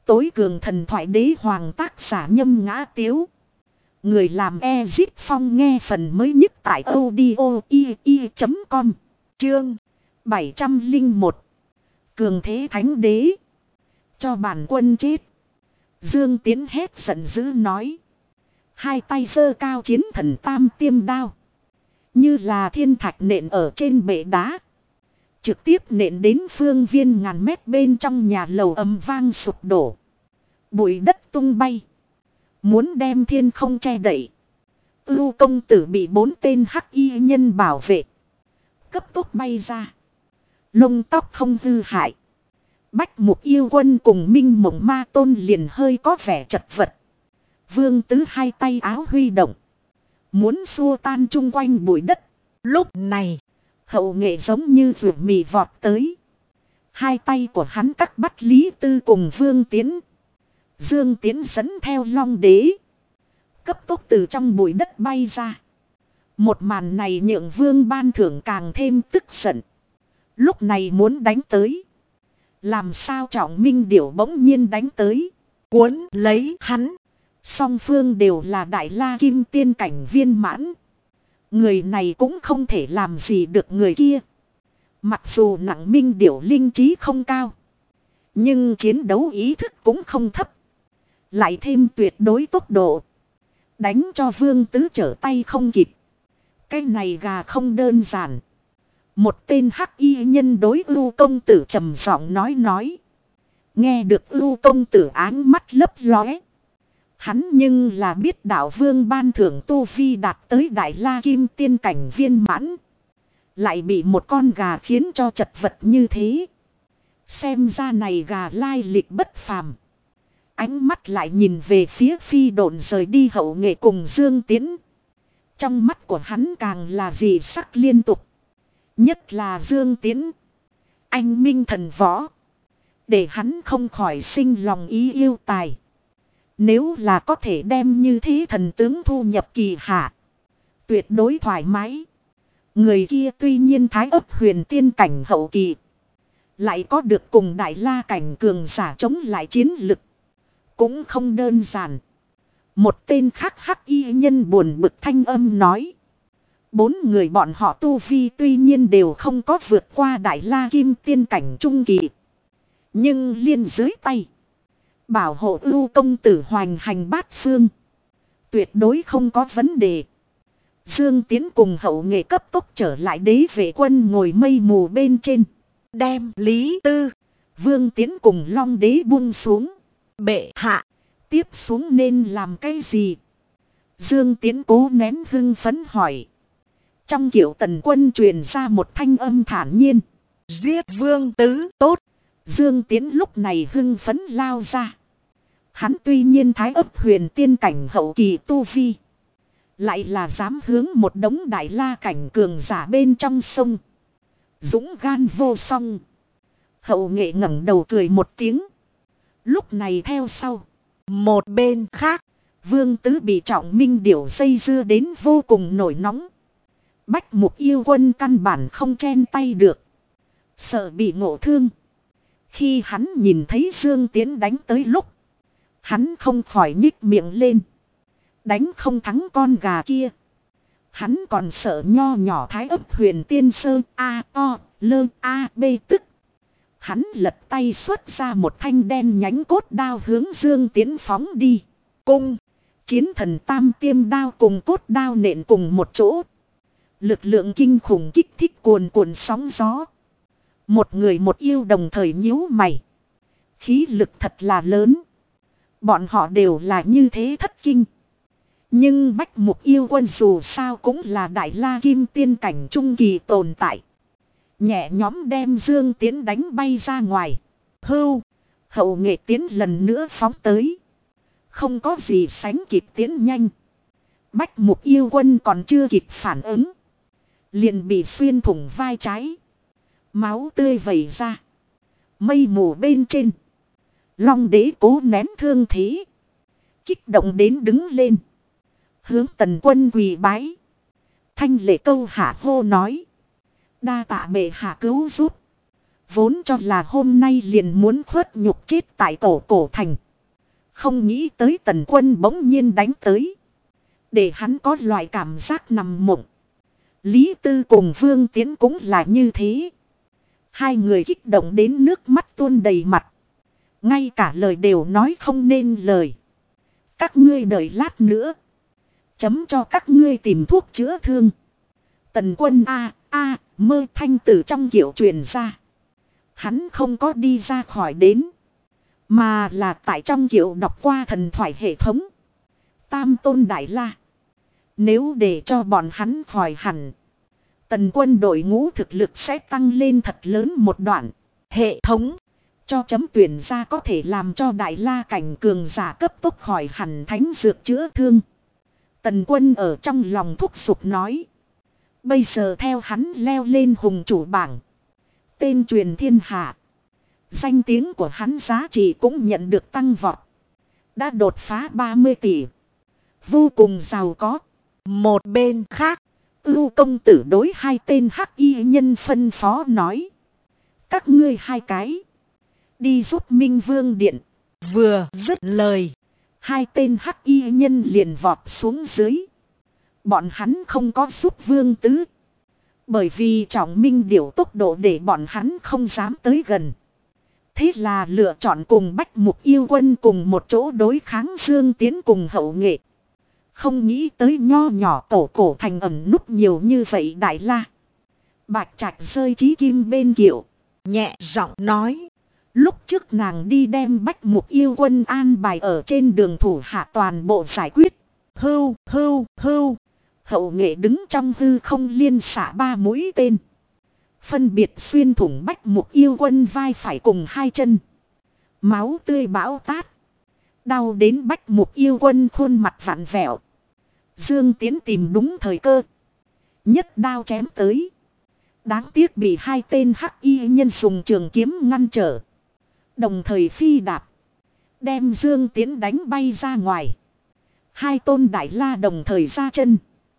tối cường thần thoại đế hoàng tác giả Nhâm Ngã Tiếu. Người làm Ezit Phong nghe phần mới nhất tại audio.com. Chương 701. Cường thế thánh đế. Cho bản quân chết. Dương Tiến hét giận dữ nói. Hai tay giơ cao chiến thần tam tiêm đao. Như là thiên thạch nện ở trên bệ đá. Trực tiếp nện đến phương viên ngàn mét bên trong nhà lầu ầm vang sụp đổ. Bụi đất tung bay. Muốn đem thiên không che đậy. Ưu công tử bị 4 tên hắc y nhân bảo vệ. Cấp tốc bay ra. Lông tóc không hư hại. Bách Mục Yêu Quân cùng Minh Mộng Ma Tôn liền hơi có vẻ chật vật. Vương Tứ hai tay áo huy động. Muốn xua tan chung quanh bụi đất. Lúc này, Hậu Nghệ giống như ruột mì vọt tới. Hai tay của hắn cắt bắt Lý Tư cùng Vương Tiến. Dương Tiến dẫn theo Long Đế. Cấp tốc từ trong bụi đất bay ra. Một màn này nhượng Vương Ban Thưởng càng thêm tức giận. Lúc này muốn đánh tới. Làm sao Trọng Minh Điểu bỗng nhiên đánh tới. Cuốn lấy hắn. Song phương đều là Đại La Kim Tiên cảnh viên mãn. Người này cũng không thể làm gì được người kia. Mặc dù nặng Minh Điểu linh trí không cao. Nhưng chiến đấu ý thức cũng không thấp. Lại thêm tuyệt đối tốc độ. Đánh cho Vương Tứ trở tay không kịp. Cái này gà không đơn giản. Một tên hắc y nhân đối Ưu công tử trầm giọng nói. Nghe được Ưu công tử áng mắt lấp lóe. Hắn nhưng là biết đạo Vương Ban Thưởng tu vi đạt tới Đại La Kim Tiên cảnh viên mãn. Lại bị một con gà khiến cho chật vật như thế. Xem ra này gà lai lịch bất phàm. Ánh mắt lại nhìn về phía phi độn rời đi Hậu Nghệ cùng Dương Tiến. Trong mắt của hắn càng là dị sắc liên tục. Nhất là Dương Tiến. Anh minh thần võ. Để hắn không khỏi sinh lòng ý yêu tài. Nếu là có thể đem như thế thần tướng thu nhập kỳ hạ. Tuyệt đối thoải mái. Người kia tuy nhiên thái ấp huyền tiên cảnh hậu kỳ. Lại có được cùng Đại La cảnh cường giả chống lại chiến lực. Cũng không đơn giản. Một tên khác hắc y nhân buồn bực thanh âm nói. 4 người bọn họ tu vi tuy nhiên đều không có vượt qua Đại La Kim Tiên cảnh trung kỳ. Nhưng liên dưới tay. Bảo hộ Ưu công tử hoành hành bát phương. Tuyệt đối không có vấn đề. Dương Tiến cùng Hậu Nghệ cấp tốc trở lại đế vệ quân ngồi mây mù bên trên. Đem Lý Tư, Vương Tiến cùng Long Đế buông xuống. Bệ hạ, tiếp xuống nên làm cái gì? Dương Tiến cố nén hưng phấn hỏi. Trong Kiệu Tần quân truyền ra một thanh âm thản nhiên. Giết Vương Tứ tốt. Dương Tiến lúc này hưng phấn lao ra. Hắn tuy nhiên thái ấp huyền tiên cảnh hậu kỳ tu vi. Lại là dám hướng một đống Đại La cảnh cường giả bên trong sông. Dũng gan vô song. Hậu Nghệ ngẩng đầu cười một tiếng. Lúc này theo sau. Một bên khác. Vương Tứ bị Trọng Minh Điểu dây dưa đến vô cùng nổi nóng. Bách Mục Yêu Quân căn bản không chen tay được. Sợ bị ngộ thương. Khi hắn nhìn thấy Dương Tiến đánh tới lúc. Hắn không khỏi nhích miệng lên. Đánh không thắng con gà kia. Hắn còn sợ nho nhỏ thái ấp huyền tiên sơ A O lơ A B tức. Hắn lật tay xuất ra một thanh đen nhánh cốt đao hướng Dương Tiến phóng đi. Cung. Chiến thần tam tiêm đao cùng cốt đao nện cùng một chỗ. Lực lượng kinh khủng kích thích cuồn cuộn sóng gió. Một người một yêu đồng thời nhíu mày. Khí lực thật là lớn. Bọn họ đều là như thế thất kinh. Nhưng Bách Mục Yêu Quân dù sao cũng là Đại La Kim Tiên cảnh trung kỳ tồn tại. Nhẹ nhóm đem Dương Tiến đánh bay ra ngoài. Hưu. Hậu Nghệ tiến lần nữa phóng tới. Không có gì sánh kịp tiến nhanh. Bách Mục Yêu Quân còn chưa kịp phản ứng. Liền bị xuyên thủng vai trái. Máu tươi vẩy ra. Mây mù bên trên. Long Đế cố nén thương thế. Kích động đến đứng lên. Hướng Tần quân quỳ bái. Thanh lệ câu hạ hô nói. Đa tạ bệ hạ cứu giúp. Vốn cho là hôm nay liền muốn khuất nhục chết tại cổ thành. Không nghĩ tới Tần Quân bỗng nhiên đánh tới. Để hắn có loại cảm giác nằm mộng. Lý Tư cùng Vương Tiến cũng là như thế. Hai người kích động đến nước mắt tuôn đầy mặt. Ngay cả lời đều nói không nên lời. Các ngươi đợi lát nữa. Chấm cho các ngươi tìm thuốc chữa thương. Tần Quân mơ thanh từ trong kiệu truyền ra. Hắn không có đi ra khỏi đến. Mà là tại trong kiệu đọc qua thần thoại hệ thống. Tam Tôn Đại La. Nếu để cho bọn hắn khỏi hẳn. Tần Quân đội ngũ thực lực sẽ tăng lên thật lớn một đoạn. Hệ thống. Cho chấm tuyển ra có thể làm cho Đại La cảnh cường giả cấp tốc khỏi hẳn thánh dược chữa thương. Tần Quân ở trong lòng thúc giục nói. Bây giờ theo hắn leo lên hùng chủ bảng. Tên truyền thiên hạ. Danh tiếng của hắn giá trị cũng nhận được tăng vọt. Đã đột phá 30 tỷ. Vô cùng giàu có. Một bên khác. Ưu công tử đối hai tên hắc y nhân phân phó nói. Các ngươi hai cái. Đi giúp Minh Vương Điện. Vừa dứt lời. Hai tên hắc y nhân liền vọt xuống dưới. Bọn hắn không có giúp Vương Tứ. Bởi vì Trọng Minh điều tốc độ để bọn hắn không dám tới gần. Thế là lựa chọn cùng Bách Mục Yêu Quân cùng một chỗ đối kháng Dương Tiến cùng Hậu Nghệ. Không nghĩ tới nho nhỏ cổ thành ẩn núp nhiều như vậy Đại La. Bạch Trạch rơi chí kim bên kiệu. Nhẹ giọng nói. Lúc trước nàng đi đem Bách Mục Yêu Quân an bài ở trên đường thủ hạ toàn bộ giải quyết. Hưu. Hậu Nghệ đứng trong hư không liên xạ 3 mũi tên. Phân biệt xuyên thủng Bách Mục Yêu Quân vai phải cùng 2 chân. Máu tươi bão tát. Đau đến Bách Mục Yêu Quân khuôn mặt vặn vẹo. Dương Tiến tìm đúng thời cơ. Nhất đao chém tới. Đáng tiếc bị hai tên hắc y nhân dùng trường kiếm ngăn trở. Đồng thời phi đạp. Đem Dương Tiến đánh bay ra ngoài. Hai tôn Đại La đồng thời ra chân.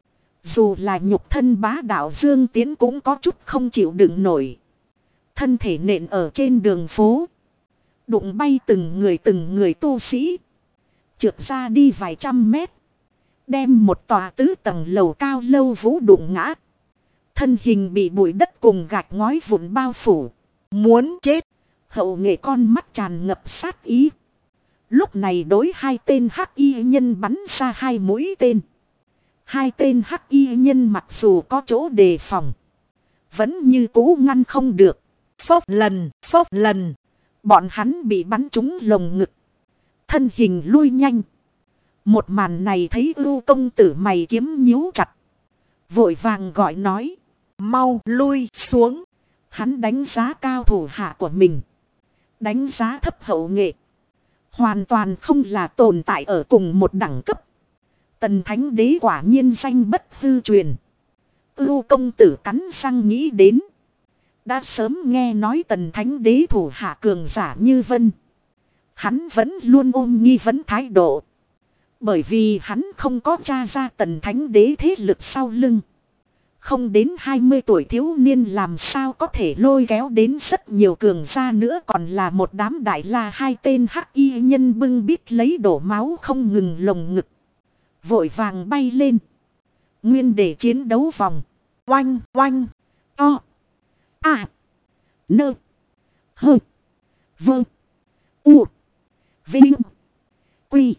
Dù là nhục thân bá đạo Dương Tiến cũng có chút không chịu đựng nổi. Thân thể nện ở trên đường phố. Đụng bay từng người tu sĩ. Trượt ra đi vài trăm mét. Đem một tòa 4 tầng lầu cao lâu vũ đụng ngã. Thân hình bị bụi đất cùng gạch ngói vụn bao phủ. Muốn chết. Hậu Nghệ con mắt tràn ngập sát ý. Lúc này đối hai tên hắc y nhân bắn ra 2 mũi tên. Hai tên hắc y nhân mặc dù có chỗ đề phòng. Vẫn như cũ ngăn không được. Phốc lần. Bọn hắn bị bắn trúng lồng ngực. Thân hình lui nhanh. Một màn này thấy Ưu công tử mày kiếm nhíu chặt. Vội vàng gọi nói. Mau lui xuống. Hắn đánh giá cao thủ hạ của mình. Đánh giá thấp Hậu Nghệ. Hoàn toàn không là tồn tại ở cùng một đẳng cấp. Tần Thánh Đế quả nhiên danh bất hư truyền. Ưu công tử cắn răng nghĩ đến. Đã sớm nghe nói Tần Thánh Đế thủ hạ cường giả như vân. Hắn vẫn luôn ôm nghi vấn thái độ. Bởi vì hắn không có tra ra Tần Thánh Đế thế lực sau lưng. Không đến 20 tuổi thiếu niên làm sao có thể lôi kéo đến rất nhiều cường gia nữa, còn là một đám Đại La. Hai tên hắc y nhân bưng bít lấy đổ máu không ngừng lồng ngực. Vội vàng bay lên. Nguyên để chiến đấu vòng. Oanh. To. À. Nơ. Hơ. Vơ. U. Vinh. Quy.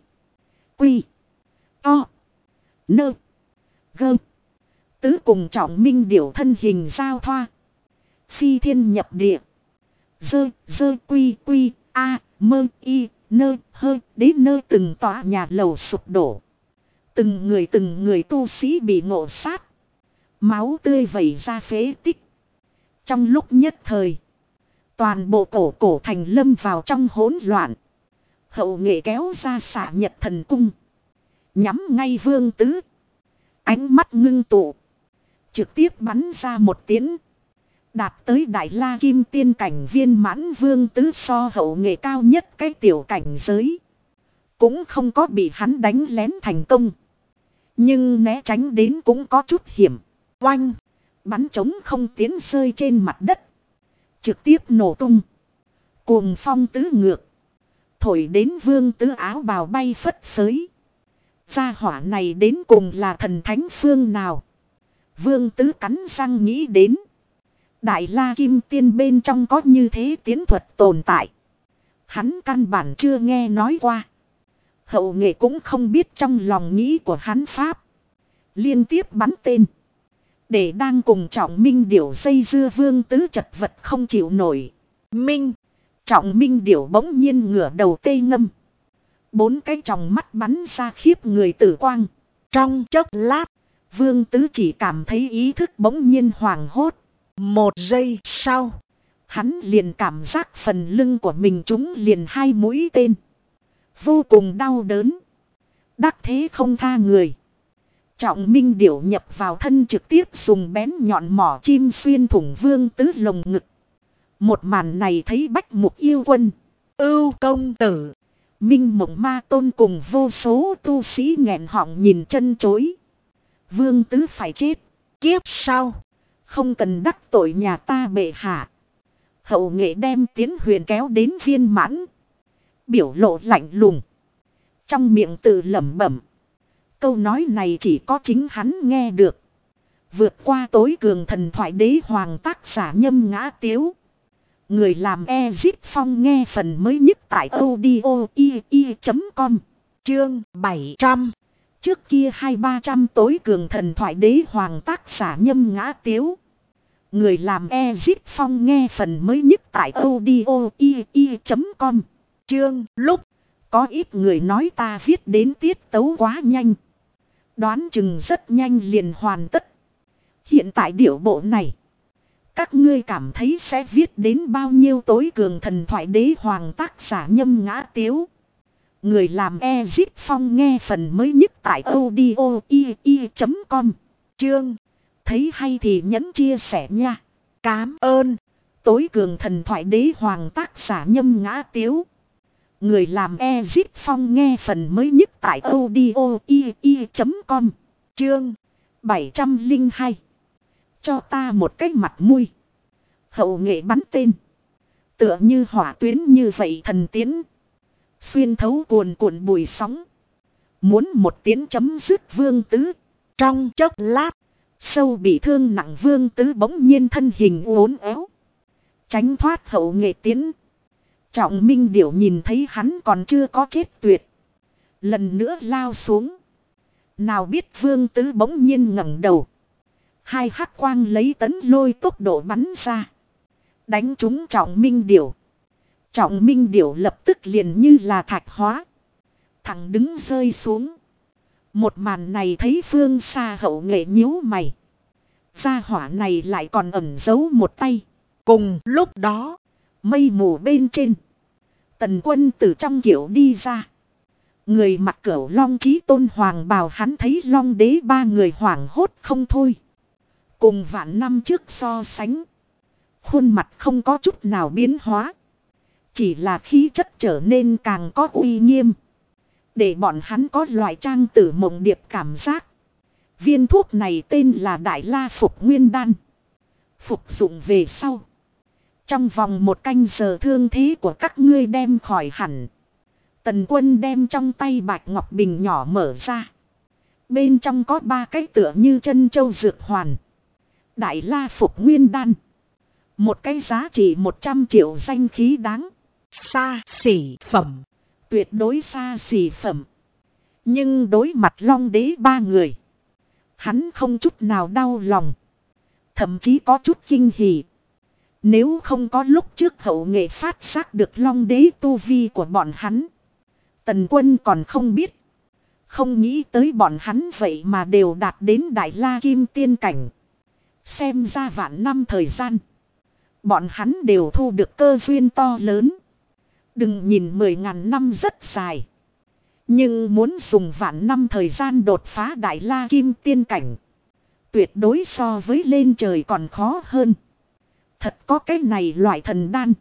To. Nơ. Gơ. Tứ cùng Trọng Minh điểu thân hình giao thoa. Phi thiên nhập địa. Dơ quy mơ y nơ hơ đến nơi từng tòa nhà lầu sụp đổ. Từng người tu sĩ bị ngộ sát. Máu tươi vẩy ra phế tích. Trong lúc nhất thời. Toàn bộ cổ thành lâm vào trong hỗn loạn. Hậu Nghệ kéo ra xạ Nhật Thần Cung. Nhắm ngay Vương Tứ. Ánh mắt ngưng tụ. Trực tiếp bắn ra một tiến. Đạt tới Đại La Kim Tiên cảnh viên mãn. Vương Tứ so Hậu Nghệ cao nhất cái tiểu cảnh giới. Cũng không có bị hắn đánh lén thành công. Nhưng né tránh đến cũng có chút hiểm. Oanh. Bắn trống không tiến rơi trên mặt đất. trực tiếp nổ tung. Cuồng phong tứ ngược. Thổi đến Vương Tứ áo bào bay phất phới. Gia hỏa này đến cùng là thần thánh phương nào? Vương Tứ cắn răng nghĩ đến. Đại La Kim Tiên bên trong có như thế tiến thuật tồn tại. Hắn căn bản chưa nghe nói qua. Hậu nghệ cũng không biết trong lòng nghĩ của hắn pháp. Liên tiếp bắn tên. Để đang cùng Trọng Minh Điểu dây dưa Vương Tứ chật vật không chịu nổi. Trọng Minh Điểu bỗng nhiên ngửa đầu tê ngâm. 4 cái tròng mắt bắn ra khiếp người tử quang. Trong chốc lát, Vương Tứ chỉ cảm thấy ý thức bỗng nhiên hoảng hốt. 1 giây sau, hắn liền cảm giác phần lưng của mình trúng liền 2 mũi tên. Vô cùng đau đớn. Đắc thế không tha người. Trọng Minh Điểu nhập vào thân trực tiếp dùng bén nhọn mỏ chim xuyên thủng Vương Tứ lồng ngực. Một màn này thấy Bách Mục Yêu Quân, Ưu công tử, Minh Mộng Ma Tôn cùng vô số tu sĩ nghẹn họng nhìn chân chối. Vương Tứ phải chết. Kiếp sau, không cần đắc tội nhà ta bệ hạ. Hậu nghệ đem Tiến Huyền kéo đến viên mãn. Biểu lộ lạnh lùng. Trong miệng tự lẩm bẩm. Câu nói này chỉ có chính hắn nghe được. Vượt qua tối cường thần thoại đế hoàng tác giả Nhâm Ngã Tiếu. Người làm Ezip Phong nghe phần mới nhất tại audio.com. Chương 700. Trước kia 200-300 tối cường thần thoại đế hoàng tác giả Nhâm Ngã Tiếu. Người làm Ezip Phong nghe phần mới nhất tại audio.com. Chương lúc. Có ít người nói ta viết đến tiết tấu quá nhanh. Đoán chừng rất nhanh liền hoàn tất. Hiện tại điệu bộ này. Các ngươi cảm thấy sẽ viết đến bao nhiêu tối cường thần thoại đế hoàng tác giả Nhâm Ngã Tiếu. Người làm Ezip Phong nghe phần mới nhất tại audio.com. Chương. Thấy hay thì nhấn chia sẻ nha. Cám ơn. Tối cường thần thoại đế hoàng tác giả Nhâm Ngã Tiếu. Người làm Ezip Phong nghe phần mới nhất tại audio.com. Chương 702. Cho ta một cái mặt mũi. Hậu nghệ bắn tên. Tựa như hỏa tuyến như vậy thần tiến. Xuyên thấu cuồn cuộn bụi sóng. Muốn một tiếng chấm dứt Vương Tứ. Trong chốc lát. Sâu bị thương nặng Vương Tứ bỗng nhiên thân hình uốn éo. Tránh thoát hậu nghệ tiến. Trọng Minh Điểu nhìn thấy hắn còn chưa có chết tuyệt. Lần nữa lao xuống. Nào biết Vương Tứ bỗng nhiên ngẩng đầu. 2 hắc quang lấy tấn lôi tốc độ bắn ra. Đánh trúng Trọng Minh Điểu. Trọng Minh Điểu lập tức liền như là thạch hóa. Thẳng đứng rơi xuống. Một màn này thấy phương xa hậu nghệ nhíu mày. Gia hỏa này lại còn ẩn giấu một tay. Cùng lúc đó. Mây mù bên trên. Tần Quân từ trong kiểu đi ra. Người mặc cửu long chí tôn hoàng bào hắn thấy long đế 3 người hoảng hốt không thôi. Cùng vạn năm trước so sánh. Khuôn mặt không có chút nào biến hóa. Chỉ là khí chất trở nên càng có uy nghiêm. Để bọn hắn có loại trang tử mộng điệp cảm giác. Viên thuốc này tên là Đại La Phục Nguyên Đan. Phục dụng về sau. Trong vòng 1 canh giờ thương thế của các ngươi đem khỏi hẳn. Tần Quân đem trong tay bạch ngọc bình nhỏ mở ra. Bên trong có 3 cái tựa như chân châu dược hoàn. Đại La Phục Nguyên Đan. Một cái giá trị 100 triệu danh khí đáng. Xa xỉ phẩm. Tuyệt đối xa xỉ phẩm. Nhưng đối mặt long đế 3 người. Hắn không chút nào đau lòng. Thậm chí có chút kinh hỉ. Nếu không có lúc trước hậu nghệ phát giác được long đế tu vi của bọn hắn. Tần Quân còn không biết. Không nghĩ tới bọn hắn vậy mà đều đạt đến Đại La Kim Tiên cảnh. Xem ra vạn năm thời gian. Bọn hắn đều thu được cơ duyên to lớn. Đừng nhìn 10.000 năm rất dài. Nhưng muốn dùng vạn năm thời gian đột phá Đại La Kim Tiên cảnh. Tuyệt đối so với lên trời còn khó hơn. Thật có cái này loại thần đan.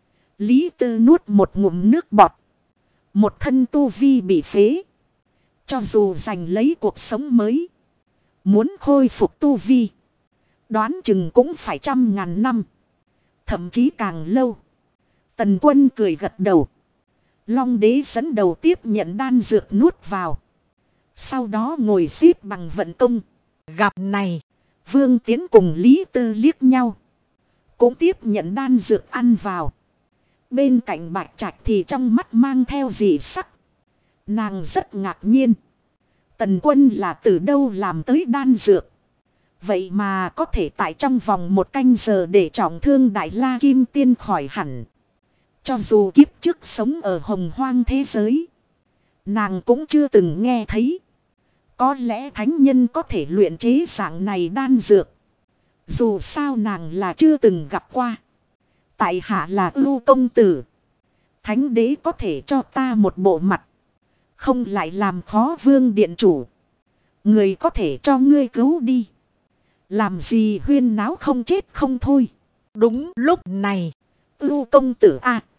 Lý Tư nuốt một ngụm nước bọt. Một thân tu vi bị phế. Cho dù giành lấy cuộc sống mới. Muốn khôi phục tu vi. Đoán chừng cũng phải 100.000 năm. thậm chí càng lâu. Tần Quân cười gật đầu. Long đế dẫn đầu tiếp nhận đan dược nuốt vào. Sau đó ngồi xếp bằng vận công. Gặp này, Vương Tiến cùng Lý Tư liếc nhau. Cũng tiếp nhận đan dược ăn vào. Bên cạnh Bạch Trạch thì trong mắt mang theo dị sắc. Nàng rất ngạc nhiên. Tần Quân là từ đâu làm tới đan dược. Vậy mà có thể tại trong vòng 1 canh giờ để trọng thương Đại La Kim Tiên khỏi hẳn. Cho dù kiếp trước sống ở hồng hoang thế giới, nàng cũng chưa từng nghe thấy. Có lẽ thánh nhân có thể luyện chế dạng này đan dược. Dù sao nàng là chưa từng gặp qua. Tại hạ là Ưu công tử. Thánh đế có thể cho ta một bộ mặt. Không lại làm khó Vương điện chủ. Người có thể cho ngươi cứu đi. Làm gì huyên náo không chết không thôi. Đúng lúc này, Ưu công tử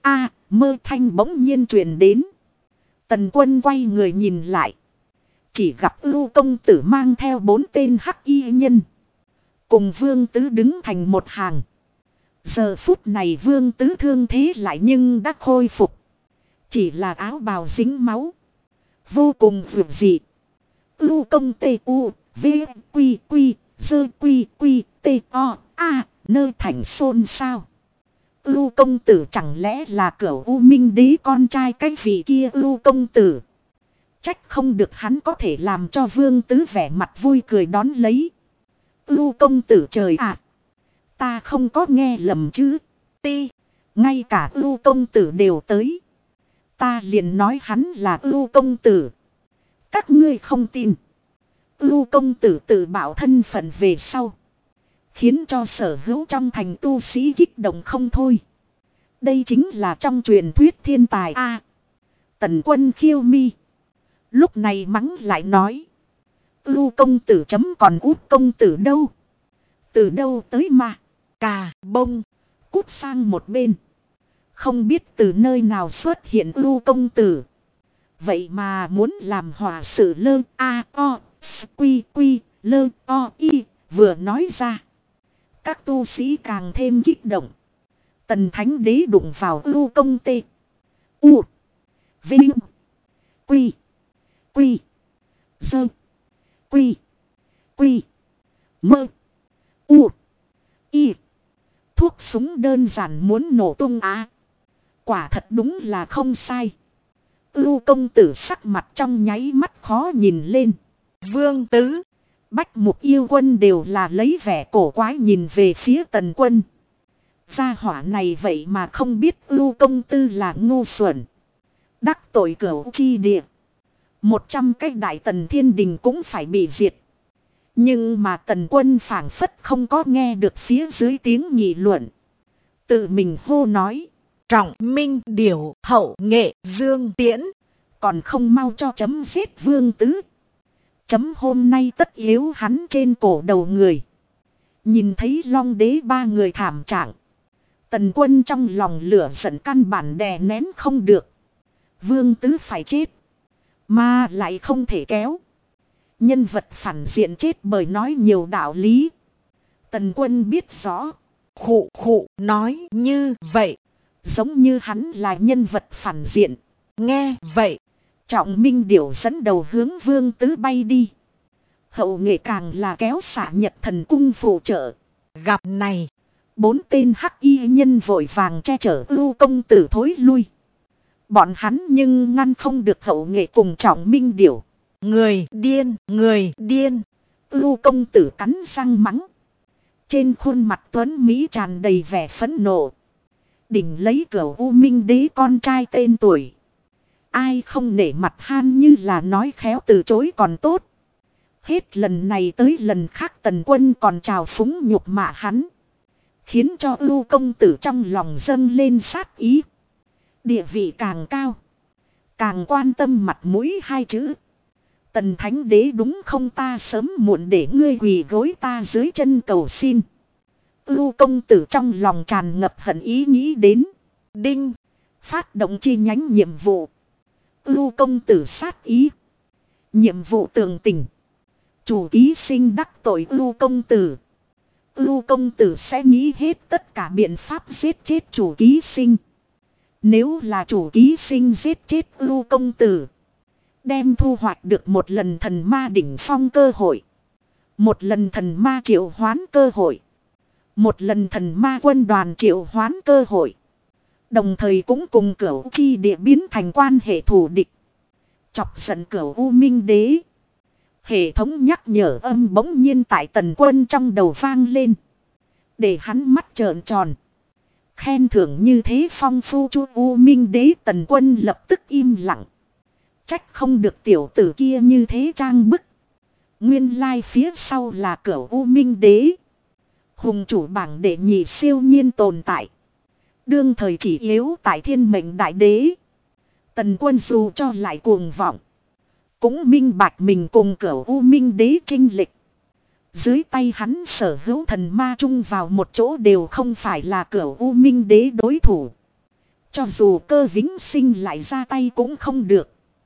mơ thanh bỗng nhiên truyền đến. Tần Quân quay người nhìn lại. Chỉ gặp Ưu công tử mang theo 4 tên hắc y nhân. Cùng Vương Tứ đứng thành một hàng. Giờ phút này Vương Tứ thương thế lại nhưng đã khôi phục. Chỉ là áo bào dính máu. Vô cùng vượt dị. Ưu công tê u, v, quy quy, dơ quy quy, tê o, a, nơi thành xôn sao. Ưu công tử chẳng lẽ là Cửu U Minh Đế con trai cái vị kia Ưu công tử. Trách không được hắn có thể làm cho Vương Tứ vẻ mặt vui cười đón lấy. Ưu công tử trời ạ. Ta không có nghe lầm chứ. Ngay cả Ưu công tử đều tới. Ta liền nói hắn là Ưu công tử. Các ngươi không tin. Ưu công tử tự bảo thân phận về sau. Khiến cho sở hữu trong thành tu sĩ kích động không thôi. Đây chính là trong truyền thuyết thiên tài a. Tần Quân khiêu mi. Lúc này mắng lại nói. Ưu công tử chấm còn Út công tử đâu. Từ đâu tới mà. Cà bông. Cút sang một bên. Không biết từ nơi nào xuất hiện Ưu công tử. Vậy mà muốn làm hòa sự lơ quy quy lơ y vừa nói ra. Các tu sĩ càng thêm kích động. Tần Thánh Đế đụng vào Ưu công tê. U. Vinh. Quy. Quy. Dơ. Quy. Quy. Mơ. U. Y. Thuốc súng đơn giản muốn nổ tung á. Quả thật đúng là không sai. Ưu công tử sắc mặt trong nháy mắt khó nhìn lên. Vương Tứ, Bách Mục Yêu Quân đều là lấy vẻ cổ quái nhìn về phía Tần Quân. Gia hỏa này vậy mà không biết Ưu công tử là ngu xuẩn. Đắc tội Cửu chi địa. 100 cái đại tần thiên đình cũng phải bị diệt. Nhưng mà Tần Quân phảng phất không có nghe được phía dưới tiếng nghị luận. Tự mình hô nói. Trọng Minh Điểu Hậu Nghệ Dương Tiễn. Còn không mau cho chấm giết Vương Tứ. Chấm hôm nay tất yếu hắn trên cổ đầu người. Nhìn thấy Long Đế 3 người thảm trạng. Tần Quân trong lòng lửa giận căn bản đè nén không được. Vương Tứ phải chết. Mà lại không thể kéo. Nhân vật phản diện chết bởi nói nhiều đạo lý. Tần Quân biết rõ. Khụ khụ nói như vậy. Giống như hắn là nhân vật phản diện. Nghe vậy. Trọng Minh Điểu dẫn đầu hướng Vương Tứ bay đi. Hậu Nghệ càng là kéo xả Nhật Thần Cung phụ trợ. Gặp này. 4 tên hắc y nhân vội vàng che chở Ưu công tử thối lui. Bọn hắn nhưng ngăn không được Hậu Nghệ cùng Trọng Minh Điểu. Người điên, người điên. Ưu công tử cắn răng mắng. Trên khuôn mặt tuấn Mỹ tràn đầy vẻ phẫn nộ. Đỉnh lấy Cửu U Minh Đế con trai tên tuổi. Ai không nể mặt han như là nói khéo từ chối còn tốt. Hết lần này tới lần khác Tần Quân còn trào phúng nhục mạ hắn. Khiến cho Ưu công tử trong lòng dâng lên sát ý. Địa vị càng cao. Càng quan tâm mặt mũi 2 chữ. Tần Thánh Đế đúng không, ta sớm muộn để ngươi quỳ gối ta dưới chân cầu xin. Ưu công tử trong lòng tràn ngập hận ý nghĩ đến. Đinh. Phát động chi nhánh nhiệm vụ. Ưu công tử sát ý. Nhiệm vụ tường tình. Chủ ký sinh đắc tội Ưu công tử. Ưu công tử sẽ nghĩ hết tất cả biện pháp giết chết chủ ký sinh. Nếu là chủ ký sinh giết chết Ưu công tử, đem thu hoạch được một lần thần ma đỉnh phong cơ hội, một lần thần ma triệu hoán cơ hội, một lần thần ma quân đoàn triệu hoán cơ hội. Đồng thời cũng cùng Cửu Chi địa biến thành quan hệ thù địch. Chọc giận Cửu U Minh Đế. Hệ thống nhắc nhở âm bỗng nhiên tại Tần Quân trong đầu vang lên. Để hắn mắt trợn tròn. Khen thưởng như thế phong phu chu U Minh Đế. Tần Quân lập tức im lặng. Trách không được tiểu tử kia như thế trang bức. Nguyên lai phía sau là Cửu U Minh Đế. Hùng chủ bảng đệ nhị siêu nhiên tồn tại. Đương thời chỉ yếu tại Thiên Mệnh Đại Đế. Tần Quân dù cho lại cuồng vọng, cũng minh bạch mình cùng Cửu U Minh Đế chênh lệch. Dưới tay hắn sở hữu thần ma chung vào một chỗ đều không phải là Cửu U Minh Đế đối thủ. Cho dù Cơ Vĩnh Sinh lại ra tay cũng không được.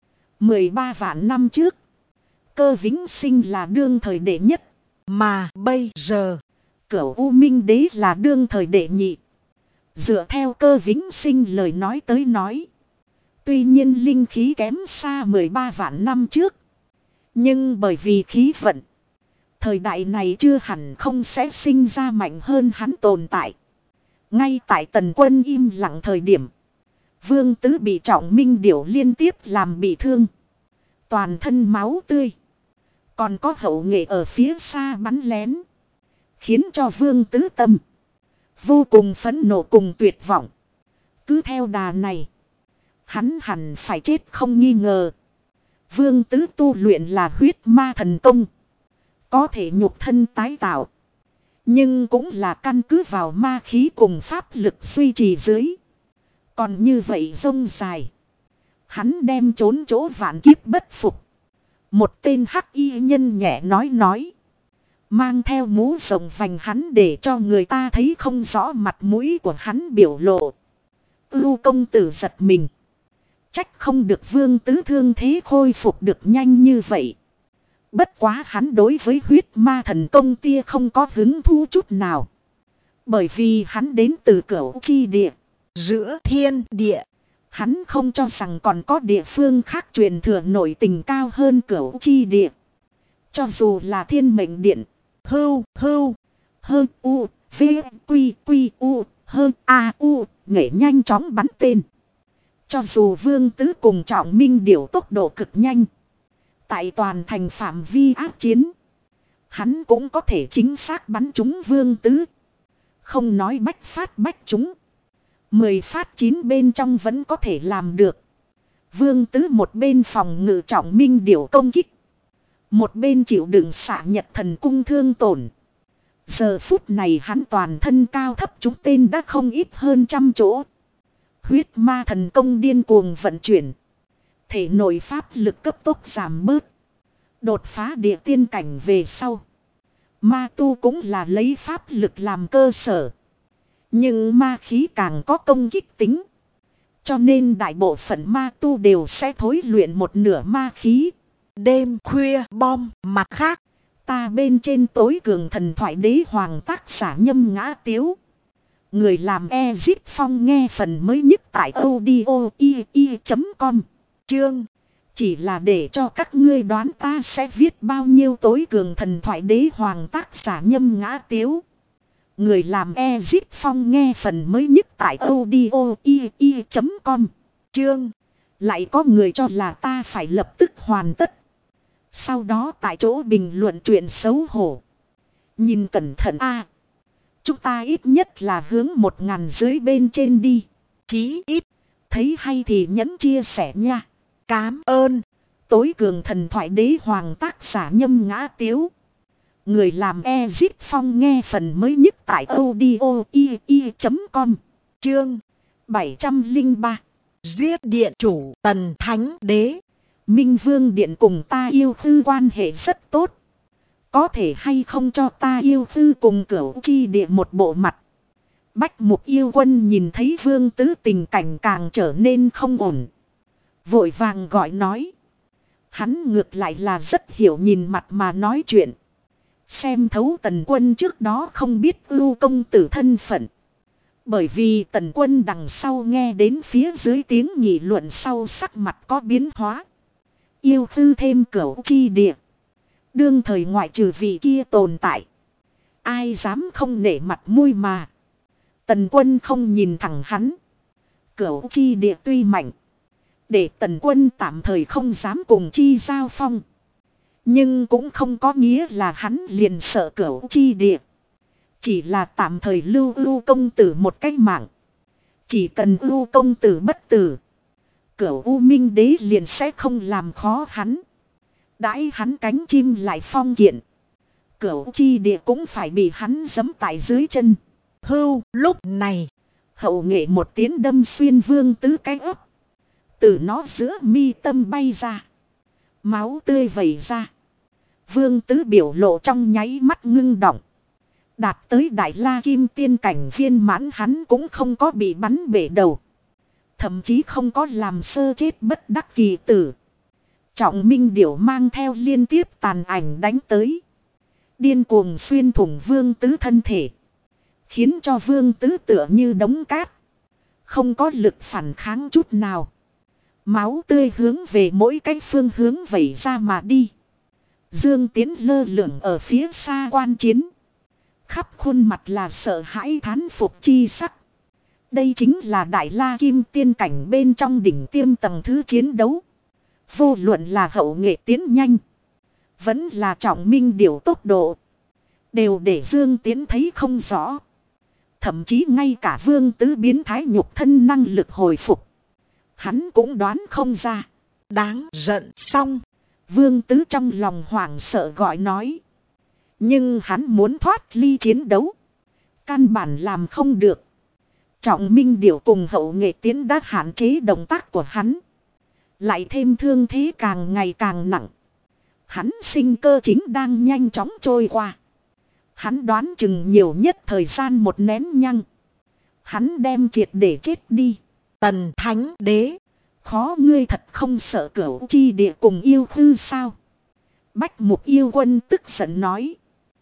13 vạn năm trước, Cơ Vĩnh Sinh là đương thời đệ nhất. Mà bây giờ, Cửu U Minh Đế là đương thời đệ nhị. Dựa theo Cơ Vĩnh Sinh lời nói tới nói, tuy nhiên linh khí kém xa 13 vạn năm trước. Nhưng bởi vì khí vận, thời đại này chưa hẳn không sẽ sinh ra mạnh hơn hắn tồn tại. Ngay tại Tần Quân im lặng thời điểm, Vương Tứ bị Trọng Minh Điểu liên tiếp làm bị thương. Toàn thân máu tươi. Còn có hậu nghệ ở phía xa bắn lén. Khiến cho Vương Tứ tâm vô cùng phẫn nộ cùng tuyệt vọng. Cứ theo đà này, hắn hẳn phải chết không nghi ngờ. Vương Tứ tu luyện là huyết ma thần công, có thể nhục thân tái tạo, nhưng cũng là căn cứ vào ma khí cùng pháp lực duy trì dưới. Còn như vậy rông dài, hắn đem trốn chỗ vạn kiếp bất phục. Một tên hắc y nhân nhẹ nói. Mang theo mũ rộng vành hắn để cho người ta thấy không rõ mặt mũi của hắn biểu lộ. Ưu công tử giật mình. Trách không được Vương Tứ thương thế khôi phục được nhanh như vậy. Bất quá hắn đối với huyết ma thần công tia không có hứng thú chút nào. Bởi vì hắn đến từ Cửu Chi địa, giữa thiên địa. Hắn không cho rằng còn có địa phương khác truyền thừa nổi tình cao hơn Cửu Chi địa. Cho dù là Thiên Mệnh Điện, hưu, hơn u, v, quy u, hơn a u, nghệ nhanh chóng bắn tên. Cho dù Vương Tứ cùng Trọng Minh Điểu tốc độ cực nhanh, tại toàn thành phạm vi ác chiến, hắn cũng có thể chính xác bắn trúng Vương Tứ. Không nói bách phát bách trúng, 10 phát 9 bên trong vẫn có thể làm được. Vương Tứ một bên phòng ngự Trọng Minh Điểu công kích, một bên chịu đựng xạ nhật thần cung thương tổn. Giờ phút này hắn toàn thân cao thấp trúng tên đã không ít hơn 100 chỗ. Huyết ma thần công điên cuồng vận chuyển. Thể nội pháp lực cấp tốc giảm bớt. Đột phá địa tiên cảnh về sau, ma tu cũng là lấy pháp lực làm cơ sở. Nhưng ma khí càng có công kích tính, cho nên đại bộ phận ma tu đều sẽ thối luyện một nửa ma khí. Đêm khuya bom. Mặt khác, ta bên trên tối cường thần thoại đế hoàng tác giả Nhâm Ngã Tiếu. Người làm Ezit Phong nghe phần mới nhất tại audio.com. Chương. Chỉ là để cho các ngươi đoán ta sẽ viết bao nhiêu tối cường thần thoại đế hoàng tác giả Nhâm Ngã Tiếu. Người làm Ezit Phong nghe phần mới nhất tại audio.com. Chương. Lại có người cho là ta phải lập tức hoàn tất. Sau đó tại chỗ bình luận chuyện xấu hổ. Nhìn cẩn thận a, chúng ta ít nhất là hướng 1000 dưới bên trên đi. Chí ít. Thấy hay thì nhấn chia sẻ nha. Cám ơn. Tối cường thần thoại đế hoàng tác giả Nhâm Ngã Tiếu. Người làm Ezit Phong nghe phần mới nhất tại audio.com. Chương 703. Giết điện chủ Tần Thánh Đế. Minh Vương Điện cùng ta yêu thư quan hệ rất tốt. Có thể hay không cho ta yêu thư cùng Cửu Chi địa một bộ mặt. Bách Mục Yêu Quân nhìn thấy Vương Tứ tình cảnh càng trở nên không ổn. Vội vàng gọi nói. Hắn ngược lại là rất hiểu nhìn mặt mà nói chuyện. Xem thấu Tần Quân trước đó không biết Ưu công tử thân phận. Bởi vì Tần Quân đằng sau nghe đến phía dưới tiếng nghị luận sau sắc mặt có biến hóa. Yêu Khư thêm Cửu Chi Địa. Đương thời ngoại trừ vị kia tồn tại. Ai dám không nể mặt mũi mà. Tần Quân không nhìn thẳng hắn. Cửu Chi Địa tuy mạnh. Để Tần Quân tạm thời không dám cùng chi giao phong. Nhưng cũng không có nghĩa là hắn liền sợ Cửu Chi Địa. Chỉ là tạm thời lưu Ưu công tử một cái mạng. Chỉ cần Ưu công tử bất tử. Cửu U Minh Đế liền sẽ không làm khó hắn. Đãi hắn cánh chim lại phong kiện. Cửu Chi Địa cũng phải bị hắn giẫm tại dưới chân. Hưu, lúc này. Hậu nghệ một tiếng đâm xuyên Vương Tứ cái ấp. Từ nó giữa mi tâm bay ra. Máu tươi vẩy ra. Vương Tứ biểu lộ trong nháy mắt ngưng động. Đạt tới Đại La Kim Tiên cảnh viên mãn hắn cũng không có bị bắn bể đầu. Thậm chí không có làm sơ chết bất đắc kỳ tử. Trọng Minh Điểu mang theo liên tiếp tàn ảnh đánh tới. Điên cuồng xuyên thủng Vương Tứ thân thể. Khiến cho Vương Tứ tựa như đống cát. Không có lực phản kháng chút nào. Máu tươi hướng về mỗi cái phương hướng vẩy ra mà đi. Dương Tiến lơ lửng ở phía xa quan chiến. Khắp khuôn mặt là sợ hãi thán phục chi sắc. Đây chính là Đại La Kim Tiên cảnh bên trong đỉnh tiêm tầng thứ chiến đấu. Vô luận là hậu nghệ tiến nhanh. Vẫn là Trọng Minh Điểu tốc độ. Đều để Dương Tiến thấy không rõ. Thậm chí ngay cả Vương Tứ biến thái nhục thân năng lực hồi phục. Hắn cũng đoán không ra. Đáng giận xong. Vương Tứ trong lòng hoảng sợ gọi nói. Nhưng hắn muốn thoát ly chiến đấu. Căn bản làm không được. Trọng Minh Điểu cùng hậu nghệ tiến đã hạn chế động tác của hắn. Lại thêm thương thế càng ngày càng nặng. Hắn sinh cơ chính đang nhanh chóng trôi qua. Hắn đoán chừng nhiều nhất thời gian một nén nhăng. Hắn đem triệt để chết đi. Tần Thánh Đế. Khó ngươi thật không sợ Cửu Chi Địa cùng Yêu Khư sao? Bách Mục Yêu Quân tức giận nói.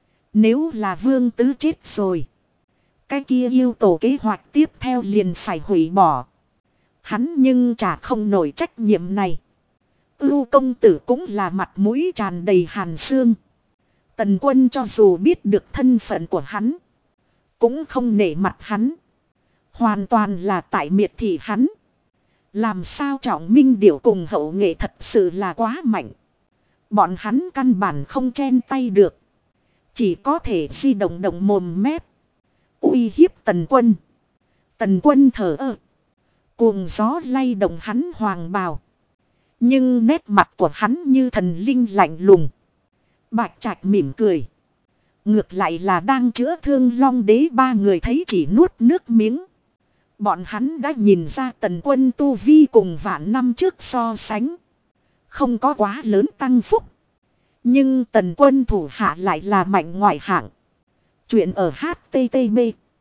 Nếu là Vương Tứ chết rồi. Cái kia yêu tổ kế hoạch tiếp theo liền phải hủy bỏ. Hắn nhưng chả không nổi trách nhiệm này. Ưu công tử cũng là mặt mũi tràn đầy hàn xương. Tần Quân cho dù biết được thân phận của hắn. Cũng không nể mặt hắn. Hoàn toàn là tại miệt thị hắn. Làm sao Trọng Minh Điểu cùng hậu nghệ thật sự là quá mạnh. Bọn hắn căn bản không chen tay được. Chỉ có thể di động động mồm mép. Uy hiếp Tần Quân. Tần Quân thở ơ. Cuồng gió lay động hắn hoàng bào. Nhưng nét mặt của hắn như thần linh lạnh lùng. Bạch Trạch mỉm cười. Ngược lại là đang chữa thương Long Đế ba người thấy chỉ nuốt nước miếng. Bọn hắn đã nhìn ra Tần Quân tu vi cùng vạn năm trước so sánh. Không có quá lớn tăng phúc. Nhưng Tần Quân thủ hạ lại là mạnh ngoại hạng. Chuyện ở HTTP.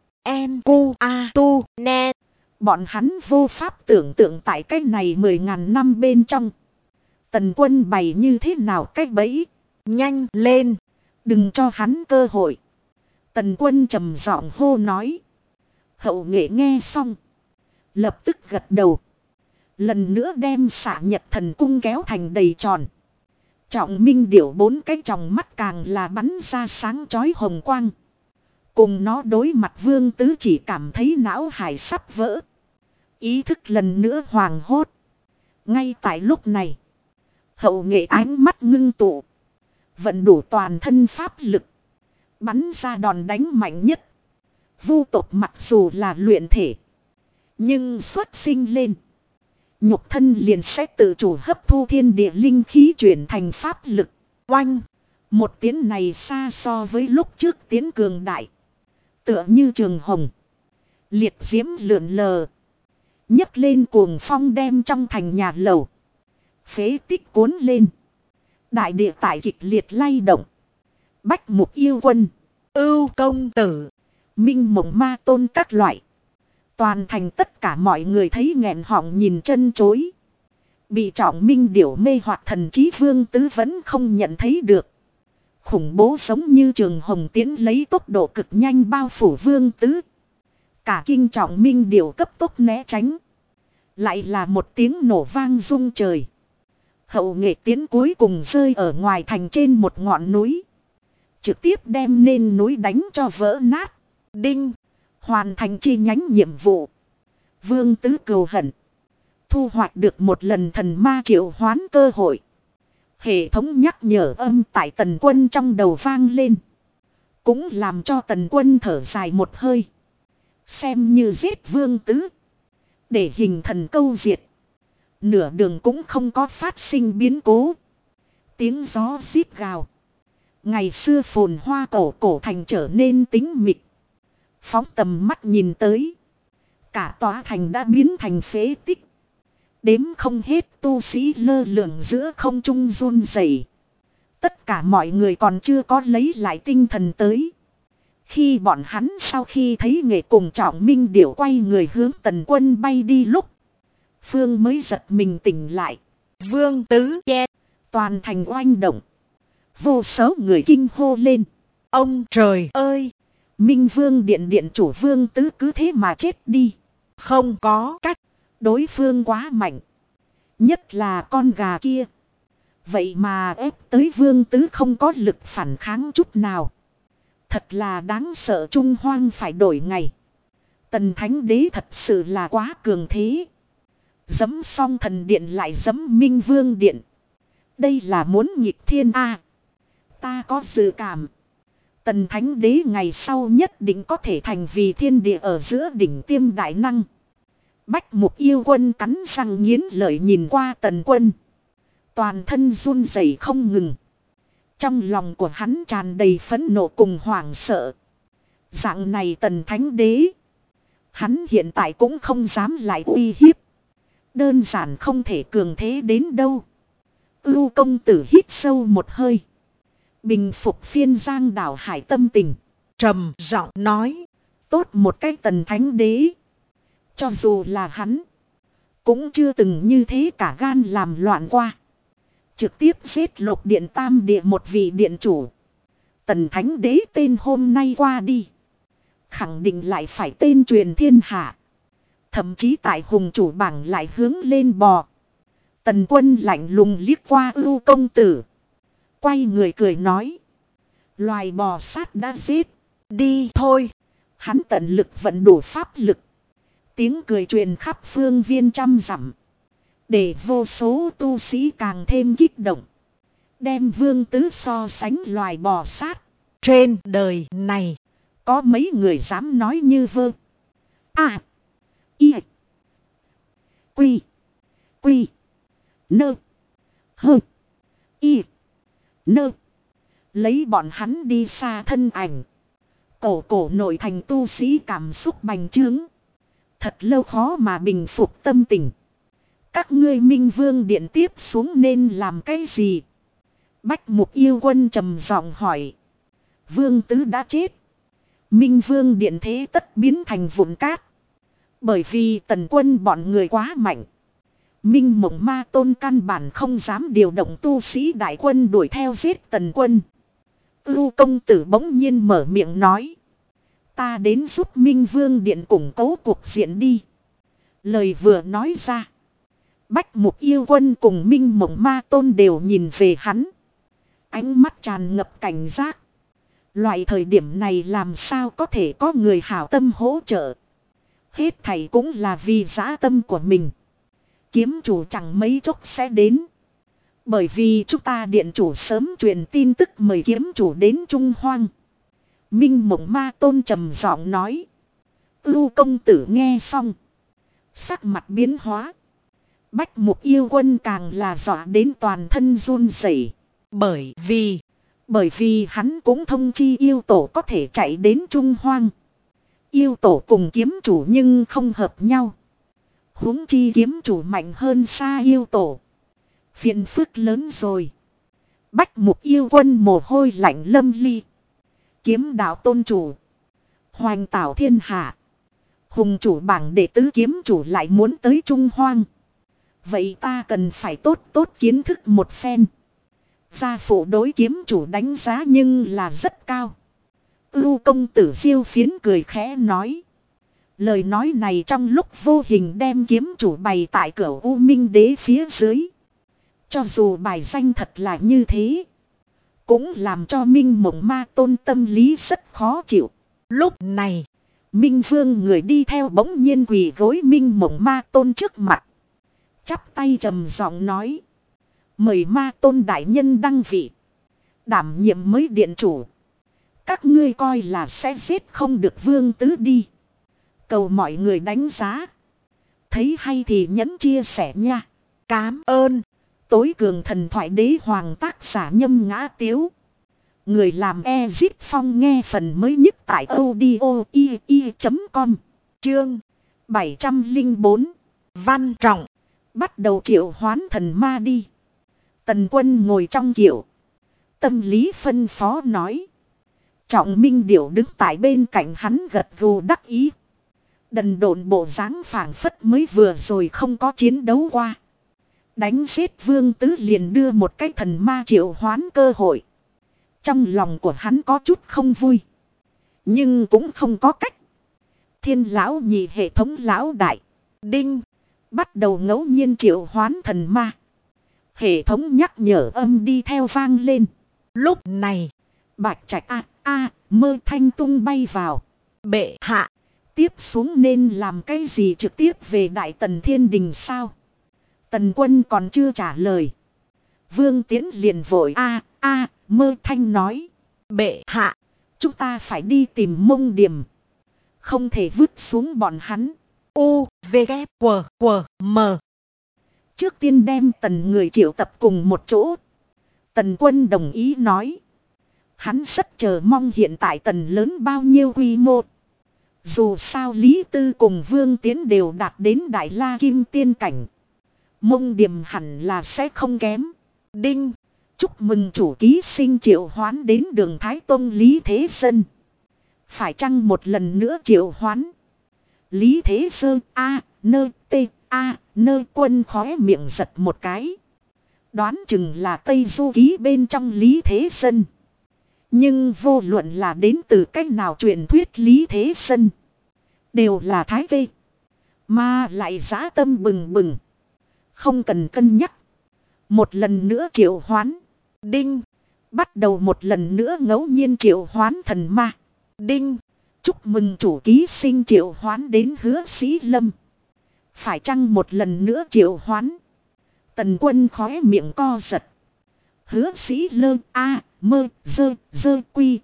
NQA.net. Bọn hắn vô pháp tưởng tượng tại cái này 10.000 năm bên trong. Tần Quân bày như thế nào cách bẫy. Nhanh lên. Đừng cho hắn cơ hội. Tần Quân trầm giọng hô nói. Hậu nghệ nghe xong. Lập tức gật đầu. Lần nữa đem Xạ Nhật Thần Cung kéo thành đầy tròn. Trọng Minh Điểu bốn cái tròng mắt càng là bắn ra sáng chói hồng quang. Cùng nó đối mặt Vương Tứ chỉ cảm thấy não hải sắp vỡ. Ý thức lần nữa hoàng hốt. Ngay tại lúc này. Hậu nghệ ánh mắt ngưng tụ. Vận đủ toàn thân pháp lực. Bắn ra đòn đánh mạnh nhất. Vu tộc mặc dù là luyện thể. Nhưng xuất sinh lên. Nhục thân liền sẽ tự chủ hấp thu thiên địa linh khí chuyển thành pháp lực. Oanh. Một tiếng này xa so với lúc trước tiếng cường đại. Tựa như trường hồng. Liệt diễm lượn lờ. Nhấc lên cuồng phong đem trong thành nhà lầu. Phế tích cuốn lên. Đại địa tại kịch liệt lay động. Bách Mục Yêu Quân. Ưu công tử. Minh Mộng Ma Tôn các loại. Toàn thành tất cả mọi người thấy nghẹn họng nhìn chân chối. Bị Trọng Minh Điểu mê hoặc thần trí Vương Tứ vẫn không nhận thấy được. khủng bố giống như trường hồng tiến lấy tốc độ cực nhanh bao phủ Vương Tứ. Cả kinh Trọng Minh Điểu cấp tốc né tránh. Lại là một tiếng nổ vang rung trời. Hậu nghệ tiến cuối cùng rơi ở ngoài thành trên một ngọn núi. Trực tiếp đem nên núi đánh cho vỡ nát. Đinh. Hoàn thành chi nhánh nhiệm vụ. Vương Tứ cừu hận. Thu hoạch được một lần thần ma triệu hoán cơ hội. Hệ thống nhắc nhở âm tại Tần Quân trong đầu vang lên. Cũng làm cho Tần Quân thở dài một hơi. Xem như giết Vương Tứ. Để hình thần câu diệt. Nửa đường cũng không có phát sinh biến cố. Tiếng gió rít gào. Ngày xưa phồn hoa cổ thành trở nên tĩnh mịch. Phóng tầm mắt nhìn tới. Cả tòa thành đã biến thành phế tích. Đếm không hết tu sĩ lơ lửng giữa không trung run rẩy. Tất cả mọi người còn chưa có lấy lại tinh thần tới. Khi bọn hắn sau khi thấy nghệ cùng Trọng Minh Điểu quay người hướng Tần Quân bay đi lúc. Phương mới giật mình tỉnh lại. Vương Tứ che. Toàn thành oanh động. Vô số người kinh hô lên. Ông trời ơi! Minh Vương Điện Điện chủ Vương Tứ cứ thế mà chết đi. Không có cách. Đối phương quá mạnh. Nhất là con gà kia. Vậy mà ép tới Vương Tứ không có lực phản kháng chút nào. Thật là đáng sợ, Trung Hoang phải đổi ngày. Tần Thánh Đế thật sự là quá cường thế. Dẫm xong thần điện lại dẫm Minh Vương Điện. Đây là muốn nghịch thiên a. Ta có dự cảm. Tần Thánh Đế ngày sau nhất định có thể thành vì thiên địa ở giữa đỉnh tiêm đại năng. Bách Mục Yêu Quân cắn răng nghiến lợi nhìn qua Tần Quân. Toàn thân run rẩy không ngừng. Trong lòng của hắn tràn đầy phẫn nộ cùng hoảng sợ. Dạng này Tần Thánh Đế. Hắn hiện tại cũng không dám lại uy hiếp. Đơn giản không thể cường thế đến đâu. Ưu công tử hít sâu một hơi. Bình phục phiên giang đảo hải tâm tình. Trầm giọng nói. Tốt một cái Tần Thánh Đế. Cho dù là hắn. Cũng chưa từng như thế cả gan làm loạn qua. Trực tiếp giết Lục Điện Tam Địa một vị điện chủ. Tần Thánh Đế tên hôm nay qua đi. Khẳng định lại phải tên truyền thiên hạ. Thậm chí tại hùng chủ bảng lại hướng lên bò. Tần Quân lạnh lùng liếc qua Ưu công tử. Quay người cười nói. Loài bò sát đã giết. Đi thôi. Hắn tận lực vận đủ pháp lực. Tiếng cười truyền khắp phương viên trăm dặm. Để vô số tu sĩ càng thêm kích động. Đem Vương Tứ so sánh loài bò sát. Trên đời này. Có mấy người dám nói như vơ. À. Y. Quy. Quy. Nơ. Hơ. Y. Nơ. Lấy bọn hắn đi xa thân ảnh. Cổ nội thành tu sĩ cảm xúc bành trướng. Thật lâu khó mà bình phục tâm tình. Các ngươi Minh Vương Điện tiếp xuống nên làm cái gì? Bách Mục Yêu Quân trầm giọng hỏi. Vương Tứ đã chết. Minh Vương Điện thế tất biến thành vụn cát. Bởi vì Tần Quân bọn người quá mạnh. Minh Mộng Ma Tôn căn bản không dám điều động tu sĩ đại quân đuổi theo giết Tần Quân. Ưu công tử bỗng nhiên mở miệng nói. Ta đến giúp Minh Vương Điện củng cố cuộc diện đi. Lời vừa nói ra. Bách Mục Yêu Quân cùng Minh Mộng Ma Tôn đều nhìn về hắn. Ánh mắt tràn ngập cảnh giác. Loại thời điểm này làm sao có thể có người hảo tâm hỗ trợ. Hết thảy cũng là vì dã tâm của mình. Kiếm chủ chẳng mấy chốc sẽ đến. Bởi vì chúng ta điện chủ sớm truyền tin tức mời kiếm chủ đến Trung Hoang. Minh Mộng Ma Tôn trầm giọng nói. Ưu công tử nghe xong. Sắc mặt biến hóa. Bách Mục Yêu Quân càng là dọa đến toàn thân run rẩy. Bởi vì hắn cũng thông chi yêu tổ có thể chạy đến Trung Hoang. Yêu tổ cùng kiếm chủ nhưng không hợp nhau. Huống chi kiếm chủ mạnh hơn xa yêu tổ. Phiền phức lớn rồi. Bách Mục Yêu Quân mồ hôi lạnh lâm ly. Kiếm đạo tôn chủ. Hoành tảo thiên hạ. Hùng chủ bảng đệ tứ kiếm chủ lại muốn tới Trung Hoang. Vậy ta cần phải tốt kiến thức một phen. Gia phụ đối kiếm chủ đánh giá nhưng là rất cao. Ưu công tử Diêu Phiến cười khẽ nói. Lời nói này trong lúc vô hình đem kiếm chủ bày tại cửa U Minh Đế phía dưới. Cho dù bài danh thật là như thế, cũng làm cho Minh Mộng Ma Tôn tâm lý rất khó chịu. Lúc này, Minh Vương người đi theo bỗng nhiên quỳ gối Minh Mộng Ma Tôn trước mặt. Chắp tay trầm giọng nói. Mời Ma Tôn đại nhân đăng vị. Đảm nhiệm mới điện chủ. Các ngươi coi là sẽ giết không được Vương Tứ đi. Cầu mọi người đánh giá. Thấy hay thì nhấn chia sẻ nha. Cám ơn. Tối cường thần thoại đế hoàng tác giả Nhâm Ngã Tiếu. Người làm Ezit Phong nghe phần mới nhất tại audio.com. Chương 704. Văn Trọng. Bắt đầu triệu hoán thần ma đi. Tần Quân ngồi trong kiệu. Tâm lý phân phó nói. Trọng Minh Điểu đứng tại bên cạnh hắn gật gù đắc ý. Đần độn bộ dáng phảng phất mới vừa rồi không có chiến đấu qua. Đánh giết Vương Tứ liền đưa một cái thần ma triệu hoán cơ hội. Trong lòng của hắn có chút không vui. Nhưng cũng không có cách. Thiên lão nhị hệ thống lão đại. Đinh. Bắt đầu ngẫu nhiên triệu hoán thần ma. Hệ thống nhắc nhở âm đi theo vang lên. Lúc này. Bạch Trạch mơ thanh tung bay vào. Bệ hạ. Tiếp xuống nên làm cái gì trực tiếp về Đại Tần Thiên Đình sao? Tần Quân còn chưa trả lời. Vương Tiến liền vội mơ thanh nói. Bệ hạ. Chúng ta phải đi tìm Mông Điềm. Không thể vứt xuống bọn hắn. U, V, K, W, M. Trước tiên đem tần người triệu tập cùng một chỗ. Tần Quân đồng ý nói. Hắn rất chờ mong hiện tại tần lớn bao nhiêu quy mô. Dù sao Lý Tư cùng Vương Tiến đều đạt đến Đại La Kim Tiên cảnh. Mông Điềm hẳn là sẽ không kém. Đinh. Chúc mừng chủ ký sinh triệu hoán đến Đường Thái Tông Lý Thế Dân. Phải chăng một lần nữa triệu hoán? Lý Thế Dân nơ Quân khóe miệng giật một cái. Đoán chừng là Tây Du Ký bên trong Lý Thế Dân. Nhưng vô luận là đến từ cách nào truyền thuyết Lý Thế Dân. Đều là thái vê. Mà lại dã tâm bừng bừng. Không cần cân nhắc. Một lần nữa triệu hoán. Đinh. Bắt đầu một lần nữa ngẫu nhiên triệu hoán thần ma. Đinh. Chúc mừng chủ ký sinh triệu hoán đến Hứa Sĩ Lâm. Phải chăng một lần nữa triệu hoán? Tần Quân khóe miệng co giật. Hứa Sĩ Lơ mơ dơ quy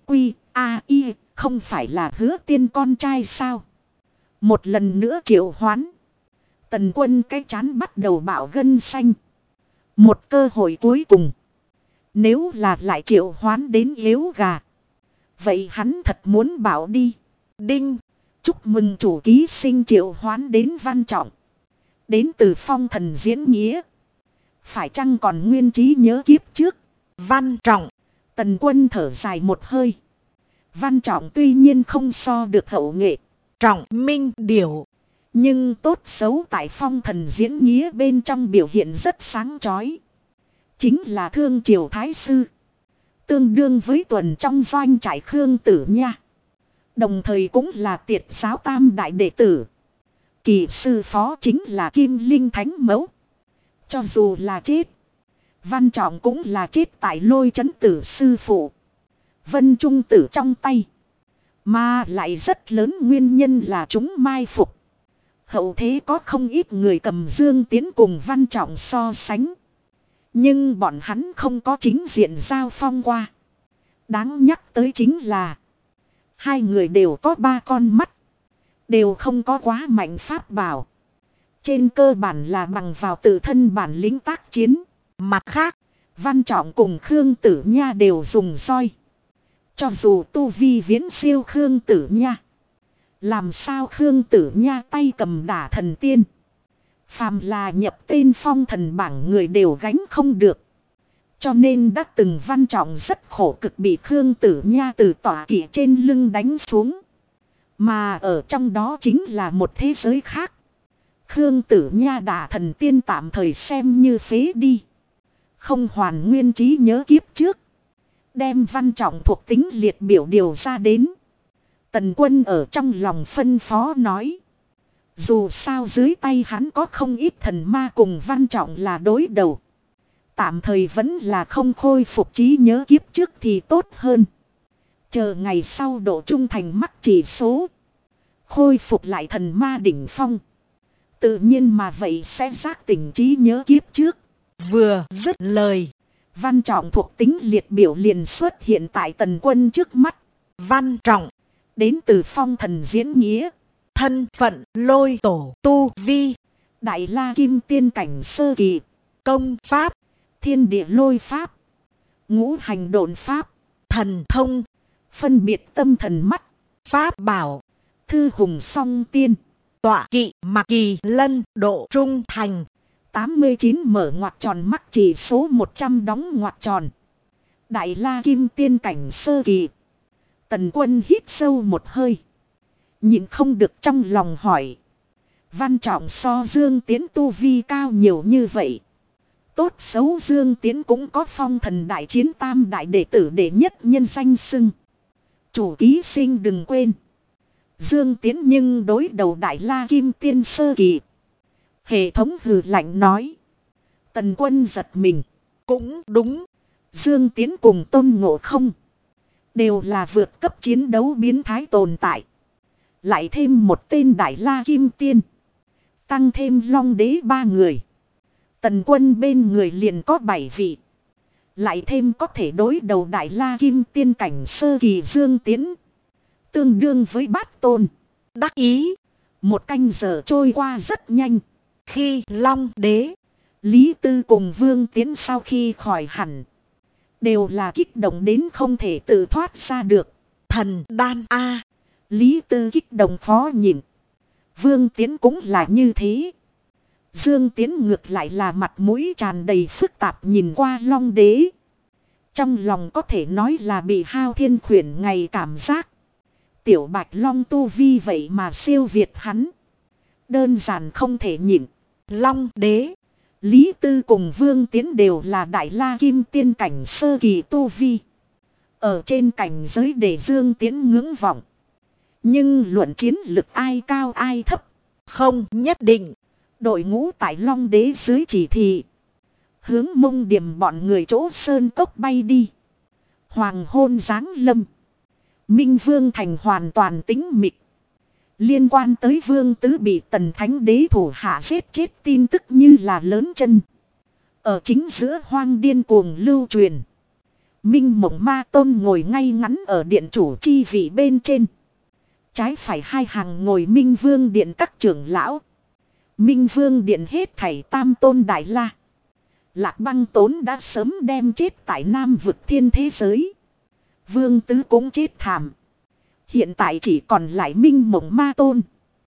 y không phải là Hứa Tiên con trai sao? Một lần nữa triệu hoán. Tần Quân cái chán bắt đầu bạo gân xanh. Một cơ hội cuối cùng. Nếu là lại triệu hoán đến yếu gà. Vậy hắn thật muốn bảo đi. Đinh. Chúc mừng chủ ký sinh triệu hoán đến Văn Trọng. Đến từ Phong Thần Diễn Nghĩa. Phải chăng còn nguyên trí nhớ kiếp trước. Văn Trọng. Tần Quân thở dài một hơi. Văn Trọng tuy nhiên không so được hậu nghệ. Trọng Minh Điểu. Nhưng tốt xấu tại Phong Thần Diễn Nghĩa bên trong biểu hiện rất sáng chói. Chính là Thương Triều Thái Sư. Tương đương với tuần trong doanh trại Khương Tử Nha. Đồng thời cũng là Tiệt giáo tam đại đệ tử. Kỳ sư phó chính là Kim Linh Thánh Mẫu. Cho dù là chết. Văn Trọng cũng là chết tại Lôi Chấn Tử sư phụ. Vân Trung Tử trong tay. Mà lại rất lớn nguyên nhân là chúng mai phục. Hậu thế có không ít người cầm Dương Tiến cùng Văn Trọng so sánh. Nhưng bọn hắn không có chính diện giao phong qua. Đáng nhắc tới chính là. Hai người đều có 3 con mắt. Đều không có quá mạnh pháp bảo. Trên cơ bản là bằng vào tự thân bản lĩnh tác chiến. Mặt khác, Văn Trọng cùng Khương Tử Nha đều dùng roi. Cho dù tu vi viễn siêu Khương Tử Nha. Làm sao Khương Tử Nha tay cầm đả thần tiên. Phàm là nhập tên phong thần bảng người đều gánh không được. Cho nên đã từng Văn Trọng rất khổ cực bị Khương Tử Nha từ tỏa kỵ trên lưng đánh xuống. Mà ở trong đó chính là một thế giới khác. Khương Tử Nha đả thần tiên tạm thời xem như phế đi. không hoàn nguyên trí nhớ kiếp trước. Đem Văn Trọng thuộc tính liệt biểu điều ra đến. Tần Quân ở trong lòng phân phó nói. Dù sao dưới tay hắn có không ít thần ma cùng Văn Trọng là đối đầu. Tạm thời vẫn là không khôi phục trí nhớ kiếp trước thì tốt hơn. Chờ ngày sau độ trung thành mắc chỉ số. Khôi phục lại thần ma đỉnh phong. Tự nhiên mà vậy sẽ giác tỉnh trí nhớ kiếp trước. Vừa dứt lời. Văn Trọng thuộc tính liệt biểu liền xuất hiện tại Tần Quân trước mắt. Văn Trọng. Đến từ phong thần diễn nghĩa. Thân phận lôi tổ tu vi. Đại la kim tiên cảnh sơ kỳ. Công pháp. Thiên địa lôi pháp. Ngũ hành độn pháp. Thần thông. Phân biệt tâm thần mắt. Pháp bảo. Thư hùng song tiên. Tọa kỵ mặc kỳ lân độ trung thành. 89 mở ngoặc tròn mắc chỉ số 100 đóng ngoặc tròn. Đại la kim tiên cảnh sơ kỳ. Tần Quân hít sâu một hơi. Nhìn không được trong lòng hỏi. Văn Trọng so Dương Tiến tu vi cao nhiều như vậy. Tốt xấu Dương Tiến cũng có phong thần đại chiến tam đại đệ tử đệ nhất nhân danh xưng. Chủ ký sinh đừng quên. Dương Tiến nhưng đối đầu đại la kim tiên sơ kỳ. Hệ thống hừ lạnh nói. Tần Quân giật mình. Cũng đúng. Dương Tiến cùng Tôn Ngộ Không. Đều là vượt cấp chiến đấu biến thái tồn tại. Lại thêm một tên đại la kim tiên. Tăng thêm Long Đế 3 người. Tần Quân bên người liền có 7 vị. Lại thêm có thể đối đầu đại la kim tiên cảnh sơ kỳ Dương Tiến. Tương đương với Bát Tôn. Đắc ý. Một canh giờ trôi qua rất nhanh. Khi Long Đế, Lý Tư cùng Vương Tiến sau khi khỏi hẳn. Đều là kích động đến không thể tự thoát ra được. Thần đan A. Lý Tư kích động khó nhìn. Vương Tiến cũng là như thế. Dương Tiến ngược lại là mặt mũi tràn đầy phức tạp nhìn qua Long Đế. Trong lòng có thể nói là bị hao thiên khuyển ngày cảm giác. Tiểu Bạch Long tu vi vậy mà siêu việt hắn. Đơn giản không thể nhịn. Long Đế, Lý Tư cùng Vương Tiến đều là đại la kim tiên cảnh sơ kỳ tu vi. Ở trên cảnh giới để Dương Tiến ngưỡng vọng. Nhưng luận chiến lực ai cao ai thấp. Không nhất định. Đội ngũ tại Long Đế dưới chỉ thị. Hướng Mông Điểm bọn người chỗ sơn cốc bay đi. Hoàng hôn giáng lâm. Minh Vương thành hoàn toàn tĩnh mịch. Liên quan tới Vương Tứ bị Tần Thánh Đế thủ hạ giết chết tin tức như là lớn chân. Ở chính giữa hoang điên cuồng lưu truyền. Minh Mộng Ma Tôn ngồi ngay ngắn ở điện chủ chi vị bên trên. Trái phải hai hàng ngồi Minh Vương điện các trưởng lão. Minh Vương điện hết thảy tam tôn đại la. Lạc Băng Tốn đã sớm đem chết tại Nam vực thiên thế giới. Vương Tứ cũng chết thảm. Hiện tại chỉ còn lại Minh Mộng Ma Tôn.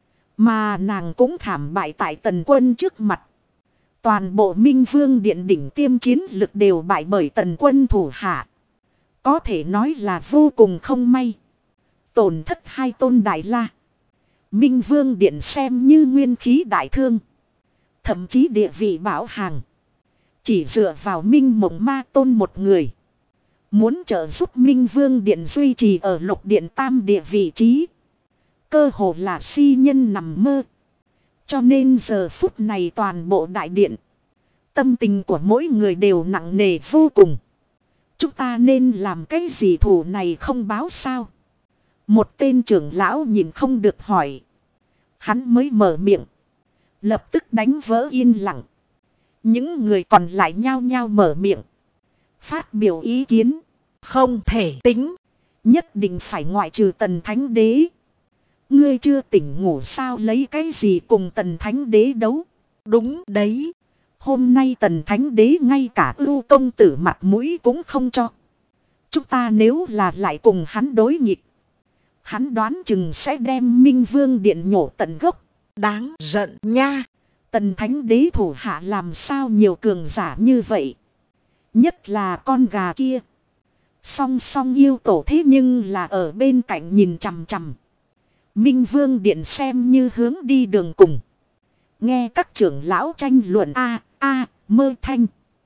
Mà nàng cũng thảm bại tại Tần Quân trước mặt. Toàn bộ Minh Vương điện đỉnh tiêm chiến lực đều bại bởi Tần Quân thủ hạ. Có thể nói là vô cùng không may. Tổn thất hai tôn đại la. Minh Vương điện xem như nguyên khí đại thương. Thậm chí địa vị bảo hàng. Chỉ dựa vào Minh Mộng Ma Tôn một người. Muốn trợ giúp Minh Vương điện duy trì ở lục điện tam địa vị trí. Cơ hồ là si nhân nằm mơ. Cho nên giờ phút này toàn bộ đại điện. Tâm tình của mỗi người đều nặng nề vô cùng. Chúng ta nên làm cái gì thủ này không báo sao? Một tên trưởng lão nhìn không được hỏi. Hắn mới mở miệng. Lập tức đánh vỡ yên lặng. Những người còn lại nhao nhao mở miệng. Phát biểu ý kiến. Không thể tính. Nhất định phải ngoại trừ Tần Thánh Đế. Ngươi chưa tỉnh ngủ sao lấy cái gì cùng Tần Thánh Đế đấu? Đúng đấy. Hôm nay Tần Thánh Đế ngay cả Ưu công tử mặt mũi cũng không cho. Chúng ta nếu là lại cùng hắn đối nghịch. Hắn đoán chừng sẽ đem Minh Vương điện nhổ tận gốc. Đáng giận nha. Tần Thánh Đế thủ hạ làm sao nhiều cường giả như vậy. Nhất là con gà kia. Song song yêu tổ thế nhưng là ở bên cạnh nhìn chằm chằm. Minh Vương điện xem như hướng đi đường cùng. Nghe các trưởng lão tranh luận mơ thanh.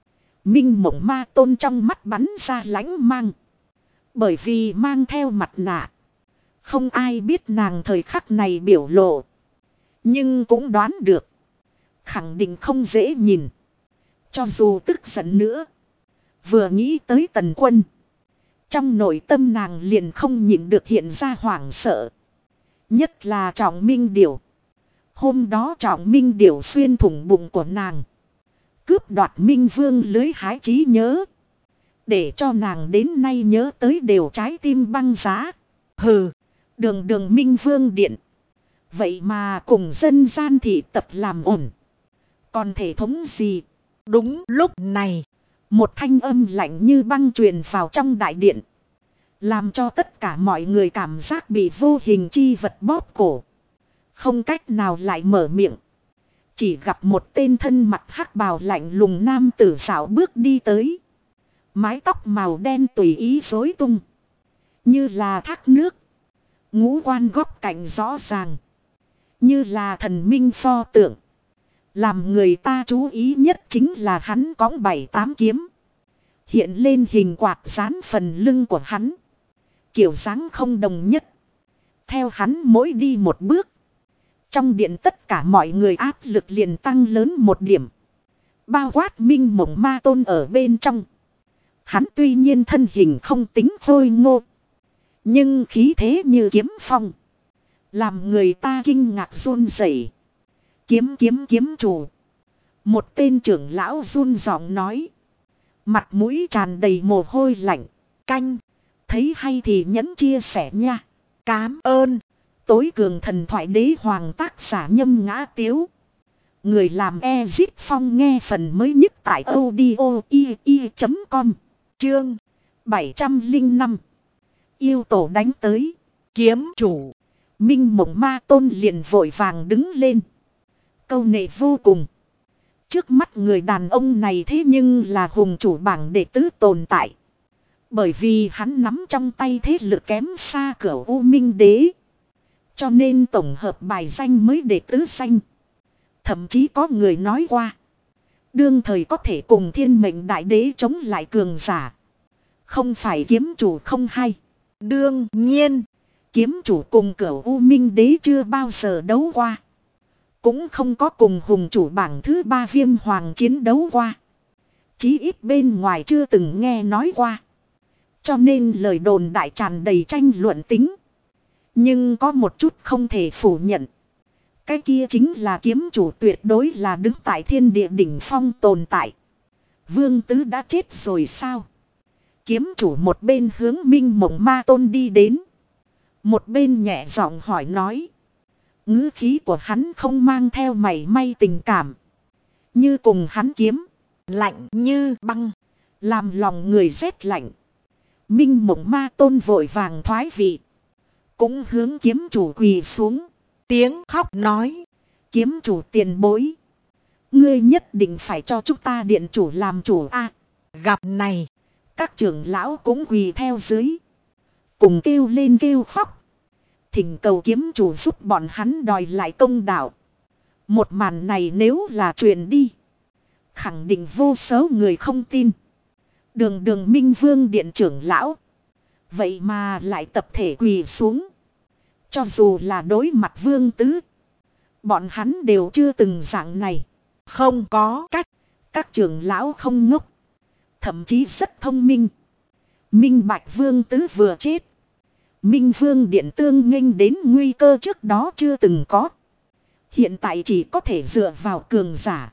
Minh Mộng Ma Tôn trong mắt bắn ra lánh mang. Bởi vì mang theo mặt nạ. Không ai biết nàng thời khắc này biểu lộ. Nhưng cũng đoán được. Khẳng định không dễ nhìn. Cho dù tức giận nữa. Vừa nghĩ tới Tần Quân. Trong nội tâm nàng liền không nhịn được hiện ra hoảng sợ. Nhất là Trọng Minh Điểu. Hôm đó Trọng Minh Điểu xuyên thủng bụng của nàng. Cướp đoạt Minh Vương lưới hái trí nhớ. Để cho nàng đến nay nhớ tới đều trái tim băng giá. Hừ, đường Minh Vương điện. Vậy mà cùng dân gian thị tập làm ổn. Còn thể thống gì? Đúng lúc này. Một thanh âm lạnh như băng truyền vào trong đại điện. Làm cho tất cả mọi người cảm giác bị vô hình chi vật bóp cổ. Không cách nào lại mở miệng. Chỉ gặp một tên thân mặc hắc bào lạnh lùng nam tử xảo bước đi tới. Mái tóc màu đen tùy ý rối tung. Như là thác nước. Ngũ quan góc cạnh rõ ràng. Như là thần minh pho tượng. Làm người ta chú ý nhất chính là hắn cõng 7-8 kiếm. Hiện lên hình quạt dán phần lưng của hắn. Kiểu dáng không đồng nhất. Theo hắn mỗi đi một bước. Trong điện tất cả mọi người áp lực liền tăng lớn một điểm. Bao quát Minh Mộng Ma Tôn ở bên trong. Hắn tuy nhiên thân hình không tính khôi ngô. Nhưng khí thế như kiếm phong. Làm người ta kinh ngạc run rẩy. Kiếm chủ. Một tên trưởng lão run giọng nói. Mặt mũi tràn đầy mồ hôi lạnh. Canh. Thấy hay thì nhẫn chia sẻ nha. Cám ơn. Tối cường thần thoại đế hoàng tác giả Nhâm Ngã Tiếu. Người làm Ezip Phong nghe phần mới nhất tại audio.com. Chương 705. Yêu tổ đánh tới. Kiếm chủ. Minh Mộng Ma Tôn liền vội vàng đứng lên. Câu nệ vô cùng. Trước mắt người đàn ông này thế nhưng là hùng chủ bảng đệ tứ tồn tại. Bởi vì hắn nắm trong tay thế lực kém xa Cửu U Minh Đế. Cho nên tổng hợp bài danh mới đệ tứ danh. Thậm chí có người nói qua. Đương thời có thể cùng Thiên Mệnh Đại Đế chống lại cường giả. Không phải kiếm chủ không hay. Đương nhiên, kiếm chủ cùng Cửu U Minh Đế chưa bao giờ đấu qua. Cũng không có cùng hùng chủ bảng thứ 3 Viêm Hoàng chiến đấu qua. Chí ít bên ngoài chưa từng nghe nói qua. Cho nên lời đồn đại tràn đầy tranh luận tính. Nhưng có một chút không thể phủ nhận. Cái kia chính là kiếm chủ tuyệt đối là đứng tại thiên địa đỉnh phong tồn tại. Vương Tứ đã chết rồi sao? Kiếm chủ một bên hướng Minh Mộng Ma Tôn đi đến. Một bên nhẹ giọng hỏi nói. Ngữ khí của hắn không mang theo mảy may tình cảm. Như cùng hắn kiếm. Lạnh như băng. Làm lòng người rét lạnh. Minh Mộng Ma Tôn vội vàng thoái vị. Cũng hướng kiếm chủ quỳ xuống. Tiếng khóc nói. Kiếm chủ tiền bối. Ngươi nhất định phải cho chúng ta điện chủ làm chủ a. Gặp này. Các trưởng lão cũng quỳ theo dưới. Cùng kêu lên kêu khóc. Thỉnh cầu kiếm chủ giúp bọn hắn đòi lại công đạo. Một màn này nếu là truyền đi. Khẳng định vô số người không tin. Đường Minh Vương điện trưởng lão. Vậy mà lại tập thể quỳ xuống. Cho dù là đối mặt Vương Tứ. Bọn hắn đều chưa từng dạng này. Không có cách. Các trưởng lão không ngốc. Thậm chí rất thông minh. Minh Bạch Vương Tứ vừa chết. Minh Vương điện tương nghênh đến nguy cơ trước đó chưa từng có. Hiện tại chỉ có thể dựa vào cường giả.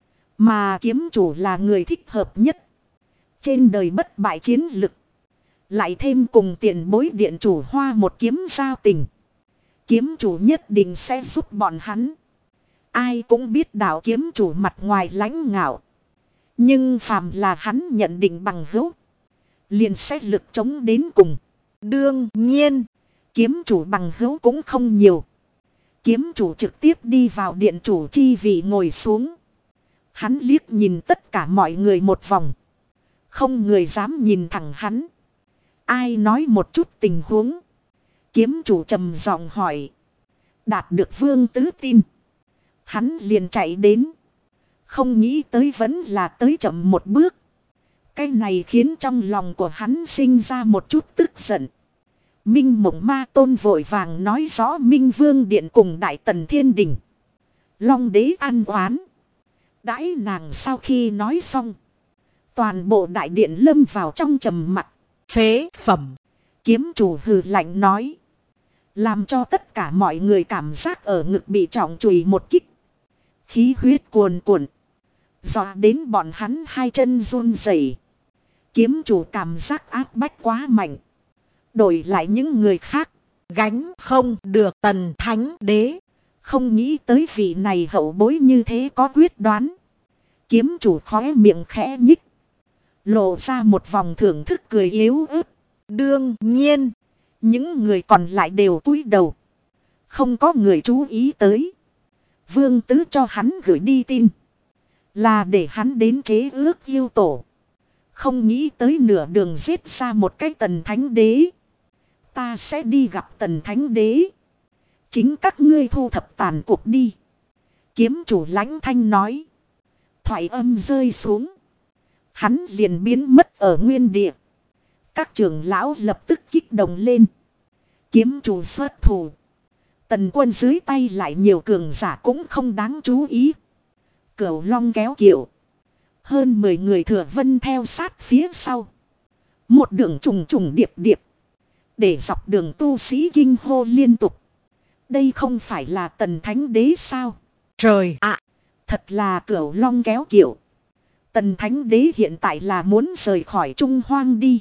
Mà kiếm chủ là người thích hợp nhất. Trên đời bất bại chiến lực. Lại thêm cùng tiền bối điện chủ hoa một kiếm giao tình. Kiếm chủ nhất định sẽ giúp bọn hắn. Ai cũng biết đạo kiếm chủ mặt ngoài lãnh ngạo. Nhưng phàm là hắn nhận định bằng hữu. Liền sẽ lực chống đến cùng. Đương nhiên, kiếm chủ bằng hữu cũng không nhiều. Kiếm chủ trực tiếp đi vào điện chủ chi vị ngồi xuống. Hắn liếc nhìn tất cả mọi người một vòng. Không người dám nhìn thẳng hắn. Ai nói một chút tình huống. Kiếm chủ trầm giọng hỏi. Đạt được Vương Tứ tin. Hắn liền chạy đến. Không nghĩ tới vẫn là tới chậm một bước. Cái này khiến trong lòng của hắn sinh ra một chút tức giận. Minh Mộng Ma Tôn vội vàng nói rõ Minh Vương Điện cùng Đại Tần Thiên Đình. Long đế ăn oán. Đãi nàng sau khi nói xong. Toàn bộ đại điện lâm vào trong trầm mặc. Phế phẩm. Kiếm chủ hừ lạnh nói. Làm cho tất cả mọi người cảm giác ở ngực bị trọng chùy một kích. Khí huyết cuồn cuộn. Dọa đến bọn hắn hai chân run rẩy. Kiếm chủ cảm giác áp bách quá mạnh. Đổi lại những người khác. Gánh không được Tần Thánh Đế. Không nghĩ tới vị này hậu bối như thế có quyết đoán. Kiếm chủ khóe miệng khẽ nhích. Lộ ra một vòng thưởng thức cười yếu ớt. Đương nhiên. Những người còn lại đều cúi đầu. Không có người chú ý tới. Vương Tứ cho hắn gửi đi tin. Là để hắn đến chế ước yêu tổ. Không nghĩ tới nửa đường giết ra một cái Tần Thánh Đế. Ta sẽ đi gặp Tần Thánh Đế. Chính các ngươi thu thập tàn cuộc đi. Kiếm chủ lãnh thanh nói. Thoại âm rơi xuống. Hắn liền biến mất ở nguyên địa. Các trưởng lão lập tức kích động lên. Kiếm chủ xuất thủ. Tần quân dưới tay lại nhiều cường giả cũng không đáng chú ý. Cửu Long kéo kiệu. Hơn 10 người Thừa Vân theo sát phía sau. Một đường trùng trùng điệp điệp. Để dọc đường tu sĩ kinh hô liên tục. Đây không phải là Tần Thánh Đế sao? Trời ạ! Thật là Cửu Long kéo kiệu. Tần Thánh Đế hiện tại là muốn rời khỏi Trung Hoang đi.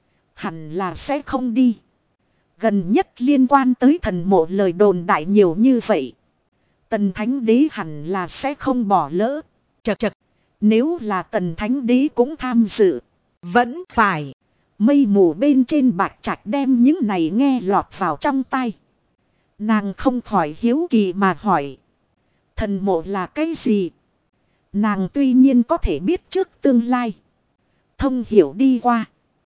Hẳn là sẽ không đi. Gần nhất liên quan tới thần mộ lời đồn đại nhiều như vậy. Tần Thánh Đế hẳn là sẽ không bỏ lỡ. Chật chật. Nếu là Tần Thánh Đế cũng tham dự. Vẫn phải. Mây mù bên trên Bạch Trạch đem những này nghe lọt vào trong tai. Nàng không khỏi hiếu kỳ mà hỏi. Thần mộ là cái gì? Nàng tuy nhiên có thể biết trước tương lai. Thông hiểu đi qua.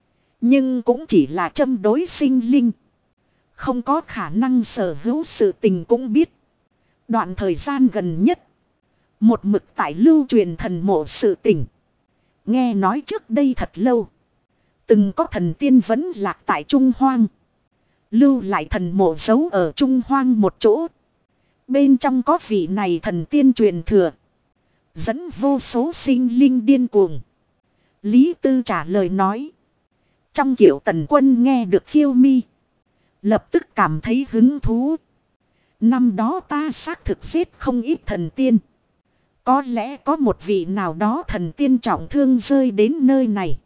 Nhưng cũng chỉ là châm đối sinh linh. Không có khả năng sở hữu sự tình cũng biết. Đoạn thời gian gần nhất. Một mực tại lưu truyền thần mộ sự tình. Nghe nói trước đây thật lâu. Từng có thần tiên vẫn lạc tại Trung Hoang. Lưu lại thần mộ giấu ở Trung Hoang một chỗ. Bên trong có vị này thần tiên truyền thừa. Dẫn vô số sinh linh điên cuồng. Lý Tư trả lời nói. Trong kiểu Tần Quân nghe được khiêu mi. Lập tức cảm thấy hứng thú. Năm đó ta xác thực giết không ít thần tiên. Có lẽ có một vị nào đó thần tiên trọng thương rơi đến nơi này.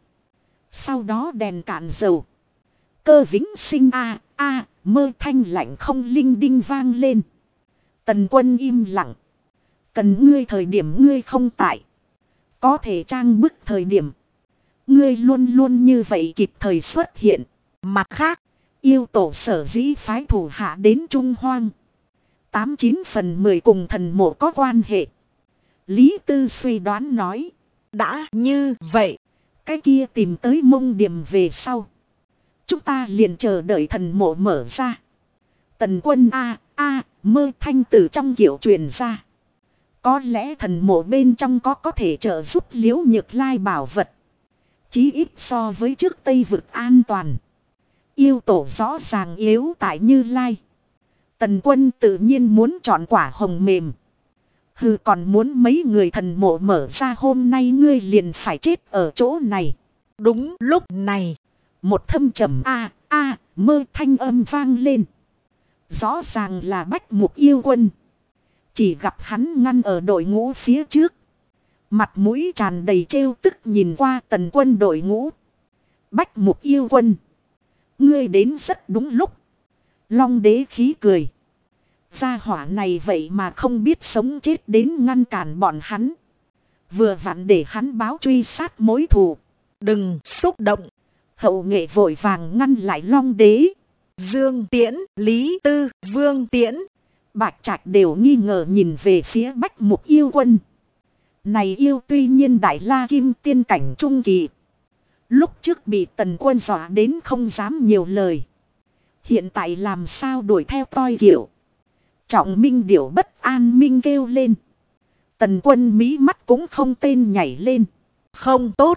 Sau đó đèn cạn dầu. Cơ vĩnh sinh mơ thanh lạnh không linh đinh vang lên. Tần Quân im lặng. Cần ngươi thời điểm ngươi không tại. Có thể trang bức thời điểm. Ngươi luôn luôn như vậy kịp thời xuất hiện. Mặt khác, yêu tổ sở dĩ phái thủ hạ đến Trung Hoang. 89 phần 10 cùng thần mộ có quan hệ. Lý Tư suy đoán nói. Đã như vậy. Cái kia tìm tới Mông Điểm về sau. Chúng ta liền chờ đợi thần mộ mở ra. Tần Quân mơ thanh từ trong kiểu truyền ra. Có lẽ thần mộ bên trong có thể trợ giúp Liễu Nhược Lai bảo vật. Chí ít so với trước Tây vực an toàn. Yêu tổ rõ ràng yếu tại Như Lai. Tần Quân tự nhiên muốn chọn quả hồng mềm. Hừ, còn muốn mấy người thần mộ mở ra hôm nay ngươi liền phải chết ở chỗ này. Đúng lúc này. Một thâm trầm mơ thanh âm vang lên. Rõ ràng là Bách Mục Yêu Quân. Chỉ gặp hắn ngăn ở đội ngũ phía trước. Mặt mũi tràn đầy trêu tức nhìn qua Tần Quân đội ngũ. Bách Mục Yêu Quân. Ngươi đến rất đúng lúc. Long đế khí cười. Gia hỏa này vậy mà không biết sống chết đến ngăn cản bọn hắn. Vừa vặn để hắn báo truy sát mối thù. Đừng xúc động. Hậu nghệ vội vàng ngăn lại Long đế. Dương Tiễn, Lý Tư, Vương Tiễn. Bạch Trạch đều nghi ngờ nhìn về phía Bách Mục Yêu Quân. Này yêu tuy nhiên đại la kim tiên cảnh trung kỳ. Lúc trước bị Tần Quân dọa đến không dám nhiều lời. Hiện tại làm sao đuổi theo toi kiểu. Trọng Minh Điểu bất an minh kêu lên. Tần Quân mí mắt cũng không tên nhảy lên. Không tốt.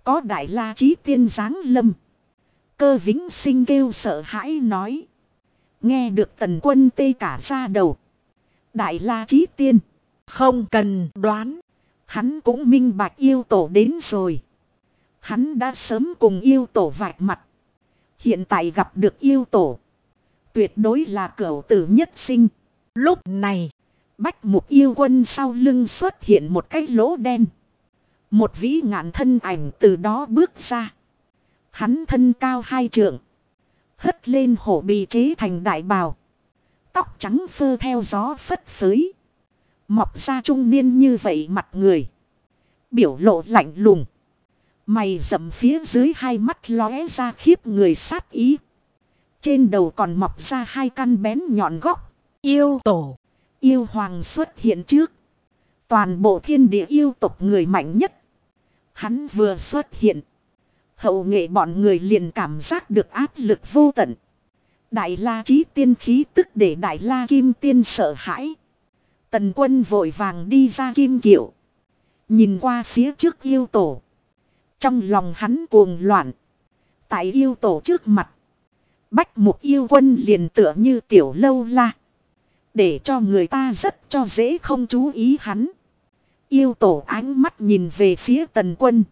Có Đại La Chí Tiên giáng lâm. Cơ Vĩnh Sinh kêu sợ hãi nói. Nghe được Tần Quân tê cả da đầu. Đại La Chí Tiên. Không cần đoán. Hắn cũng minh bạch yêu tổ đến rồi. Hắn đã sớm cùng yêu tổ vạch mặt. Hiện tại gặp được yêu tổ. Tuyệt đối là cửu tử nhất sinh. Lúc này. Bách Mục Yêu Quân sau lưng xuất hiện một cái lỗ đen. Một vĩ ngạn thân ảnh từ đó bước ra. Hắn thân cao 2 trượng. Hất lên hổ bì chế thành đại bào. Tóc trắng phơ theo gió phất phới. Mọc ra trung niên như vậy mặt người. Biểu lộ lạnh lùng. Mày rậm phía dưới hai mắt lóe ra khiếp người sát ý. Trên đầu còn mọc ra 2 căn bén nhọn góc. Yêu tổ. Yêu hoàng xuất hiện trước. Toàn bộ thiên địa yêu tộc người mạnh nhất. Hắn vừa xuất hiện. Hậu nghệ bọn người liền cảm giác được áp lực vô tận. Đại La Chí Tiên khí tức để Đại La Kim Tiên sợ hãi. Tần Quân vội vàng đi ra kim kiệu. Nhìn qua phía trước yêu tổ. Trong lòng hắn cuồng loạn. Tại yêu tổ trước mặt. Bách Mục Yêu Quân liền tựa như tiểu lâu la. Để cho người ta rất cho dễ không chú ý hắn. Yêu tổ ánh mắt nhìn về phía Tần Quân.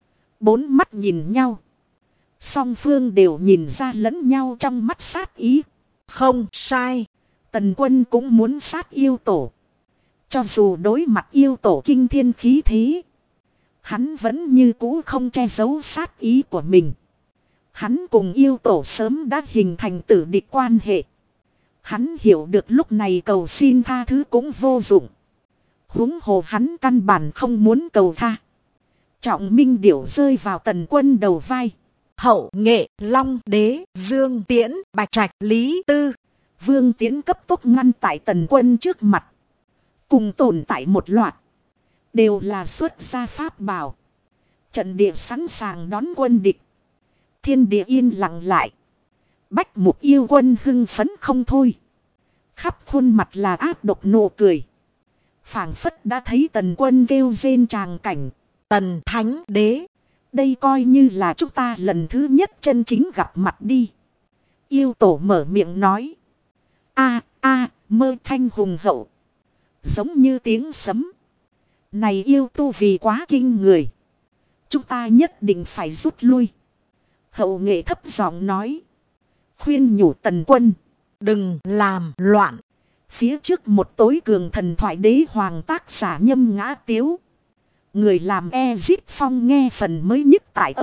4 mắt nhìn nhau. Song phương đều nhìn ra lẫn nhau trong mắt sát ý. Không sai. Tần Quân cũng muốn sát yêu tổ. Cho dù đối mặt yêu tổ kinh thiên khí thế. Hắn vẫn như cũ không che giấu sát ý của mình. Hắn cùng yêu tổ sớm đã hình thành tử địch quan hệ. Hắn hiểu được lúc này cầu xin tha thứ cũng vô dụng. Huống hồ hắn căn bản không muốn cầu tha. Trọng minh điểu rơi vào Tần Quân đầu vai. Hậu nghệ, Long Đế, Dương Tiễn, Bạch Trạch, Lý Tư. Vương Tiễn cấp tốc ngăn tại Tần Quân trước mặt. Cùng tồn tại một loạt. Đều là xuất gia pháp bảo. Trận địa sẵn sàng đón quân địch. Thiên địa yên lặng lại. Bách Mục Yêu Quân hưng phấn không thôi. Khắp khuôn mặt là ác độc nụ cười. Phảng phất đã thấy Tần Quân kêu rên tràng cảnh. Tần Thánh Đế. Đây coi như là chúng ta lần thứ nhất chân chính gặp mặt đi. Yêu tổ mở miệng nói. Mơ thanh hùng hậu. Giống như tiếng sấm. Này yêu tu vì quá kinh người. Chúng ta nhất định phải rút lui. Hậu nghệ thấp giọng nói. Khuyên nhủ Tần Quân. Đừng làm loạn. Phía trước một tối cường thần thoại đế hoàng tác giả Nhâm Ngã Tiếu. Người làm Ezit Phong nghe phần mới nhất tại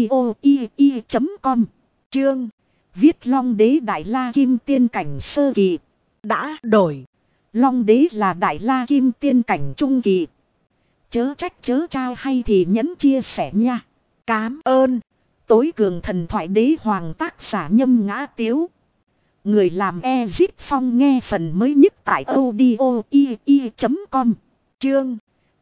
audio.com. Chương. Viết Long Đế Đại La Kim Tiên cảnh sơ kỳ. Đã đổi. Long Đế là Đại La Kim Tiên cảnh trung kỳ. Chớ trách chớ trao hay thì nhẫn chia sẻ nha. Cám ơn. Tối cường thần thoại đế hoàng tác giả Nhâm Ngã Tiếu. Người làm Ezit Phong nghe phần mới nhất tại audio.com. Chương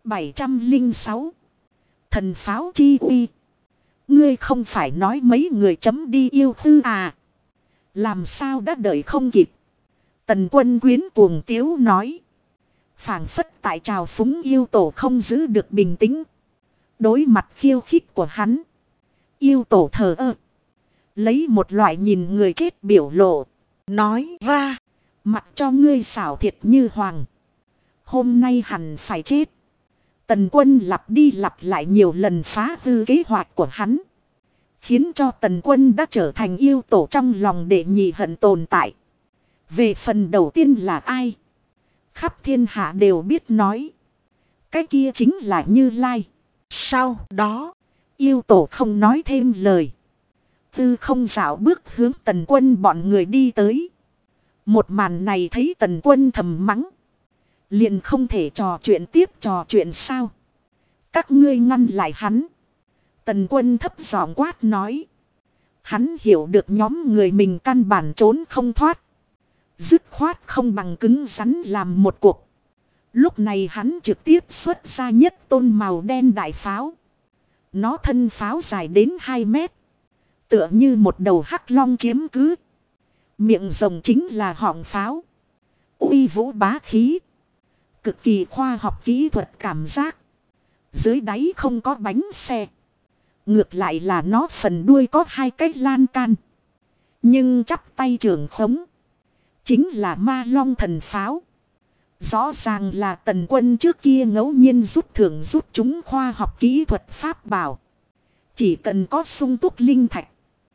706. Thần pháo chi uy. Ngươi không phải nói mấy người chấm đi yêu tư à? Làm sao đã đợi không kịp? Tần Quân quyến cuồng tiếu nói. Phảng phất tại trào phúng yêu tổ không giữ được bình tĩnh. Đối mặt khiêu khích của hắn. Yêu tổ thờ ơ. Lấy một loại nhìn người chết biểu lộ. Nói ra. Mặc cho ngươi xảo thiệt như hoàng. Hôm nay hẳn phải chết. Tần Quân lặp đi lặp lại nhiều lần phá hư kế hoạch của hắn. Khiến cho Tần Quân đã trở thành yêu tổ trong lòng đệ nhị hận tồn tại. Về phần đầu tiên là ai? Khắp thiên hạ đều biết nói. Cái kia chính là Như Lai. Sau đó, yêu tổ không nói thêm lời. Tư không dạo bước hướng Tần Quân bọn người đi tới. Một màn này thấy Tần Quân thầm mắng. Liền không thể trò chuyện tiếp trò chuyện sao? Các ngươi ngăn lại hắn. Tần Quân thấp giọng quát nói. Hắn hiểu được nhóm người mình căn bản trốn không thoát. Dứt khoát không bằng cứng rắn làm một cuộc. Lúc này hắn trực tiếp xuất ra nhất tôn màu đen đại pháo. Nó thân pháo dài đến 2 mét. Tựa như một đầu hắc long chiếm cứ. Miệng rồng chính là họng pháo. Uy vũ bá khí. Cực kỳ khoa học kỹ thuật cảm giác. Dưới đáy không có bánh xe. Ngược lại là nó phần đuôi có hai cái lan can. Nhưng chắp tay trường khống. Chính là ma long thần pháo. Rõ ràng là Tần Quân trước kia ngẫu nhiên rút thưởng giúp chúng khoa học kỹ thuật pháp bảo. Chỉ cần có sung túc linh thạch.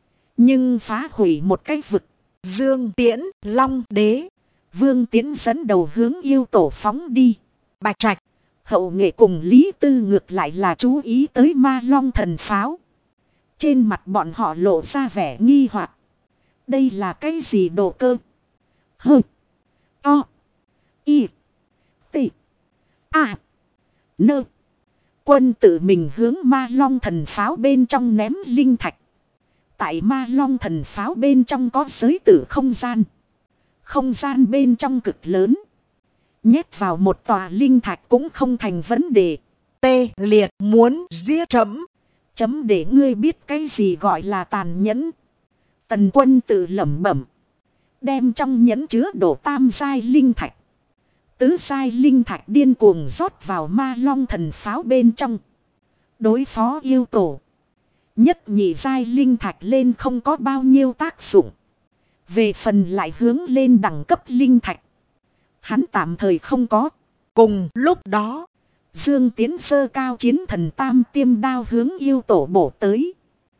Nhưng phá hủy một cái vực. Dương Tiễn, Long Đế. Vương Tiễn dẫn đầu hướng yêu tổ phóng đi. Bạch Trạch, Hậu Nghệ cùng Lý Tư ngược lại là chú ý tới ma long thần pháo. Trên mặt bọn họ lộ ra vẻ nghi hoặc. Đây là cái gì đồ cơ? Hơ. To. Y. T. A. Nơ. Quân tự mình hướng ma long thần pháo bên trong ném linh thạch. Tại ma long thần pháo bên trong có giới tử không gian. Không gian bên trong cực lớn. Nhét vào một tòa linh thạch cũng không thành vấn đề. Tê liệt muốn giết chấm. Chấm để ngươi biết cái gì gọi là tàn nhẫn. Tần Quân tự lẩm bẩm. Đem trong nhẫn chứa đổ tam giai linh thạch. Tứ giai linh thạch điên cuồng rót vào ma long thần pháo bên trong. Đối phó yêu tổ. Nhất nhị giai linh thạch lên không có bao nhiêu tác dụng. Về phần lại hướng lên đẳng cấp linh thạch. Hắn tạm thời không có. Cùng lúc đó. Dương Tiến sơ cao chiến thần tam tiêm đao hướng yêu tổ bổ tới.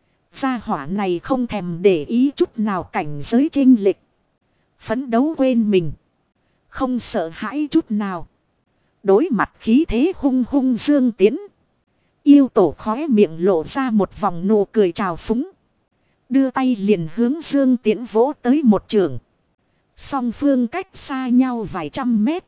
Gia hỏa này không thèm để ý chút nào cảnh giới chênh lệch. Phấn đấu quên mình. Không sợ hãi chút nào. Đối mặt khí thế hung hung Dương Tiến. Yêu tổ khóe miệng lộ ra một vòng nụ cười trào phúng. Đưa tay liền hướng Dương Tiến vỗ tới một trường. Song phương cách xa nhau vài trăm mét.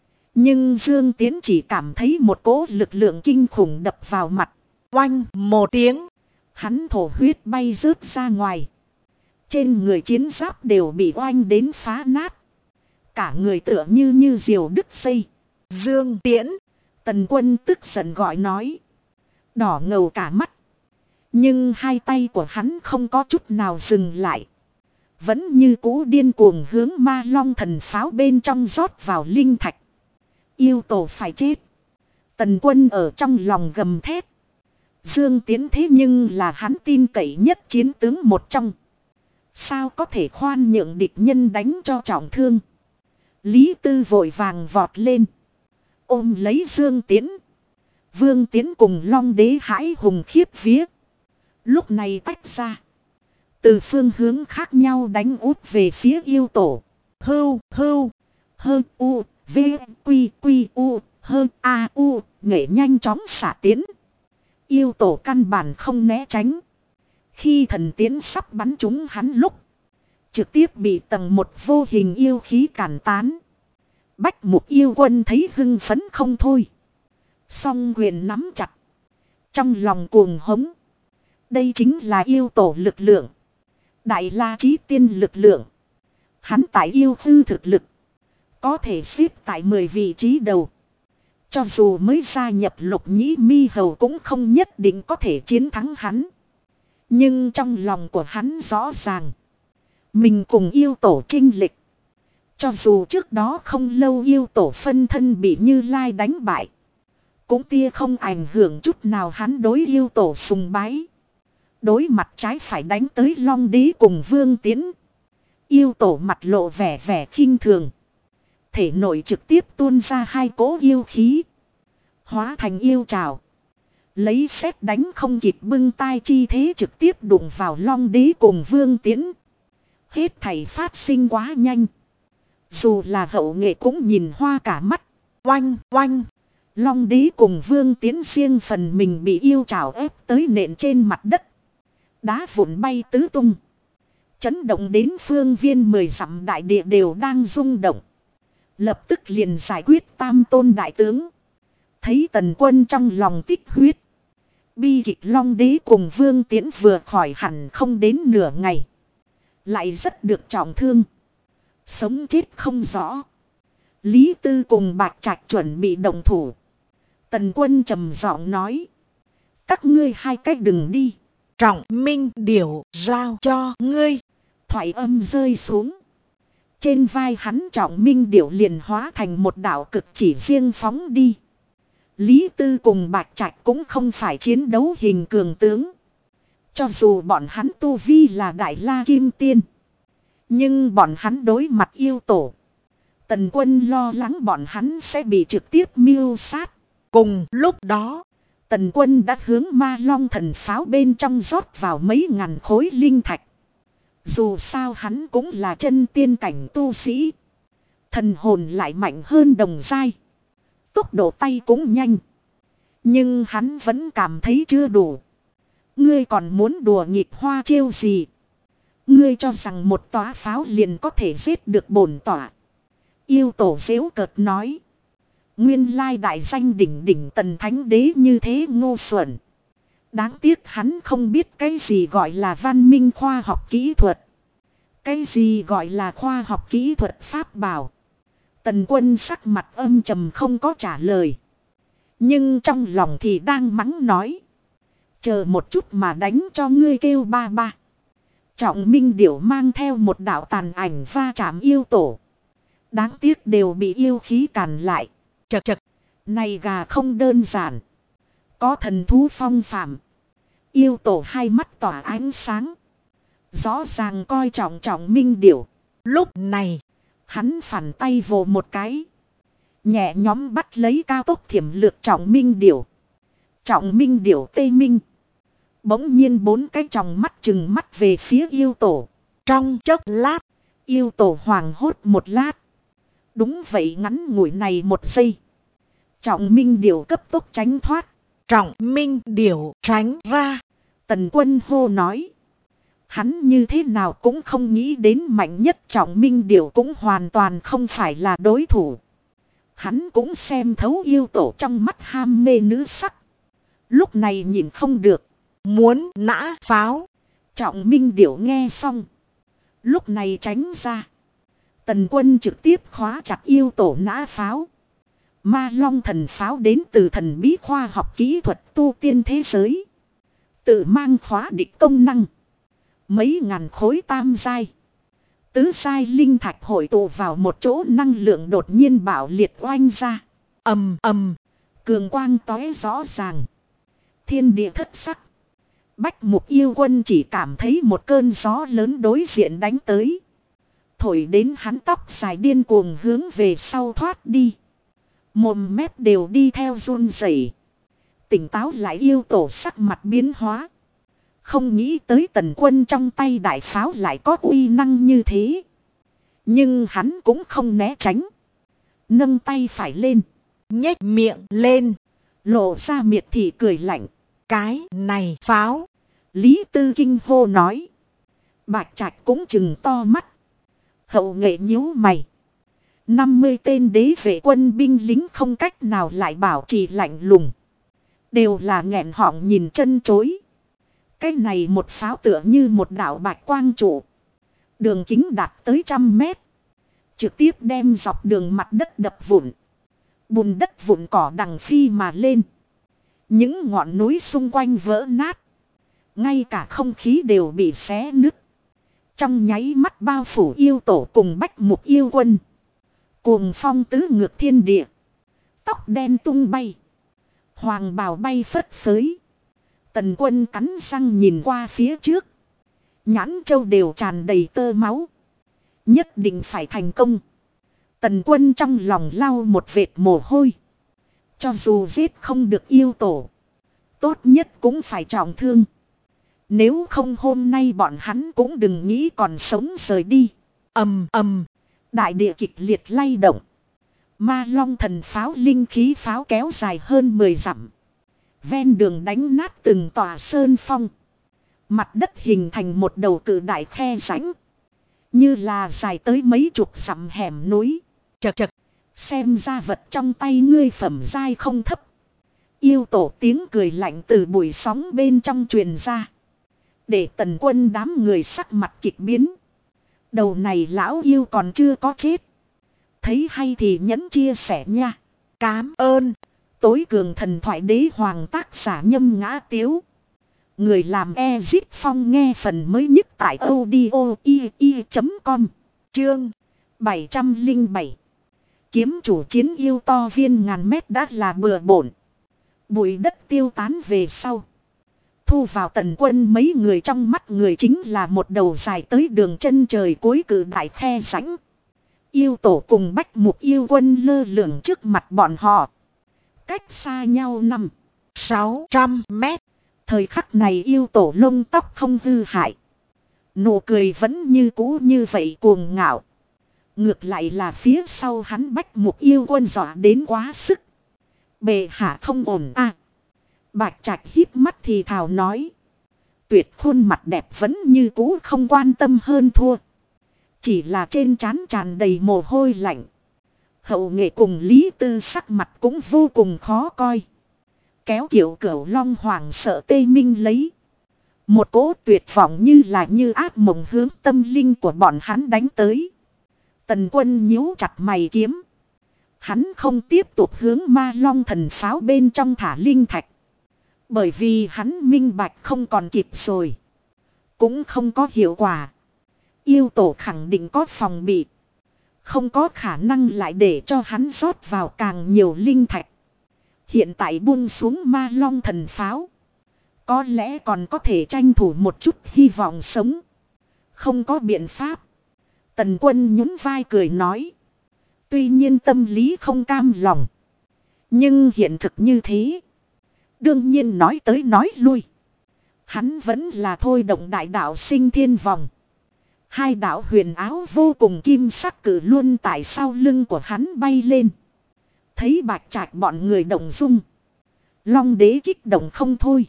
Nhưng Dương Tiến chỉ cảm thấy một cỗ lực lượng kinh khủng đập vào mặt. Oanh một tiếng. Hắn thổ huyết bay rớt ra ngoài. Trên người chiến giáp đều bị oanh đến phá nát. Cả người tựa như diều đứt dây. Dương Tiễn. Tần Quân tức giận gọi nói. Đỏ ngầu cả mắt. Nhưng hai tay của hắn không có chút nào dừng lại. Vẫn như cũ điên cuồng hướng ma long thần pháo bên trong rót vào linh thạch. Yêu tổ phải chết. Tần Quân ở trong lòng gầm thét. Dương Tiến thế nhưng là hắn tin cậy nhất chiến tướng một trong. Sao có thể khoan nhượng địch nhân đánh cho trọng thương. Lý Tư vội vàng vọt lên. Ôm lấy Dương Tiến. Vương Tiến cùng Long Đế hãi hùng khiếp vía. Lúc này tách ra. Từ phương hướng khác nhau đánh út về phía yêu tổ. Hưu, hưu, hơ u, v, quy, quy, u, hơ a u, nghệ nhanh chóng xả tiến. Yêu tổ căn bản không né tránh. Khi thần tiến sắp bắn trúng hắn lúc. Trực tiếp bị tầng một vô hình yêu khí cản tán. Bách Mục yêu quân thấy hưng phấn không thôi. Song quyền nắm chặt. Trong lòng cuồng hống. Đây chính là yêu tổ lực lượng. Đại La Chí Tiên lực lượng. Hắn tại yêu hư thực lực. Có thể xếp tại 10 vị trí đầu. Cho dù mới gia nhập Lục Nhĩ Mi Hầu cũng không nhất định có thể chiến thắng hắn. Nhưng trong lòng của hắn rõ ràng. Mình cùng yêu tổ chênh lệch. Cho dù trước đó không lâu yêu tổ phân thân bị Như Lai đánh bại. Cũng tia không ảnh hưởng chút nào hắn đối yêu tổ sùng bái. Đối mặt trái phải đánh tới Long Đế cùng Vương Tiến. Yêu tổ mặt lộ vẻ khinh thường. Thể nội trực tiếp tuôn ra hai cỗ yêu khí. Hóa thành yêu trảo. Lấy sét đánh không kịp bưng tai chi thế trực tiếp đụng vào Long Đế cùng Vương Tiến. Hết thảy phát sinh quá nhanh. Dù là Hậu Nghệ cũng nhìn hoa cả mắt. Oanh, oanh. Long Đế cùng Vương Tiến riêng phần mình bị yêu trảo ép tới nện trên mặt đất. Đá vụn bay tứ tung. Chấn động đến phương viên 10 dặm đại địa đều đang rung động. Lập tức liền giải quyết tam tôn đại tướng. Thấy Tần Quân trong lòng tích huyết. Bi kịch Long Đế cùng Vương Tiến vừa khỏi hẳn không đến nửa ngày. Lại rất được trọng thương. Sống chết không rõ. Lý Tư cùng Bạch Trạch chuẩn bị động thủ. Tần Quân trầm giọng nói. Các ngươi hai cách đừng đi. Trọng Minh Điểu giao cho ngươi. Thoại âm rơi xuống. Trên vai hắn Trọng Minh Điểu liền hóa thành một đạo cực chỉ riêng phóng đi. Lý Tư cùng Bạch Trạch cũng không phải chiến đấu hình cường tướng. Cho dù bọn hắn tu vi là Đại La Kim Tiên. Nhưng bọn hắn đối mặt yêu tổ. Tần Quân lo lắng bọn hắn sẽ bị trực tiếp mưu sát. Cùng lúc đó, Tần Quân đã hướng Ma Long thần pháo bên trong rót vào mấy ngàn khối linh thạch. Dù sao hắn cũng là chân tiên cảnh tu sĩ. Thần hồn lại mạnh hơn đồng giai. Tốc độ tay cũng nhanh. Nhưng hắn vẫn cảm thấy chưa đủ. Ngươi còn muốn đùa nghịch hoa chiêu gì? Ngươi cho rằng một tóa pháo liền có thể giết được bổn tỏa. Yêu tổ giễu cợt nói. Nguyên lai đại danh đỉnh đỉnh Tần Thánh Đế như thế ngu xuẩn. Đáng tiếc hắn không biết cái gì gọi là văn minh khoa học kỹ thuật. Cái gì gọi là khoa học kỹ thuật pháp bảo. Tần Quân sắc mặt âm trầm không có trả lời. Nhưng trong lòng thì đang mắng nói. Chờ một chút mà đánh cho ngươi kêu ba ba. Trọng Minh Điểu mang theo một đạo tàn ảnh va chạm yêu tổ. Đáng tiếc đều bị yêu khí cản lại. Chật chật, này gà không đơn giản. Có thần thú phong phạm. Yêu tổ hai mắt tỏa ánh sáng. Rõ ràng coi trọng Trọng Minh Điểu. Lúc này, hắn phản tay vồ một cái. Nhẹ nhóm bắt lấy cao tốc thiểm lược Trọng Minh Điểu. Trọng Minh Điểu tê minh. Bỗng nhiên bốn cái tròng mắt trừng mắt về phía yêu tổ. Trong chốc lát, yêu tổ hoảng hốt một lát. Đúng vậy, ngắn ngủi này một giây. Trọng Minh Điểu cấp tốc tránh thoát. Trọng Minh Điểu tránh ra. Tần Quân hô nói. Hắn như thế nào cũng không nghĩ đến mạnh nhất Trọng Minh Điểu cũng hoàn toàn không phải là đối thủ. Hắn cũng xem thấu yêu tổ trong mắt ham mê nữ sắc. Lúc này nhìn không được. Muốn nã pháo. Trọng Minh Điểu nghe xong. Lúc này tránh ra. Tần Quân trực tiếp khóa chặt yêu tổ nã pháo. Ma Long thần pháo đến từ thần bí khoa học kỹ thuật tu tiên thế giới. Tự mang khóa địch công năng. Mấy ngàn khối tam giai. Tứ giai linh thạch hội tụ vào một chỗ, năng lượng đột nhiên bạo liệt oanh ra. Ầm ầm. Cường quang tóe rõ ràng. Thiên địa thất sắc. Bách Mục Yêu Quân chỉ cảm thấy một cơn gió lớn đối diện đánh tới. Thổi đến hắn tóc dài điên cuồng hướng về sau thoát đi. Mồm mép đều đi theo run rẩy. Tỉnh táo lại yêu tổ sắc mặt biến hóa. Không nghĩ tới Tần Quân trong tay đại pháo lại có uy năng như thế. Nhưng hắn cũng không né tránh. Nâng tay phải lên. Nhếch miệng lên. Lộ ra miệt thị cười lạnh. Cái này pháo. Lý Tư kinh hô nói. Bạch Trạch cũng chừng to mắt. Hậu nghệ nhíu mày. 50 tên đế vệ quân binh lính không cách nào lại bảo trì lạnh lùng. Đều là nghẹn họng nhìn chân chối. Cái này một pháo tựa như một đạo bạch quang trụ. Đường kính đạt tới 100 mét. Trực tiếp đem dọc đường mặt đất đập vụn. Bùn đất vụn cỏ đằng phi mà lên. Những ngọn núi xung quanh vỡ nát. Ngay cả không khí đều bị xé nứt. Trong nháy mắt bao phủ yêu tổ cùng Bách Mục Yêu Quân. Cuồng phong tứ ngược thiên địa. Tóc đen tung bay. Hoàng bào bay phất phới. Tần Quân cắn răng nhìn qua phía trước. Nhãn châu đều tràn đầy tơ máu. Nhất định phải thành công. Tần Quân trong lòng lau một vệt mồ hôi. Cho dù giết không được yêu tổ. Tốt nhất cũng phải trọng thương. Nếu không hôm nay bọn hắn cũng đừng nghĩ còn sống rời đi. Ầm ầm. Đại địa kịch liệt lay động. Ma Long thần pháo linh khí pháo kéo dài hơn 10 dặm. Ven đường đánh nát từng tòa sơn phong. Mặt đất hình thành một đầu cự đại khe rãnh. Như là dài tới mấy chục dặm hẻm núi. Chật chật. Xem ra vật trong tay ngươi phẩm giai không thấp. Yêu tổ tiếng cười lạnh từ bụi sóng bên trong truyền ra. Để Tần Quân đám người sắc mặt kịch biến. Đầu này lão yêu còn chưa có chết. Thấy hay thì nhẫn chia sẻ nha. Cám ơn. Tối cường thần thoại đế hoàng tác giả Nhâm Ngã Tiếu. Người làm Ezit Phong nghe phần mới nhất tại audio.com. Chương 707. Kiếm chủ chiến yêu to viên ngàn mét đã là bừa bộn. Bụi đất tiêu tán về sau. Thu vào Tần Quân mấy người trong mắt người chính là một đầu dài tới đường chân trời cuối cử đại khe rãnh. Yêu tổ cùng Bách Mục Yêu Quân lơ lửng trước mặt bọn họ. Cách xa nhau 500-600 mét. Thời khắc này yêu tổ lông tóc không hư hại. Nụ cười vẫn như cũ như vậy cuồng ngạo. Ngược lại là phía sau hắn Bách Mục Yêu Quân dọa đến quá sức. Bệ hạ không ổn à. Bạch Trạch híp mắt thì thào nói. Tuyệt khuôn mặt đẹp vẫn như cũ không quan tâm hơn thua. Chỉ là trên trán tràn đầy mồ hôi lạnh. Hậu nghệ cùng Lý Tư sắc mặt cũng vô cùng khó coi. Kéo kiểu cửu long hoàng sợ tê minh lấy. Một cỗ tuyệt vọng như ác mộng hướng tâm linh của bọn hắn đánh tới. Tần Quân nhíu chặt mày kiếm. Hắn không tiếp tục hướng ma long thần pháo bên trong thả linh thạch. Bởi vì hắn minh bạch không còn kịp rồi. Cũng không có hiệu quả. Yêu tổ khẳng định có phòng bị. Không có khả năng lại để cho hắn rót vào càng nhiều linh thạch. Hiện tại buông xuống ma long thần pháo. Có lẽ còn có thể tranh thủ một chút hy vọng sống. Không có biện pháp. Tần Quân nhún vai cười nói. Tuy nhiên tâm lý không cam lòng. Nhưng hiện thực như thế. Đương nhiên nói tới nói lui. Hắn vẫn là thôi động đại đạo sinh thiên vòng. Hai đạo huyền áo vô cùng kim sắc cử luôn tại sau lưng của hắn bay lên. Thấy Bạch Trạch bọn người động dung. Long đế kích động không thôi.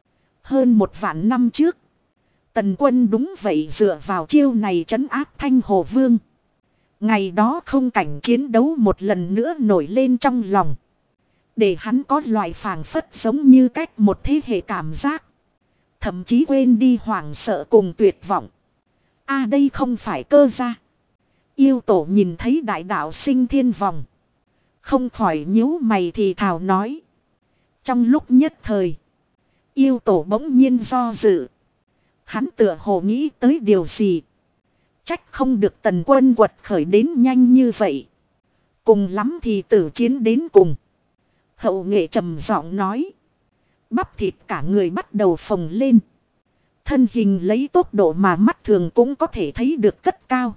Hơn 1.000 năm trước. Tần Quân đúng vậy dựa vào chiêu này trấn áp Thanh Hồ Vương. Ngày đó không cảnh chiến đấu một lần nữa nổi lên trong lòng. Để hắn có loại phảng phất giống như cách một thế hệ cảm giác. Thậm chí quên đi hoảng sợ cùng tuyệt vọng. Đây không phải cơ gia. Yêu tổ nhìn thấy đại đạo sinh thiên vòng. Không khỏi nhíu mày thì thào nói. Trong lúc nhất thời. Yêu tổ bỗng nhiên do dự. Hắn tựa hồ nghĩ tới điều gì. Trách không được Tần Quân quật khởi đến nhanh như vậy. Cùng lắm thì tử chiến đến cùng. Hậu nghệ trầm giọng nói. Bắp thịt cả người bắt đầu phồng lên. Thân hình lấy tốc độ mà mắt thường cũng có thể thấy được cất cao.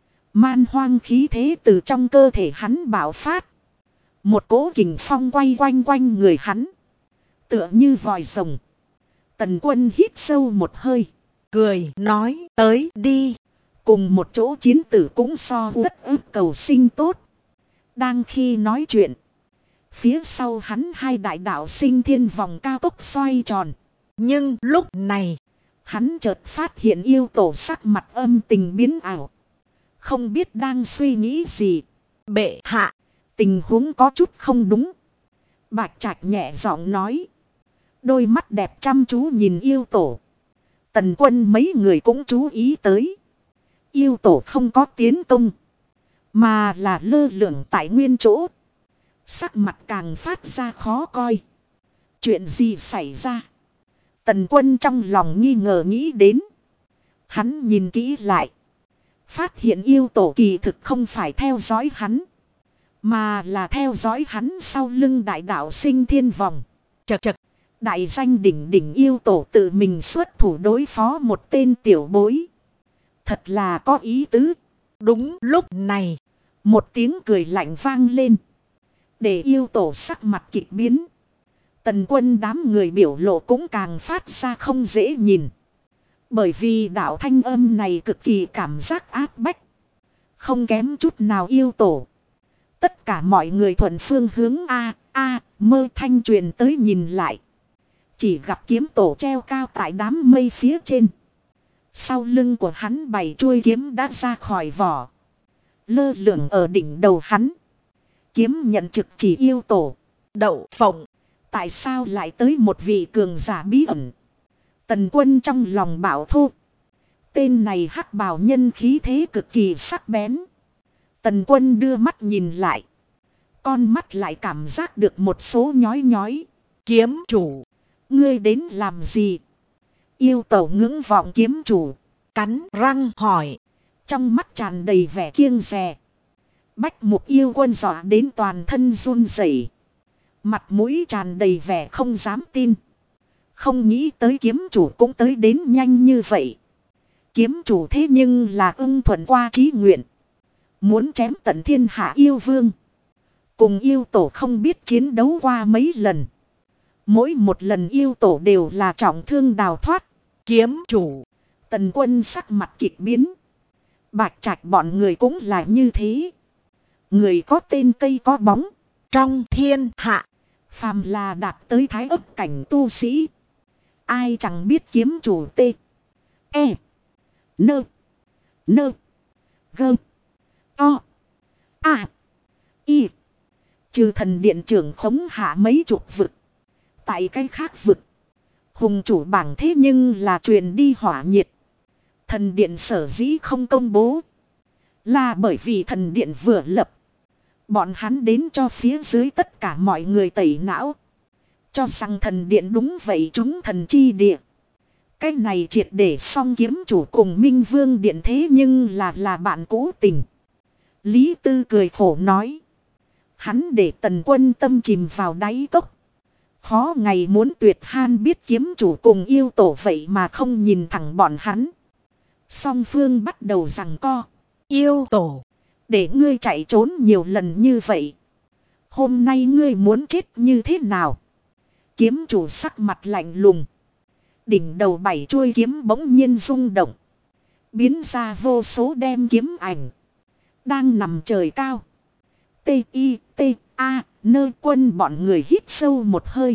Man hoang khí thế từ trong cơ thể hắn bạo phát. Một cỗ kình phong quay quanh quanh người hắn. Tựa như vòi rồng. Tần Quân hít sâu một hơi. Cười nói tới đi. Cùng một chỗ chiến tử cũng so rất ức cầu sinh tốt. Đang khi nói chuyện. Phía sau hắn hai đại đạo sinh thiên vòng cao tốc xoay tròn. Nhưng lúc này. Hắn chợt phát hiện yêu tổ sắc mặt âm tình biến ảo. Không biết đang suy nghĩ gì. Bệ hạ. Tình huống có chút không đúng. Bạch Trạch nhẹ giọng nói. Đôi mắt đẹp chăm chú nhìn yêu tổ. Tần Quân mấy người cũng chú ý tới. Yêu tổ không có tiến công. Mà là lơ lửng tại nguyên chỗ. Sắc mặt càng phát ra khó coi. Chuyện gì xảy ra? Tần Quân trong lòng nghi ngờ nghĩ đến. Hắn nhìn kỹ lại. Phát hiện yêu tổ kỳ thực không phải theo dõi hắn. Mà là theo dõi hắn sau lưng đại đạo sinh thiên vòng. Chật chật. Đại danh đỉnh đỉnh yêu tổ tự mình xuất thủ đối phó một tên tiểu bối. Thật là có ý tứ. Đúng lúc này. Một tiếng cười lạnh vang lên. Để yêu tổ sắc mặt kịch biến. Tần Quân đám người biểu lộ cũng càng phát ra không dễ nhìn. Bởi vì đạo thanh âm này cực kỳ cảm giác áp bách. Không kém chút nào yêu tổ. Tất cả mọi người thuận phương hướng mơ thanh truyền tới nhìn lại. Chỉ gặp kiếm tổ treo cao tại đám mây phía trên. Sau lưng của hắn 7 chuôi kiếm đã ra khỏi vỏ. Lơ lửng ở đỉnh đầu hắn. Kiếm nhận trực chỉ yêu tổ. Đậu phộng. Tại sao lại tới một vị cường giả bí ẩn? Tần Quân trong lòng bảo thô. Tên này hắc bào nhân khí thế cực kỳ sắc bén. Tần Quân đưa mắt nhìn lại. Con mắt lại cảm giác được một số nhói nhói. Kiếm chủ. Ngươi đến làm gì? Yêu tổ ngưỡng vọng kiếm chủ. Cắn răng hỏi. Trong mắt tràn đầy vẻ kiêng dè. Bách Mục Yêu Quân dọa đến toàn thân run rẩy. Mặt mũi tràn đầy vẻ không dám tin. Không nghĩ tới kiếm chủ cũng tới đến nhanh như vậy. Kiếm chủ thế nhưng là ưng thuận qua chí nguyện. Muốn chém tận thiên hạ yêu vương. Cùng yêu tổ không biết chiến đấu qua mấy lần. Mỗi một lần yêu tổ đều là trọng thương đào thoát. Kiếm chủ. Tần Quân sắc mặt kịch biến. Bạch Trạch bọn người cũng là như thế. Người có tên cây có bóng. Trong thiên hạ. Phàm là đạt tới thái ấp cảnh tu sĩ. Ai chẳng biết kiếm chủ tê. E. Nơ. Nơ. Gơ. To. À. Y. Trừ thần điện trưởng khống hạ mấy chục vực. Tại cái khác vực. Hùng chủ bảng thế nhưng là truyền đi hỏa nhiệt. Thần điện sở dĩ không công bố. Là bởi vì thần điện vừa lập. Bọn hắn đến cho phía dưới tất cả mọi người tẩy não. Cho rằng thần điện đúng vậy chúng thần chi địa. Cái này triệt để xong kiếm chủ cùng Minh Vương điện thế nhưng là bạn cũ tình. Lý Tư cười khổ nói. Hắn để Tần Quân tâm chìm vào đáy cốc. Khó ngày muốn tuyệt han biết kiếm chủ cùng yêu tổ vậy mà không nhìn thẳng bọn hắn. Song phương bắt đầu giằng co. Yêu tổ. Để ngươi chạy trốn nhiều lần như vậy. Hôm nay ngươi muốn chết như thế nào? Kiếm chủ sắc mặt lạnh lùng. Đỉnh đầu 7 chuôi kiếm bỗng nhiên rung động. Biến ra vô số đem kiếm ảnh. Đang nằm trời cao. T-I-T-A Nơ Quân bọn người hít sâu một hơi.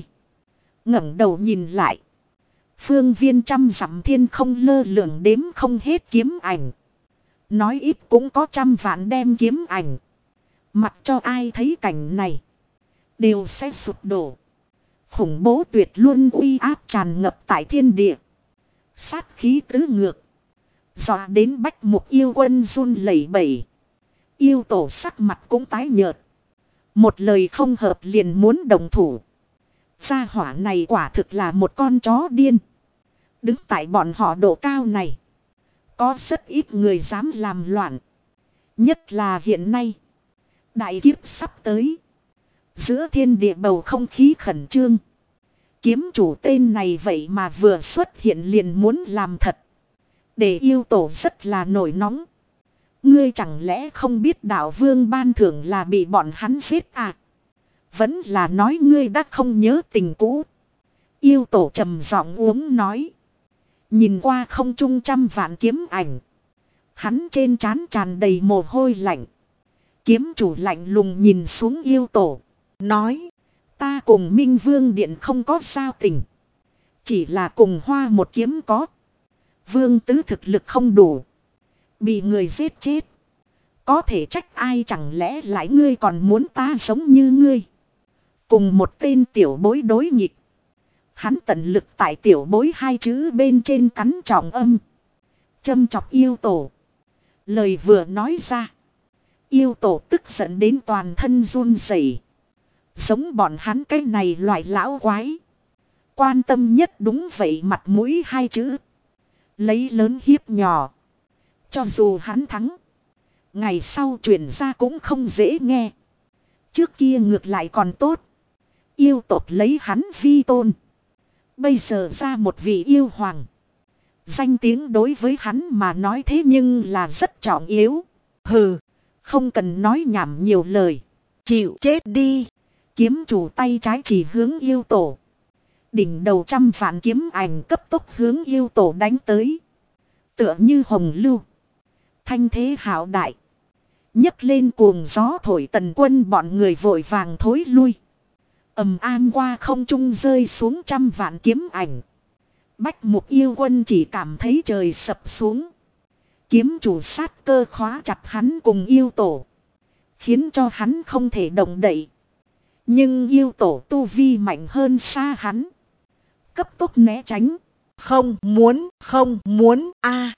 Ngẩng đầu nhìn lại. Phương viên trăm dặm thiên không lơ lửng đếm không hết kiếm ảnh. Nói ít cũng có 100 vạn đem kiếm ảnh. Mặc cho ai thấy cảnh này. Đều sẽ sụp đổ. Khủng bố tuyệt luôn uy áp tràn ngập tại thiên địa. Sát khí tứ ngược. Dọa đến Bách Mục yêu quân run lẩy bẩy. Yêu tổ sắc mặt cũng tái nhợt. Một lời không hợp liền muốn đồng thủ. Gia hỏa này quả thực là một con chó điên. Đứng tại bọn họ độ cao này. Có rất ít người dám làm loạn. Nhất là hiện nay. Đại kiếp sắp tới. Giữa thiên địa bầu không khí khẩn trương. Kiếm chủ tên này vậy mà vừa xuất hiện liền muốn làm thật. Để yêu tổ rất là nổi nóng. Ngươi chẳng lẽ không biết đạo vương ban thưởng là bị bọn hắn giết à? Vẫn là nói ngươi đã không nhớ tình cũ. Yêu tổ trầm giọng uống nói. Nhìn qua không trung 100 vạn kiếm ảnh. Hắn trên trán tràn đầy mồ hôi lạnh. Kiếm chủ lạnh lùng nhìn xuống yêu tổ. Nói. Ta cùng Minh Vương Điện không có giao tình. Chỉ là cùng Hoa một kiếm có. Vương tứ thực lực không đủ. Bị người giết chết. Có thể trách ai chẳng lẽ lại ngươi còn muốn ta sống như ngươi. Cùng một tên tiểu bối đối nghịch. Hắn tận lực tại tiểu bối 2 chữ bên trên cắn trọng âm. Châm chọc yêu tổ. Lời vừa nói ra. Yêu tổ tức giận đến toàn thân run rẩy. Giống bọn hắn cái này loại lão quái. Quan tâm nhất đúng vậy mặt mũi 2 chữ. Lấy lớn hiếp nhỏ. Cho dù hắn thắng. Ngày sau chuyển ra cũng không dễ nghe. Trước kia ngược lại còn tốt. Yêu tộc lấy hắn vi tôn. Bây giờ ra một vị yêu hoàng. Danh tiếng đối với hắn mà nói thế nhưng là rất trọng yếu. Hừ. Không cần nói nhảm nhiều lời. Chịu chết đi. Kiếm chủ tay trái chỉ hướng yêu tổ. Đỉnh đầu 100 vạn kiếm ảnh cấp tốc hướng yêu tổ đánh tới. Tựa như hồng lưu. Thanh thế hạo đại. Nhấc lên cuồng gió thổi Tần Quân bọn người vội vàng thối lui. Ầm an qua không trung rơi xuống 100 vạn kiếm ảnh. Bách Mục yêu quân chỉ cảm thấy trời sập xuống. Kiếm chủ sát cơ khóa chặt hắn cùng yêu tổ. Khiến cho hắn không thể động đậy. Nhưng yêu tổ tu vi mạnh hơn xa hắn. Cấp tốc né tránh. Không muốn,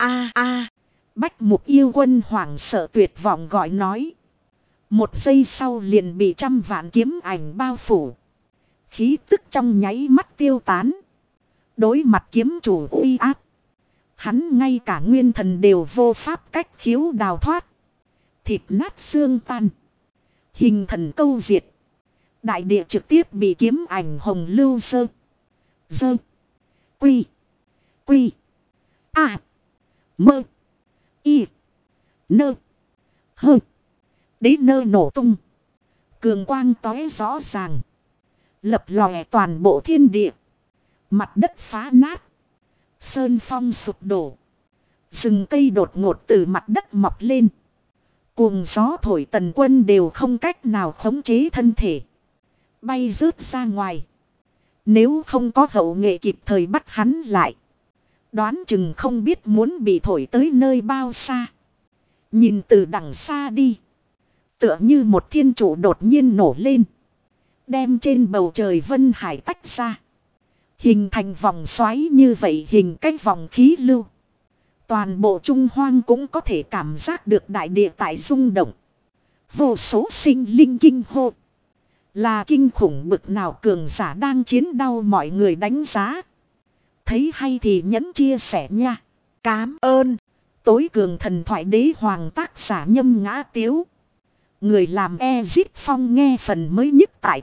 a. Bách Mục yêu quân hoảng sợ tuyệt vọng gọi nói. Một giây sau liền bị 100 vạn kiếm ảnh bao phủ. Khí tức trong nháy mắt tiêu tán. Đối mặt kiếm chủ uy áp. Hắn ngay cả nguyên thần đều vô pháp cách khiếu đào thoát. Thịt nát xương tan. Hình thần câu diệt. Đại địa trực tiếp bị kiếm ảnh hồng lưu dơ. Quy. Quy. A. Mơ. Y. Nơ. Hơ. Đế nơ nổ tung. Cường quang tóe rõ ràng. Lập lòe toàn bộ thiên địa. Mặt đất phá nát. Sơn phong sụp đổ. Rừng cây đột ngột từ mặt đất mọc lên. Cuồng gió thổi Tần Quân đều không cách nào khống chế thân thể. Bay rớt ra ngoài. Nếu không có hậu nghệ kịp thời bắt hắn lại. Đoán chừng không biết muốn bị thổi tới nơi bao xa. Nhìn từ đằng xa đi. Tựa như một thiên trụ đột nhiên nổ lên. Đem trên bầu trời vân hải tách ra. Hình thành vòng xoáy như vậy, hình cái vòng khí lưu. Toàn bộ Trung Hoang cũng có thể cảm giác được đại địa tại rung động. Vô số sinh linh kinh hô. Là kinh khủng bực nào cường giả đang chiến đau, mọi người đánh giá. Thấy hay thì nhấn chia sẻ nha. Cám ơn. Tối cường thần thoại đế hoàng tác giả Nhâm Ngã Tiếu. Người làm Ezit Phong nghe phần mới nhất tại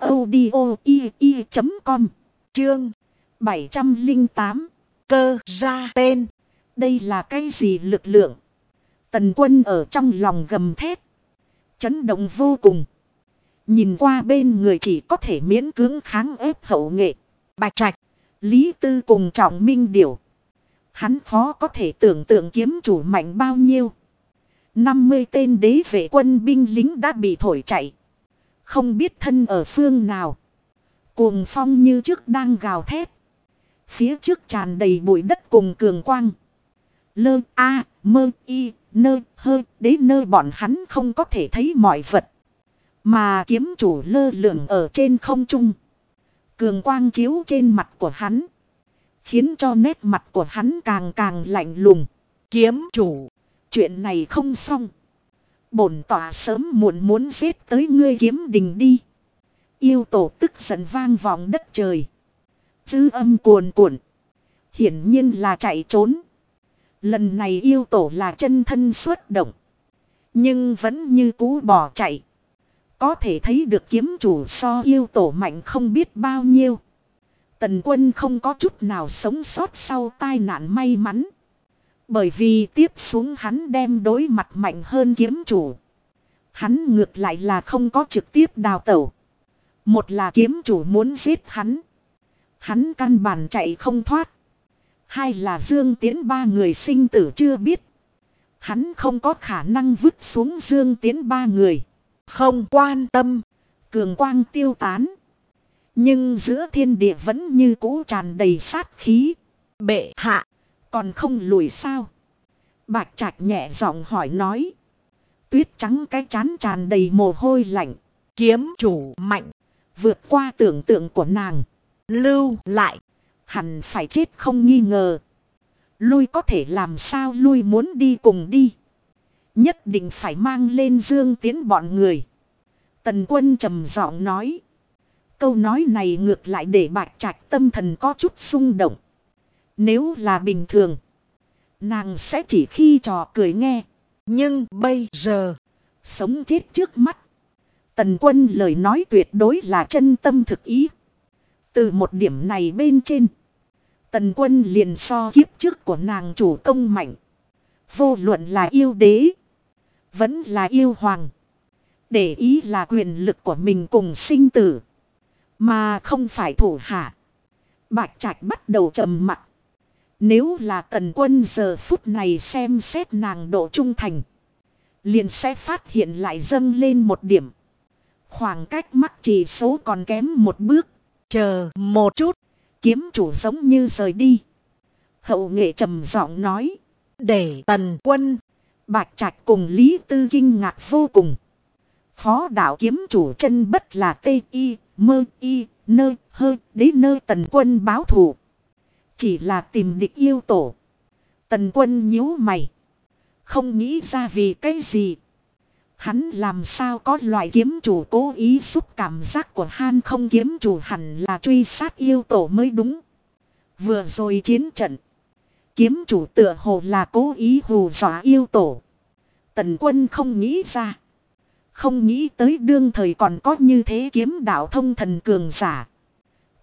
audio.com. Chương 708. Cơ ra tên. Đây là cái gì lực lượng? Tần Quân ở trong lòng gầm thét. Chấn động vô cùng. Nhìn qua bên người chỉ có thể miễn cưỡng kháng ép hậu nghệ. Bạch Trạch, Lý Tư cùng Trọng Minh Điểu. Hắn khó có thể tưởng tượng kiếm chủ mạnh bao nhiêu. 50 tên đế vệ quân binh lính đã bị thổi chạy. Không biết thân ở phương nào. Cuồng phong như trước đang gào thét. Phía trước tràn đầy bụi đất cùng cường quang. Lơ a mơ y nơ hơ đế nơ bọn hắn không có thể thấy mọi vật. Mà kiếm chủ lơ lửng ở trên không trung. Cường quang chiếu trên mặt của hắn. Khiến cho nét mặt của hắn càng càng lạnh lùng. Kiếm chủ. Chuyện này không xong. Bổn tỏa sớm muộn muốn giết tới ngươi Kiếm Đình đi. Yêu tổ tức giận vang vọng đất trời. Dư âm cuồn cuộn. Hiển nhiên là chạy trốn. Lần này yêu tổ là chân thân xuất động. Nhưng vẫn như cũ bỏ chạy. Có thể thấy được kiếm chủ so yêu tổ mạnh không biết bao nhiêu. Tần Quân không có chút nào sống sót sau tai nạn may mắn. Bởi vì tiếp xuống hắn đem đối mặt mạnh hơn kiếm chủ. Hắn ngược lại là không có trực tiếp đào tẩu. Một là kiếm chủ muốn giết hắn. Hắn căn bản chạy không thoát. Hai là Dương Tiến ba người sinh tử chưa biết. Hắn không có khả năng vứt xuống Dương Tiến ba người. Không quan tâm. Cường quang tiêu tán. Nhưng giữa thiên địa vẫn như cũ tràn đầy sát khí. Bệ hạ. Còn không lùi sao? Bạch Trạch nhẹ giọng hỏi nói. Tuyết trắng cái trán tràn đầy mồ hôi lạnh. Kiếm chủ mạnh. Vượt qua tưởng tượng của nàng. Lưu lại. Hẳn phải chết không nghi ngờ. Lui có thể làm sao lui, muốn đi cùng đi. Nhất định phải mang lên Dương Tiến bọn người. Tần Quân trầm giọng nói. Câu nói này ngược lại để Bạch Trạch tâm thần có chút xung động. Nếu là bình thường, nàng sẽ chỉ khi trò cười nghe. Nhưng bây giờ, sống chết trước mắt. Tần Quân lời nói tuyệt đối là chân tâm thực ý. Từ một điểm này bên trên, Tần Quân liền so kiếp trước của nàng chủ công mạnh. Vô luận là yêu đế, vẫn là yêu hoàng. Để ý là quyền lực của mình cùng sinh tử, mà không phải thủ hạ. Bạch Trạch bắt đầu trầm mặc. Nếu là Tần Quân giờ phút này xem xét nàng độ trung thành, liền sẽ phát hiện lại dâng lên một điểm. Khoảng cách mắc chỉ số còn kém một bước. Chờ một chút. Kiếm chủ giống như rời đi. Hậu nghệ trầm giọng nói. Để Tần Quân. Bạch Trạch cùng Lý Tư kinh ngạc vô cùng. Phó đạo kiếm chủ chân bất là tê y, mơ y, nơ, hơ, đế nơ Tần Quân báo thù. Chỉ là tìm địch yêu tổ. Tần Quân nhíu mày. Không nghĩ ra vì cái gì. Hắn làm sao có loại kiếm chủ cố ý xúc cảm giác của Han không, kiếm chủ hẳn là truy sát yêu tổ mới đúng. Vừa rồi chiến trận, kiếm chủ tựa hồ là cố ý hù dọa yêu tổ. Tần Quân không nghĩ ra. Không nghĩ tới đương thời còn có như thế kiếm đạo thông thần cường giả.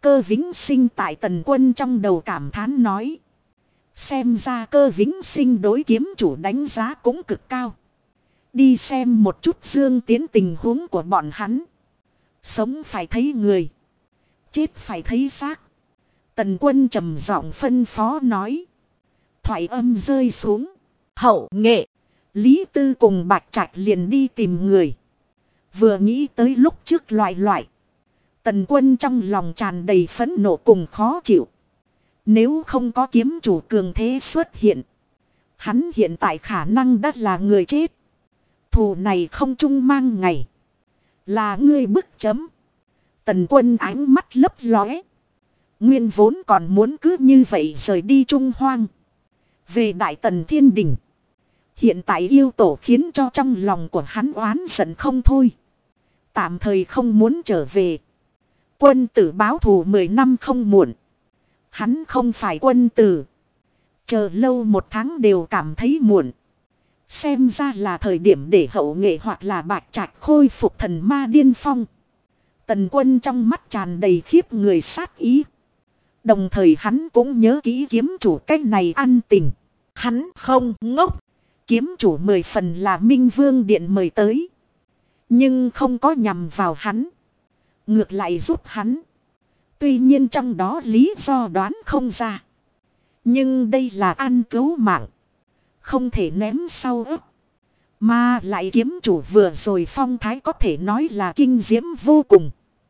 Cơ Vĩnh Sinh tại Tần Quân trong đầu cảm thán nói. Xem ra Cơ Vĩnh Sinh đối kiếm chủ đánh giá cũng cực cao. Đi xem một chút Dương Tiến tình huống của bọn hắn. Sống phải thấy người, chết phải thấy xác. Tần Quân trầm giọng phân phó nói. Thoại âm rơi xuống. Hậu nghệ, Lý Tư cùng Bạch Trạch liền đi tìm người. Vừa nghĩ tới lúc trước loại. Tần Quân trong lòng tràn đầy phẫn nộ cùng khó chịu. Nếu không có kiếm chủ cường thế xuất hiện, hắn hiện tại khả năng đã là người chết. Thù này không chung mang ngày. Là ngươi bức chấm. Tần Quân ánh mắt lấp lóe. Nguyên vốn còn muốn cứ như vậy rời đi Trung Hoang. Về Đại Tần Thiên Đình. Hiện tại yêu tổ khiến cho trong lòng của hắn oán giận không thôi. Tạm thời không muốn trở về. Quân tử báo thù 10 năm không muộn. Hắn không phải quân tử. Chờ lâu 1 tháng đều cảm thấy muộn. Xem ra là thời điểm để Hậu Nghệ hoặc là Bạch Trạch khôi phục thần ma điên phong. Tần Quân trong mắt tràn đầy khiếp người sát ý. Đồng thời hắn cũng nhớ kỹ kiếm chủ cách này ăn tình. Hắn không ngốc. Kiếm chủ 10 phần là Minh Vương Điện mời tới. Nhưng không có nhằm vào hắn. Ngược lại giúp hắn. Tuy nhiên trong đó lý do đoán không ra. Nhưng đây là ăn cứu mạng. Không thể ném sau ức. Mà lại kiếm chủ vừa rồi phong thái có thể nói là kinh diễm vô cùng.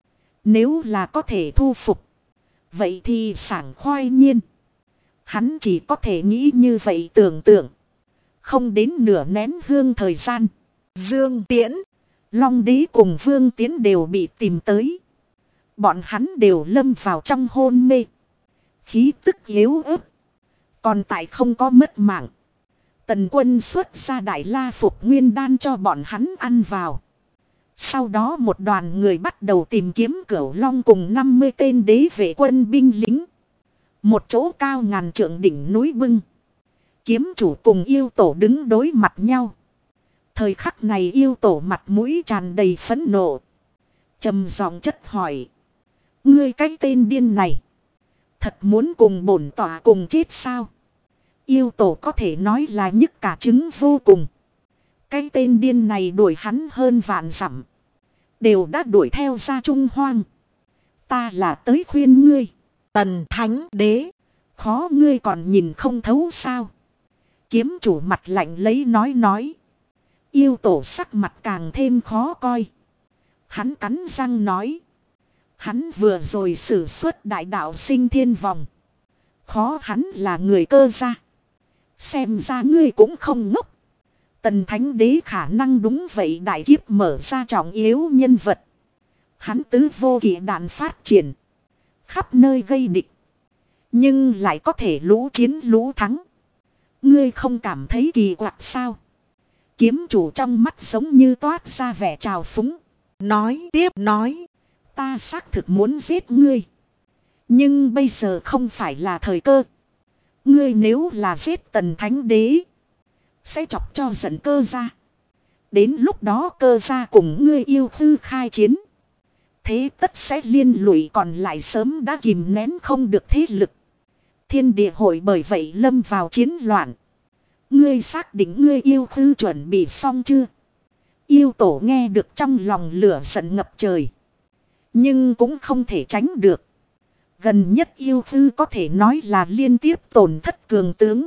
Nếu là có thể thu phục. Vậy thì sảng khoai nhiên. Hắn chỉ có thể nghĩ như vậy tưởng tượng. Không đến nửa nén hương thời gian. Dương Tiễn, Long Đế cùng Vương Tiến đều bị tìm tới. Bọn hắn đều lâm vào trong hôn mê. Khí tức yếu ớt. Còn tại không có mất mạng. Tần Quân xuất ra Đại La Phục Nguyên Đan cho bọn hắn ăn vào. Sau đó một đoàn người bắt đầu tìm kiếm Cửu Long cùng 50 tên đế vệ quân binh lính. Một chỗ cao ngàn trượng đỉnh núi bưng. Kiếm chủ cùng yêu tổ đứng đối mặt nhau. Thời khắc này yêu tổ mặt mũi tràn đầy phẫn nộ. Trầm giọng chất hỏi. Ngươi cái tên điên này. Thật muốn cùng bổn tọa cùng chết sao? Yêu tổ có thể nói là nhức cả trứng vô cùng. Cái tên điên này đuổi hắn hơn vạn dặm. Đều đã đuổi theo ra Trung Hoang. Ta là tới khuyên ngươi. Tần Thánh Đế. Khó ngươi còn nhìn không thấu sao? Kiếm chủ mặt lạnh lấy nói. Yêu tổ sắc mặt càng thêm khó coi. Hắn cắn răng nói. Hắn vừa rồi sử xuất đại đạo sinh thiên vòng. Khó hắn là người cơ gia. Xem ra ngươi cũng không ngốc. Tần Thánh Đế khả năng đúng vậy, đại kiếp mở ra trọng yếu nhân vật. Hắn tứ vô kỵ đạn phát triển. Khắp nơi gây địch. Nhưng lại có thể lũ chiến lũ thắng. Ngươi không cảm thấy kỳ quặc sao? Kiếm chủ trong mắt giống như toát ra vẻ trào phúng. Nói tiếp nói. Ta xác thực muốn giết ngươi. Nhưng bây giờ không phải là thời cơ. Ngươi nếu là giết Tần Thánh Đế. Sẽ chọc cho giận cơ gia. Đến lúc đó cơ gia cùng ngươi yêu thư khai chiến. Thế tất sẽ liên lụy còn lại sớm đã kìm nén không được thế lực. Thiên địa hội bởi vậy lâm vào chiến loạn. Ngươi xác định ngươi yêu thư chuẩn bị xong chưa? Yêu tổ nghe được trong lòng lửa giận ngập trời. Nhưng cũng không thể tránh được. Gần nhất yêu thư có thể nói là liên tiếp tổn thất cường tướng.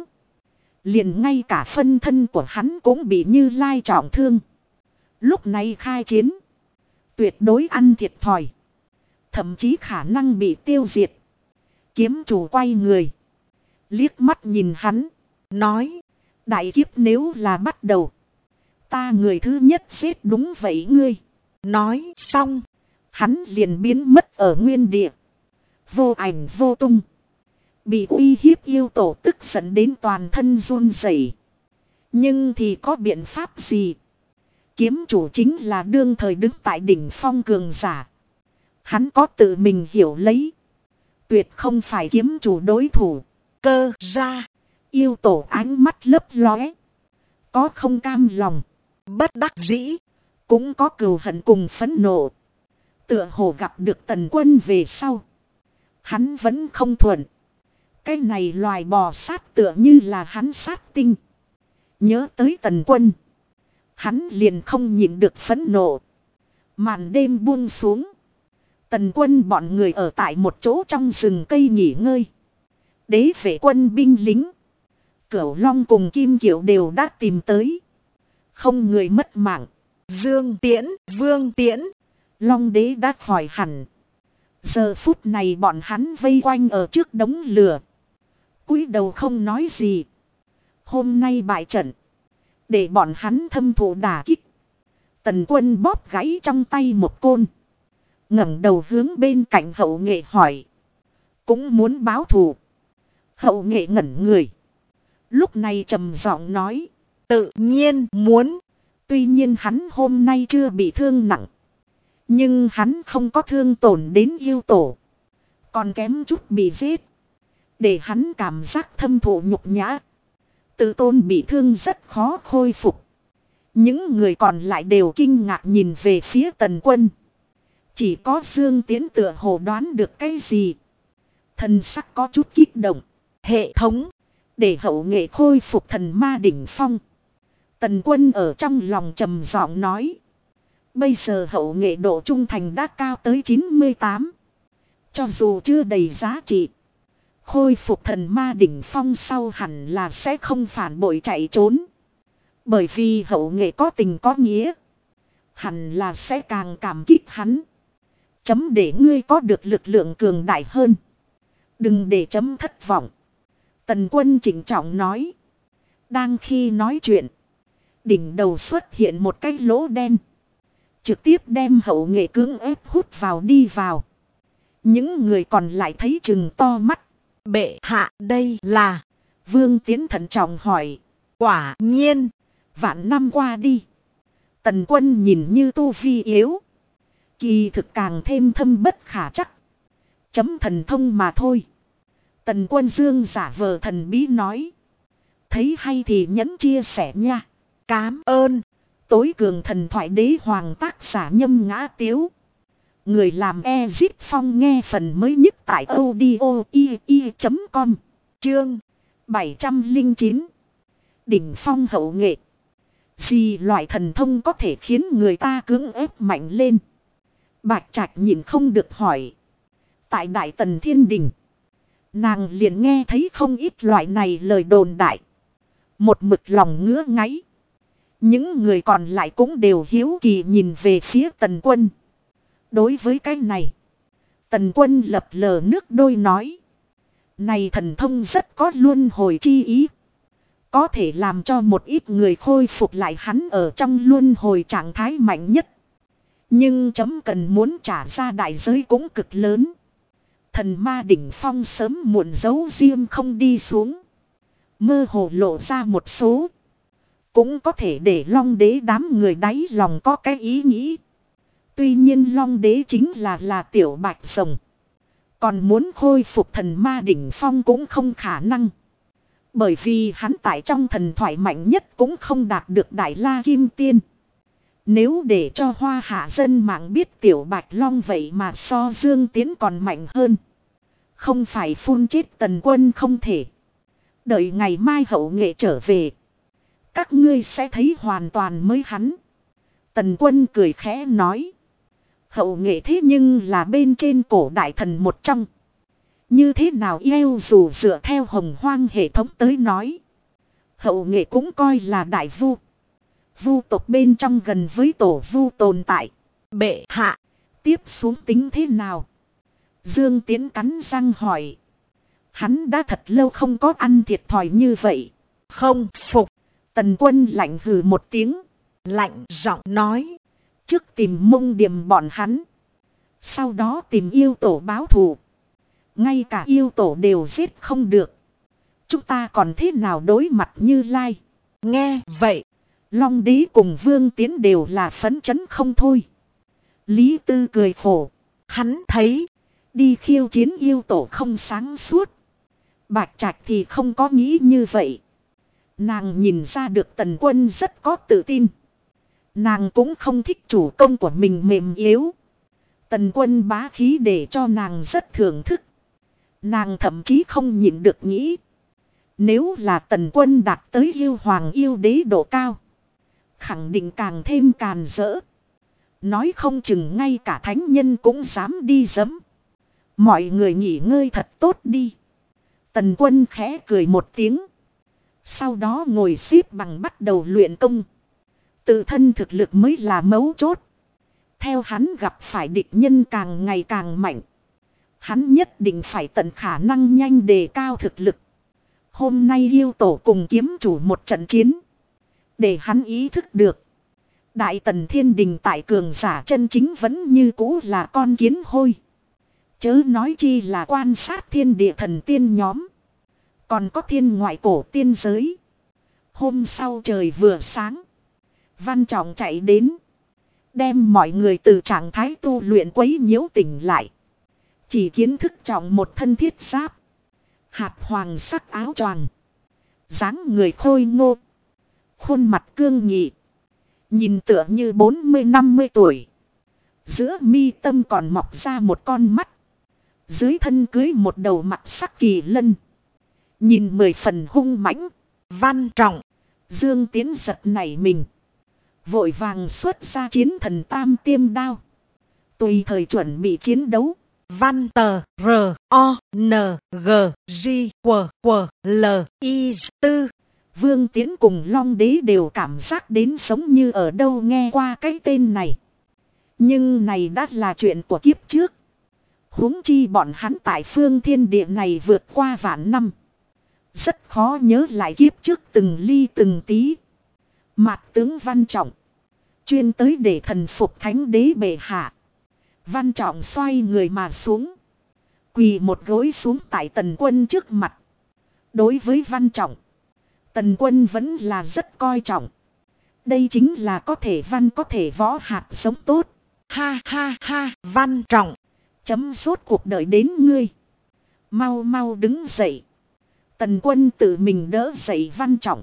Liền ngay cả phân thân của hắn cũng bị Như Lai trọng thương. Lúc này khai chiến. Tuyệt đối ăn thiệt thòi. Thậm chí khả năng bị tiêu diệt. Kiếm chủ quay người. Liếc mắt nhìn hắn. Nói. Đại kiếp nếu là bắt đầu. Ta người thứ nhất giết đúng vậy ngươi. Nói xong. Hắn liền biến mất ở nguyên địa. Vô ảnh vô tung. Bị uy hiếp yêu tổ tức giận đến toàn thân run rẩy. Nhưng thì có biện pháp gì? Kiếm chủ chính là đương thời đứng tại đỉnh phong cường giả. Hắn có tự mình hiểu lấy. Tuyệt không phải kiếm chủ đối thủ. Cơ ra. Yêu tổ ánh mắt lấp lóe. Có không cam lòng. Bất đắc dĩ. Cũng có cừu hận cùng phẫn nộ. Tựa hồ gặp được Tần Quân về sau. Hắn vẫn không thuận. Cái này loài bò sát tựa như là hắn sát tinh. Nhớ tới Tần Quân. Hắn liền không nhịn được phẫn nộ. Màn đêm buông xuống. Tần Quân bọn người ở tại một chỗ trong rừng cây nghỉ ngơi. Đế vệ quân binh lính. Cửu Long cùng Kim Kiều đều đã tìm tới. Không người mất mạng. Dương Tiễn, Vương Tiễn. Long đế đã khỏi hẳn. Giờ phút này bọn hắn vây quanh ở trước đống lửa. Cúi đầu không nói gì. Hôm nay bại trận. Để bọn hắn thâm thụ đả kích. Tần Quân bóp gãy trong tay một côn. Ngẩng đầu hướng bên cạnh Hậu Nghệ hỏi. Cũng muốn báo thù. Hậu Nghệ ngẩn người. Lúc này trầm giọng nói. Tự nhiên muốn. Tuy nhiên hắn hôm nay chưa bị thương nặng. Nhưng hắn không có thương tổn đến yêu tổ. Còn kém chút bị giết. Để hắn cảm giác thâm thụ nhục nhã. Tự tôn bị thương rất khó khôi phục. Những người còn lại đều kinh ngạc nhìn về phía Tần Quân. Chỉ có Dương Tiễn tựa hồ đoán được cái gì. Thần sắc có chút kích động. Hệ thống. Để Hậu Nghệ khôi phục thần ma đỉnh phong. Tần Quân ở trong lòng trầm giọng nói. Bây giờ Hậu Nghệ độ trung thành đã cao tới 98. Cho dù chưa đầy giá trị. Khôi phục thần ma đỉnh phong sau hẳn là sẽ không phản bội chạy trốn. Bởi vì Hậu Nghệ có tình có nghĩa. Hẳn là sẽ càng cảm kích hắn. Chấm để ngươi có được lực lượng cường đại hơn. Đừng để chấm thất vọng. Tần Quân chỉnh trọng nói. Đang khi nói chuyện. Đỉnh đầu xuất hiện một cái lỗ đen. Trực tiếp đem Hậu Nghệ cưỡng ép hút vào đi vào. Những người còn lại thấy chừng to mắt. Bệ hạ đây là. Vương Tiễn thận trọng hỏi. Quả nhiên. Vạn năm qua đi. Tần Quân nhìn như tu vi yếu. Kỳ thực càng thêm thâm bất khả chắc. Chấm thần thông mà thôi. Tần Quân Dương giả vờ thần bí nói. Thấy hay thì nhẫn chia sẻ nha. Cám ơn. Tối cường thần thoại đế hoàng tác giả Nhâm Ngã Tiếu. Người làm Ezit Phong nghe phần mới nhất tại audio.com. Chương 709. Đỉnh phong Hậu Nghệ. Gì loại thần thông có thể khiến người ta cưỡng ép mạnh lên? Bạch Trạch nhìn không được hỏi. Tại Đại Tần Thiên Đình. Nàng liền nghe thấy không ít loại này lời đồn đại. Một mực lòng ngứa ngáy. Những người còn lại cũng đều hiếu kỳ nhìn về phía Tần Quân. Đối với cái này. Tần Quân lập lờ nước đôi nói. Này thần thông rất có luân hồi chi ý. Có thể làm cho một ít người khôi phục lại hắn ở trong luân hồi trạng thái mạnh nhất. Nhưng chấm cần muốn trả ra đại giới cũng cực lớn. Thần ma đỉnh phong sớm muộn giấu riêng không đi xuống. Mơ hồ lộ ra một số. Cũng có thể để Long Đế đám người đáy lòng có cái ý nghĩ. Tuy nhiên Long Đế chính là tiểu bạch rồng. Còn muốn khôi phục thần ma đỉnh phong cũng không khả năng. Bởi vì hắn tại trong thần thoại mạnh nhất cũng không đạt được Đại La Kim Tiên. Nếu để cho Hoa Hạ dân mạng biết tiểu Bạch Long vậy mà so Dương Tiễn còn mạnh hơn. Không phải phun chết Tần Quân không thể. Đợi ngày mai Hậu Nghệ trở về. Các ngươi sẽ thấy hoàn toàn mới hắn. Tần Quân cười khẽ nói. Hậu Nghệ thế nhưng là bên trên cổ đại thần một trong. Như thế nào yêu dù dựa theo Hồng Hoang hệ thống tới nói. Hậu Nghệ cũng coi là đại vu. Vu tộc bên trong gần với tổ vu tồn tại. Bệ hạ. Tiếp xuống tính thế nào? Dương Tiễn cắn răng hỏi. Hắn đã thật lâu không có ăn thiệt thòi như vậy. Không phục. Tần Quân lạnh hừ một tiếng. Lạnh giọng nói. Trước tìm Mông Điềm bọn hắn. Sau đó tìm yêu tổ báo thù. Ngay cả yêu tổ đều giết không được. Chúng ta còn thế nào đối mặt Như Lai? Nghe vậy. Long Đế cùng Vương Tiễn đều là phấn chấn không thôi. Lý Tư cười khổ. Hắn thấy. Đi khiêu chiến yêu tổ không sáng suốt. Bạch Trạch thì không có nghĩ như vậy. Nàng nhìn ra được Tần Quân rất có tự tin. Nàng cũng không thích chủ công của mình mềm yếu. Tần Quân bá khí để cho nàng rất thưởng thức. Nàng thậm chí không nhịn được nghĩ. Nếu là Tần Quân đạt tới yêu hoàng yêu đế độ cao, khẳng định càng thêm càn rỡ. Nói không chừng ngay cả thánh nhân cũng dám đi dẫm. Mọi người nghỉ ngơi thật tốt đi. Tần Quân khẽ cười một tiếng. Sau đó ngồi xếp bằng bắt đầu luyện công. Tự thân thực lực mới là mấu chốt. Theo hắn gặp phải địch nhân càng ngày càng mạnh. Hắn nhất định phải tận khả năng nhanh đề cao thực lực. Hôm nay yêu tổ cùng kiếm chủ một trận chiến. Để hắn ý thức được. Đại Tần Thiên Đình tại cường giả chân chính vẫn như cũ là con kiến hôi. Chớ nói chi là quan sát thiên địa thần tiên nhóm. Còn có thiên ngoại cổ tiên giới. Hôm sau trời vừa sáng. Văn Trọng chạy đến. Đem mọi người từ trạng thái tu luyện quấy nhiễu tỉnh lại. Chỉ kiến thức trọng một thân thiết giáp. Hạt hoàng sắc áo choàng. Dáng người khôi ngô. Khuôn mặt cương nghị. Nhìn tựa như 40-50 tuổi. Giữa mi tâm còn mọc ra một con mắt. Dưới thân cưới một đầu mặt sắc kỳ lân. Nhìn 10 phần hung mãnh. Văn Trọng. Dương Tiến giật nảy mình. Vội vàng xuất ra chiến thần tam tiêm đao. Tùy thời chuẩn bị chiến đấu. Văn tờ R O N G J Q Q L I tư. Vương Tiến cùng Long Đế đều cảm giác đến giống như ở đâu nghe qua cái tên này. Nhưng này đã là chuyện của kiếp trước. Huống chi bọn hắn tại phương thiên địa này vượt qua vạn năm. Rất khó nhớ lại kiếp trước từng ly từng tí. Mạt tướng Văn Trọng. Chuyên tới để thần phục thánh đế bệ hạ. Văn Trọng xoay người mà xuống. Quỳ một gối xuống tại Tần Quân trước mặt. Đối với Văn Trọng, Tần Quân vẫn là rất coi trọng. Đây chính là có thể văn có thể võ hạt sống tốt. Ha ha ha, Văn Trọng. Chấm suốt cuộc đời đến ngươi. Mau mau đứng dậy. Tần Quân tự mình đỡ dậy Văn Trọng.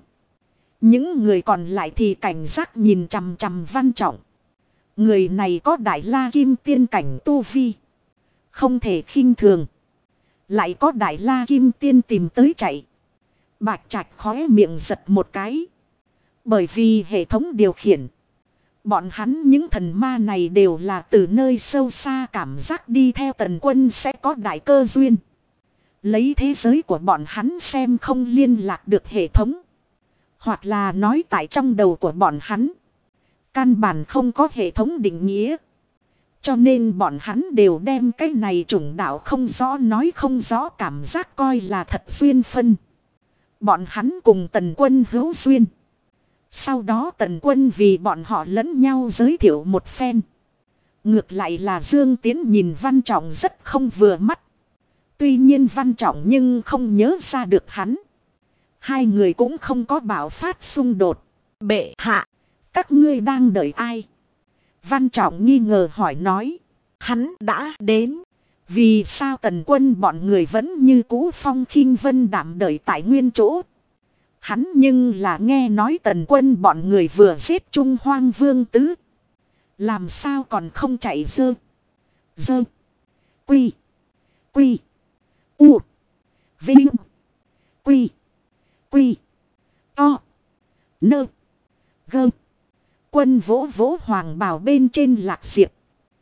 Những người còn lại thì cảnh giác nhìn chằm chằm Văn Trọng. Người này có Đại La Kim Tiên cảnh tu vi. Không thể khinh thường. Lại có Đại La Kim Tiên tìm tới chạy. Bạch Trạch khóe miệng giật một cái. Bởi vì hệ thống điều khiển. Bọn hắn những thần ma này đều là từ nơi sâu xa cảm giác đi theo Tần Quân sẽ có đại cơ duyên. Lấy thế giới của bọn hắn xem không liên lạc được hệ thống. Hoặc là nói tại trong đầu của bọn hắn. Căn bản không có hệ thống định nghĩa. Cho nên bọn hắn đều đem cái này chủng đạo không rõ nói không rõ cảm giác coi là thật duyên phân. Bọn hắn cùng Tần Quân hữu duyên. Sau đó Tần Quân vì bọn họ lẫn nhau giới thiệu một phen. Ngược lại là Dương Tiến nhìn Văn Trọng rất không vừa mắt. Tuy nhiên Văn Trọng nhưng không nhớ ra được hắn. Hai người cũng không có bạo phát xung đột. Bệ hạ, các ngươi đang đợi ai? Văn Trọng nghi ngờ hỏi nói. Hắn đã đến. Vì sao Tần Quân bọn người vẫn như cũ phong khinh vân đạm đợi tại nguyên chỗ? Hắn nhưng là nghe nói Tần Quân bọn người vừa giết Trung Hoang Vương Tứ. Làm sao còn không chạy dơ? Dơ. Quy. Quy. U. Vinh. Quy. Quy. To. Nơ. Gơ. Quân vỗ vỗ hoàng bào bên trên Lạc Diệp.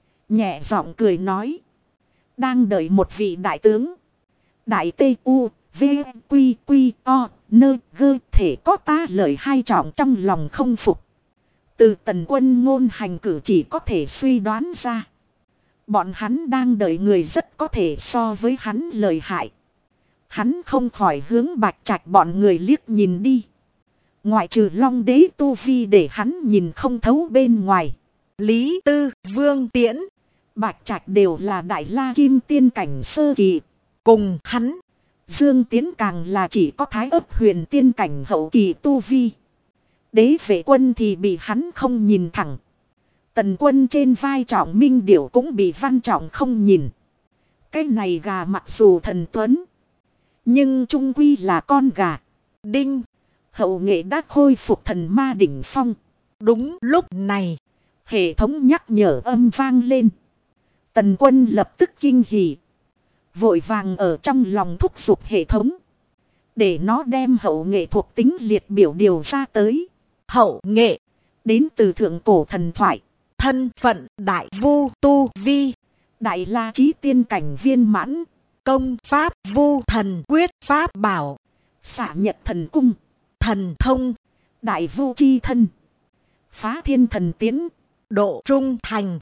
Nhẹ giọng cười nói. Đang đợi một vị đại tướng. Đại tê u. V. Quy. Quy. O. Nơ. Gơ. Thể có ta lời hai trọng trong lòng không phục. Từ Tần Quân ngôn hành cử chỉ có thể suy đoán ra. Bọn hắn đang đợi người rất có thể so với hắn lợi hại. Hắn không khỏi hướng Bạch Trạch bọn người liếc nhìn đi. Ngoại trừ Long Đế tu vi để hắn nhìn không thấu bên ngoài. Lý Tư, Vương Tiễn, Bạch Trạch đều là Đại La Kim Tiên cảnh sơ kỳ. Cùng hắn, Dương Tiến càng là chỉ có Thái Ấp Huyền Tiên cảnh hậu kỳ tu vi. Đế Vệ Quân thì bị hắn không nhìn thẳng. Tần Quân trên vai Trọng Minh Điểu cũng bị Văn Trọng không nhìn. Cái này gà mặc dù thần tuấn, nhưng trung quy là con gà. Đinh. Hậu nghệ đã khôi phục thần ma đỉnh phong. Đúng lúc này, hệ thống nhắc nhở âm vang lên. Tần Quân lập tức kinh hỉ. Vội vàng ở trong lòng thúc giục hệ thống. Để nó đem hậu nghệ thuộc tính liệt biểu điều ra tới. Hậu nghệ. Đến từ thượng cổ thần thoại. Thân phận đại vu tu vi. Đại la chí tiên cảnh viên mãn. Công pháp vu thần quyết pháp bảo. Xạ nhật thần cung. Thần thông. Đại vu chi thân. Phá thiên thần tiến. Độ trung thành.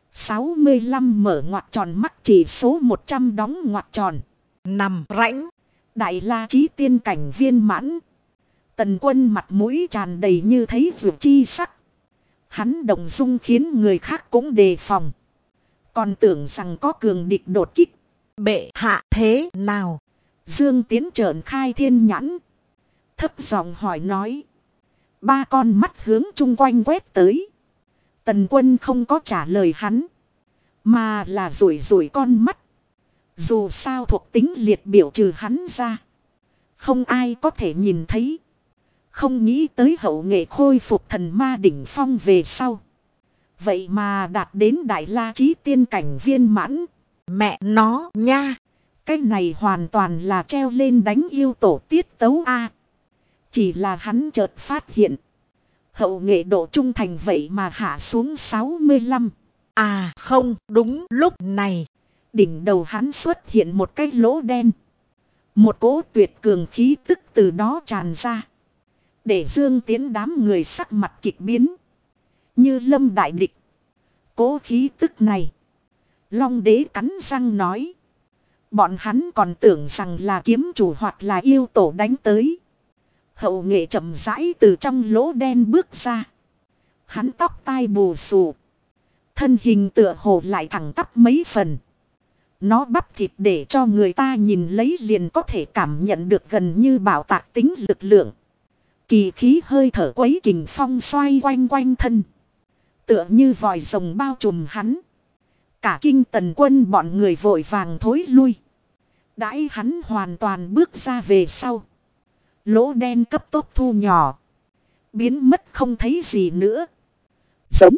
65 mở ngoặc tròn mắc chỉ số 100 đóng ngoặc tròn. Nằm rãnh. Đại la chí tiên cảnh viên mãn. Tần Quân mặt mũi tràn đầy như thấy vượt chi sắc. Hắn động dung khiến người khác cũng đề phòng. Còn tưởng rằng có cường địch đột kích. Bệ hạ thế nào? Dương Tiến trợn khai thiên nhãn. Thấp giọng hỏi nói. Ba con mắt hướng chung quanh quét tới. Tần Quân không có trả lời hắn. Mà là rủi rủi con mắt. Dù sao thuộc tính liệt biểu trừ hắn ra. Không ai có thể nhìn thấy. Không nghĩ tới hậu nghệ khôi phục thần ma đỉnh phong về sau. Vậy mà đạt đến đại la chí tiên cảnh viên mãn. Mẹ nó nha. Cái này hoàn toàn là treo lên đánh yêu tổ tiết tấu A. Chỉ là hắn chợt phát hiện. Hậu nghệ độ trung thành vậy mà hạ xuống 65. À không, đúng lúc này. Đỉnh đầu hắn xuất hiện một cái lỗ đen. Một cỗ tuyệt cường khí tức từ đó tràn ra. Để Dương Tiến đám người sắc mặt kịch biến. Như lâm đại địch. Cỗ khí tức này. Long đế cắn răng nói. Bọn hắn còn tưởng rằng là kiếm chủ hoặc là yêu tổ đánh tới. Hậu nghệ chậm rãi từ trong lỗ đen bước ra. Hắn tóc tai bù xù. Thân hình tựa hồ lại thẳng tắp mấy phần. Nó bắp thịt để cho người ta nhìn lấy liền có thể cảm nhận được gần như bảo tạc tính lực lượng. Kỳ khí hơi thở quấy kình phong xoay quanh quanh thân. Tựa như vòi rồng bao trùm hắn. Cả kinh Tần Quân bọn người vội vàng thối lui. Đãi hắn hoàn toàn bước ra về sau. Lỗ đen cấp tốc thu nhỏ. Biến mất không thấy gì nữa. Giống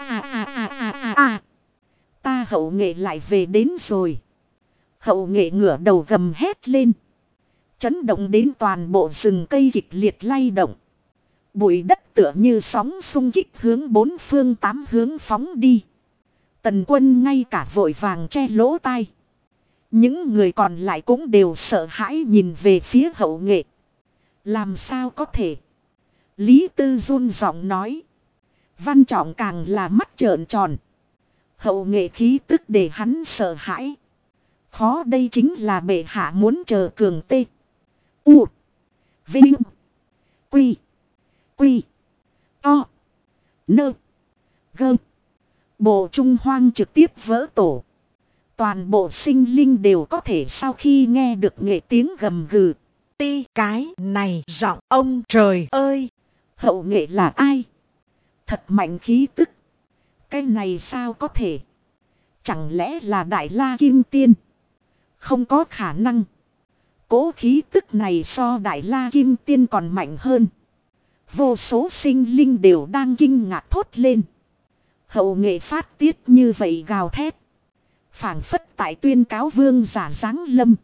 ta hậu nghệ lại về đến rồi. Hậu nghệ ngửa đầu gầm hét lên. Chấn động đến toàn bộ rừng cây kịch liệt lay động. Bụi đất tựa như sóng xung kích hướng bốn phương tám hướng phóng đi. Tần Quân ngay cả vội vàng che lỗ tai. Những người còn lại cũng đều sợ hãi nhìn về phía hậu nghệ. Làm sao có thể? Lý Tư run giọng nói. Văn Trọng càng là mắt trợn tròn. Hậu nghệ khí tức để hắn sợ hãi. Khó đây chính là bệ hạ muốn chờ cường tê. U. Vinh. Quy. Quy. To. Nơ. Gơ. Bộ Trung Hoang trực tiếp vỡ tổ. Toàn bộ sinh linh đều có thể sau khi nghe được nghệ tiếng gầm gừ. Ti cái này giọng ông trời ơi. Hậu nghệ là ai? Thật mạnh khí tức. Cái này sao có thể? Chẳng lẽ là Đại La Kim Tiên? Không có khả năng. Cố khí tức này so Đại La Kim Tiên còn mạnh hơn. Vô số sinh linh đều đang kinh ngạc thốt lên. Hậu nghệ phát tiết như vậy gào thét. Phảng phất tại tuyên cáo vương giả giáng lâm.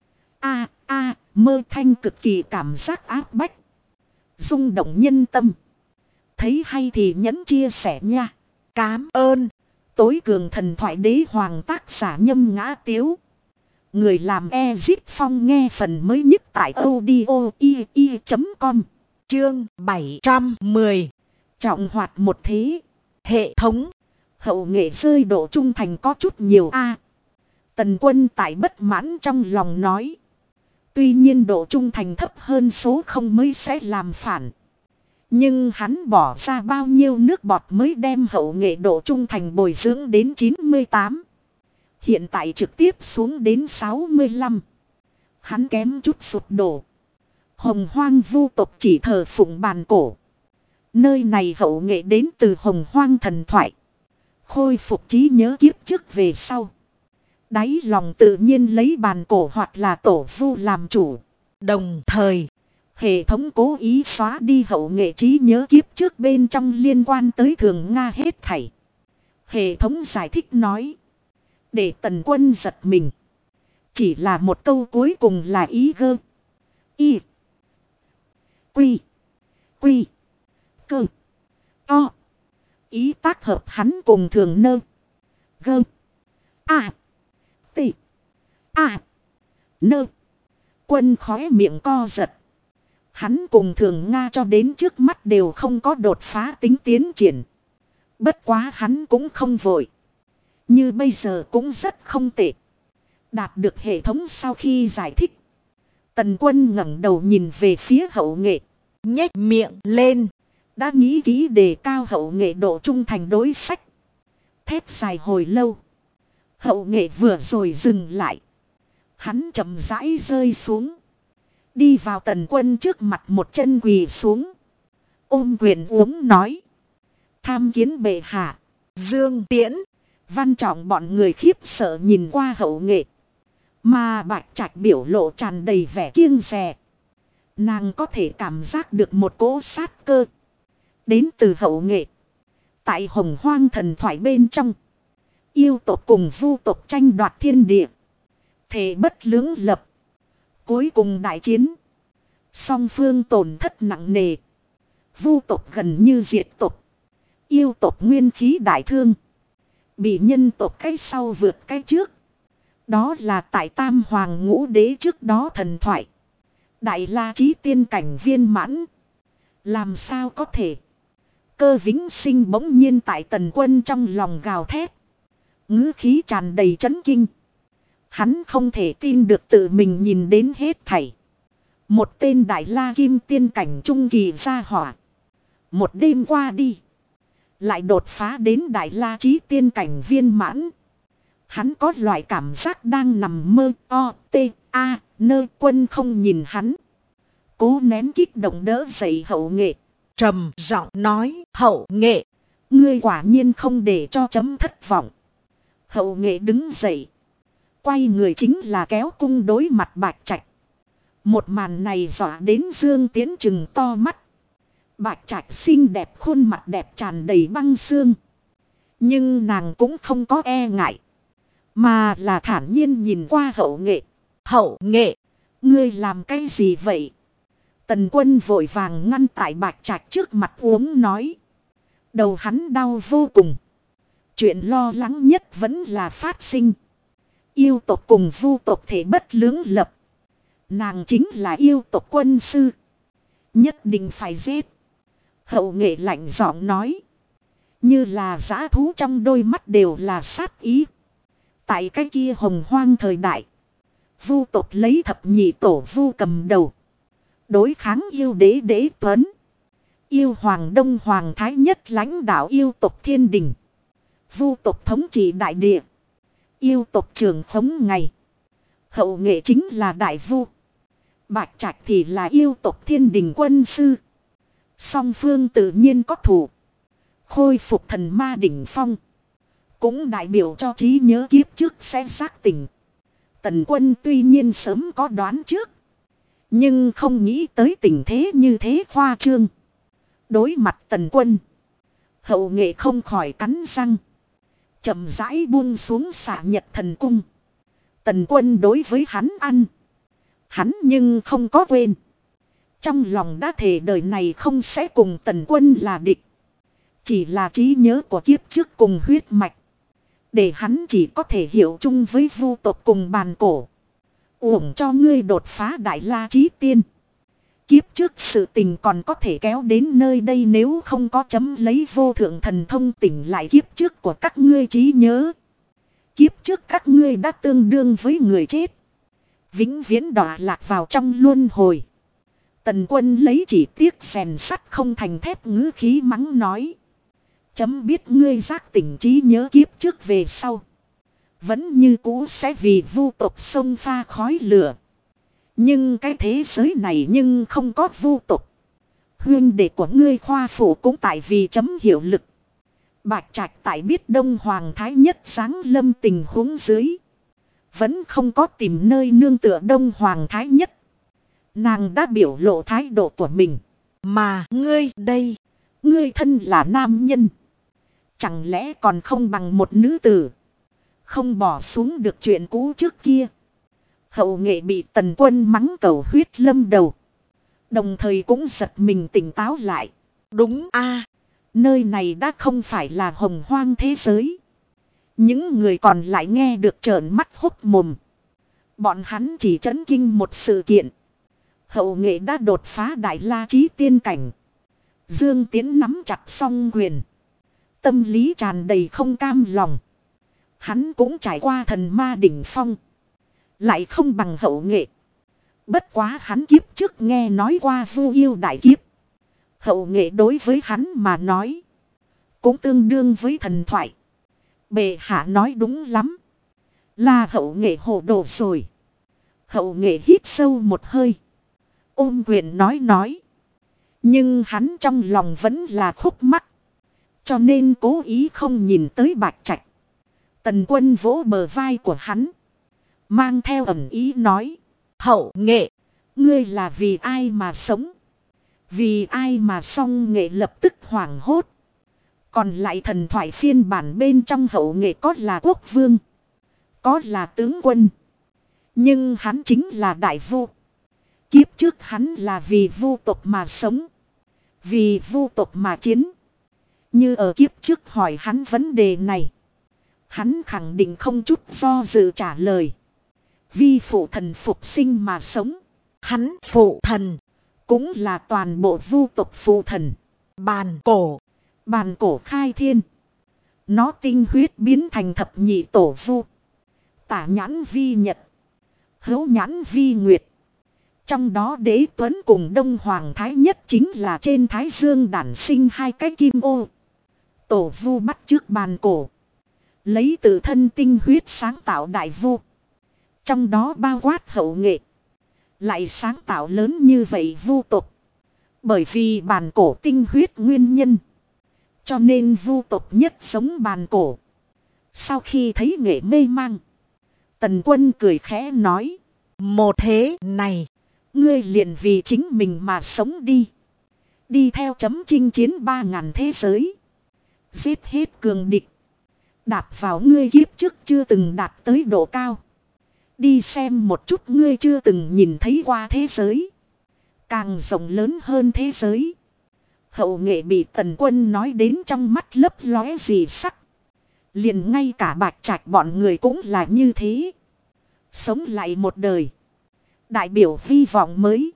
Mơ thanh cực kỳ cảm giác áp bách. Rung động nhân tâm. Thấy hay thì nhấn chia sẻ nha. Cám ơn. Tối cường thần thoại đế hoàng tác giả Nhâm Ngã Tiếu. Người làm Ezip Phong nghe phần mới nhất tại audio.com. Chương 710. Trọng hoạt một thế. Hệ thống. Hậu nghệ rơi độ trung thành có chút nhiều Tần Quân tại bất mãn trong lòng nói. Tuy nhiên độ trung thành thấp hơn số không mới sẽ làm phản. Nhưng hắn bỏ ra bao nhiêu nước bọt mới đem hậu nghệ độ trung thành bồi dưỡng đến 98. Hiện tại trực tiếp xuống đến 65. Hắn kém chút sụp đổ. Hồng Hoang vu tộc chỉ thờ phụng bàn cổ. Nơi này hậu nghệ đến từ Hồng Hoang thần thoại. Khôi phục trí nhớ kiếp trước về sau. Đáy lòng tự nhiên lấy bàn cổ hoặc là tổ vu làm chủ. Đồng thời, hệ thống cố ý xóa đi hậu nghệ trí nhớ kiếp trước bên trong liên quan tới Thường Nga hết thảy. Hệ thống giải thích nói. Để Tần Quân giật mình. Chỉ là một câu cuối cùng là ý gơ. Y. Quy. Quy. Cơ. To. Ý tác hợp hắn cùng thường nơ. Gơ. A. T. A. Nơ. Quân khóe miệng co giật. Hắn cùng thường Nga cho đến trước mắt đều không có đột phá tính tiến triển. Bất quá hắn cũng không vội. Như bây giờ cũng rất không tệ. Đạt được hệ thống sau khi giải thích. Tần Quân ngẩng đầu nhìn về phía Hậu Nghệ. Nhếch miệng lên. Đã nghĩ kỹ đề cao Hậu Nghệ độ trung thành đối sách. Thét dài hồi lâu. Hậu Nghệ vừa rồi dừng lại. Hắn chậm rãi rơi xuống. Đi vào Tần Quân trước mặt một chân quỳ xuống. Ôm quyền uống nói. Tham kiến bệ hạ. Dương Tiễn. Văn Trọng bọn người khiếp sợ nhìn qua Hậu Nghệ. Mà Bạch Trạch biểu lộ tràn đầy vẻ kiêng dè. Nàng có thể cảm giác được một cỗ sát cơ. Đến từ Hậu Nghệ. Tại Hồng Hoang thần thoại bên trong. Yêu tộc cùng vu tộc tranh đoạt thiên địa. Thề bất lưỡng lập. Cuối cùng đại chiến. Song phương tổn thất nặng nề. Vu tộc gần như diệt tộc. Yêu tộc nguyên khí đại thương. Bị nhân tộc cái sau vượt cái trước. Đó là tại Tam Hoàng Ngũ Đế trước đó thần thoại. Đại La Chí tiên cảnh viên mãn. Làm sao có thể. Cơ Vĩnh Sinh bỗng nhiên tại Tần Quân trong lòng gào thét. Ngữ khí tràn đầy chấn kinh. Hắn không thể tin được tự mình nhìn đến hết thảy. Một tên Đại La Kim tiên cảnh trung kỳ gia hỏa. Một đêm qua đi. Lại đột phá đến Đại La Chí tiên cảnh viên mãn. Hắn có loại cảm giác đang nằm mơ. Nơ Quân không nhìn hắn. Cố nén kích động đỡ dậy Hậu Nghệ. Trầm giọng nói. Hậu Nghệ. Ngươi quả nhiên không để cho chấm thất vọng. Hậu Nghệ đứng dậy. Quay người chính là kéo cung đối mặt Bạch Trạch. Một màn này dọa đến Dương Tiễn trừng to mắt. Bạch Trạch xinh đẹp, khuôn mặt đẹp tràn đầy băng xương. Nhưng nàng cũng không có e ngại. Mà là thản nhiên nhìn qua Hậu Nghệ. Hậu Nghệ, ngươi làm cái gì vậy? Tần Quân vội vàng ngăn tại Bạch Trạch trước mặt uống nói. Đầu hắn đau vô cùng. Chuyện lo lắng nhất vẫn là phát sinh. Yêu tộc cùng vu tộc thể bất lưỡng lập. Nàng chính là yêu tộc quân sư. Nhất định phải giết. Hậu Nghệ lạnh giọng nói. Như là dã thú trong đôi mắt đều là sát ý. Tại cái kia Hồng Hoang thời đại. Vu tộc lấy thập nhị tổ vu cầm đầu. Đối kháng yêu đế Đế Tuấn. Yêu hoàng Đông Hoàng Thái Nhất lãnh đạo yêu tộc thiên đình. Vu tộc thống trị đại địa. Yêu tộc trưởng khống ngày. Hậu Nghệ chính là đại vu. Bạch Trạch thì là yêu tộc thiên đình quân sư. Song phương tự nhiên có thủ. Khôi phục thần ma đỉnh phong. Cũng đại biểu cho trí nhớ kiếp trước sẽ giác tỉnh. Tần Quân tuy nhiên sớm có đoán trước. Nhưng không nghĩ tới tình thế như thế khoa trương. Đối mặt Tần Quân. Hậu Nghệ không khỏi cắn răng. Chậm rãi buông xuống xạ nhật thần cung. Tần Quân đối với hắn ăn. Hắn nhưng không có quên. Trong lòng đã thề đời này không sẽ cùng Tần Quân là địch. Chỉ là trí nhớ của kiếp trước cùng huyết mạch. Để hắn chỉ có thể hiểu chung với vu tộc cùng bàn cổ. Uổng cho ngươi đột phá Đại La Chí tiên. Kiếp trước sự tình còn có thể kéo đến nơi đây nếu không có chấm lấy vô thượng thần thông tỉnh lại kiếp trước của các ngươi trí nhớ. Kiếp trước các ngươi đã tương đương với người chết. Vĩnh viễn đọa lạc vào trong luân hồi. Tần Quân lấy chỉ tiếc rèn sắt không thành thép ngữ khí mắng nói. Chấm biết ngươi giác tỉnh trí nhớ kiếp trước về sau. Vẫn như cũ sẽ vì vu tộc xông pha khói lửa. Nhưng cái thế giới này nhưng không có vu tộc. Huyên đệ của ngươi Khoa Phủ cũng tại vì chấm hiệu lực. Bạch Trạch tại biết Đông Hoàng Thái Nhất giáng lâm tình huống dưới. Vẫn không có tìm nơi nương tựa Đông Hoàng Thái Nhất. Nàng đã biểu lộ thái độ của mình. Mà ngươi đây, ngươi thân là nam nhân. Chẳng lẽ còn không bằng một nữ tử. Không bỏ xuống được chuyện cũ trước kia. Hậu nghệ bị Tần Quân mắng cầu huyết lâm đầu. Đồng thời cũng giật mình tỉnh táo lại. Đúng a, nơi này đã không phải là hồng hoang thế giới. Những người còn lại nghe được trợn mắt hốc mồm. Bọn hắn chỉ chấn kinh một sự kiện. Hậu nghệ đã đột phá đại la chí tiên cảnh. Dương Tiến nắm chặt song quyền. Tâm lý tràn đầy không cam lòng. Hắn cũng trải qua thần ma đỉnh phong. Lại không bằng hậu nghệ. Bất quá hắn kiếp trước nghe nói qua Vu Yêu đại kiếp. Hậu nghệ đối với hắn mà nói. Cũng tương đương với thần thoại. Bệ hạ nói đúng lắm. Là hậu nghệ hồ đồ rồi. Hậu nghệ hít sâu một hơi. Ôm quyền nói. Nhưng hắn trong lòng vẫn là khúc mắc. Cho nên cố ý không nhìn tới Bạch Trạch. Tần Quân vỗ bờ vai của hắn. Mang theo ẩn ý nói. Hậu nghệ, ngươi là vì ai mà sống? Vì ai mà song nghệ lập tức hoảng hốt. Còn lại thần thoại phiên bản bên trong hậu nghệ có là quốc vương. Có là tướng quân. Nhưng hắn chính là đại vu. Kiếp trước hắn là vì vu tộc mà sống. Vì vu tộc mà chiến. Như ở kiếp trước hỏi hắn vấn đề này. Hắn khẳng định không chút do dự trả lời. Vì phụ thần phục sinh mà sống. Hắn phụ thần. Cũng là toàn bộ vu tộc phụ thần. Bàn cổ. Bàn cổ khai thiên. Nó tinh huyết biến thành thập nhị tổ vu. Tả nhãn vi nhật. Hữu nhãn vi nguyệt. Trong đó Đế Tuấn cùng Đông Hoàng Thái Nhất chính là trên Thái Dương đản sinh hai cái kim ô. Tổ vu bắt trước bàn cổ. Lấy từ thân tinh huyết sáng tạo đại vu. Trong đó bao quát hậu nghệ. Lại sáng tạo lớn như vậy vu tộc. Bởi vì bàn cổ tinh huyết nguyên nhân. Cho nên vu tộc nhất sống bàn cổ. Sau khi thấy nghệ mê mang. Tần Quân cười khẽ nói. Một thế này. Ngươi liền vì chính mình mà sống đi. Đi theo chấm chinh chiến 3.000 thế giới. Giết hết cường địch. Đạp vào ngươi kiếp trước chưa từng đạt tới độ cao. Đi xem một chút ngươi chưa từng nhìn thấy qua thế giới. Càng rộng lớn hơn thế giới. Hậu nghệ bị Tần Quân nói đến trong mắt lấp lóe gì sắc. Liền ngay cả Bạch Trạch bọn người cũng là như thế. Sống lại một đời. Đại biểu hy vọng mới.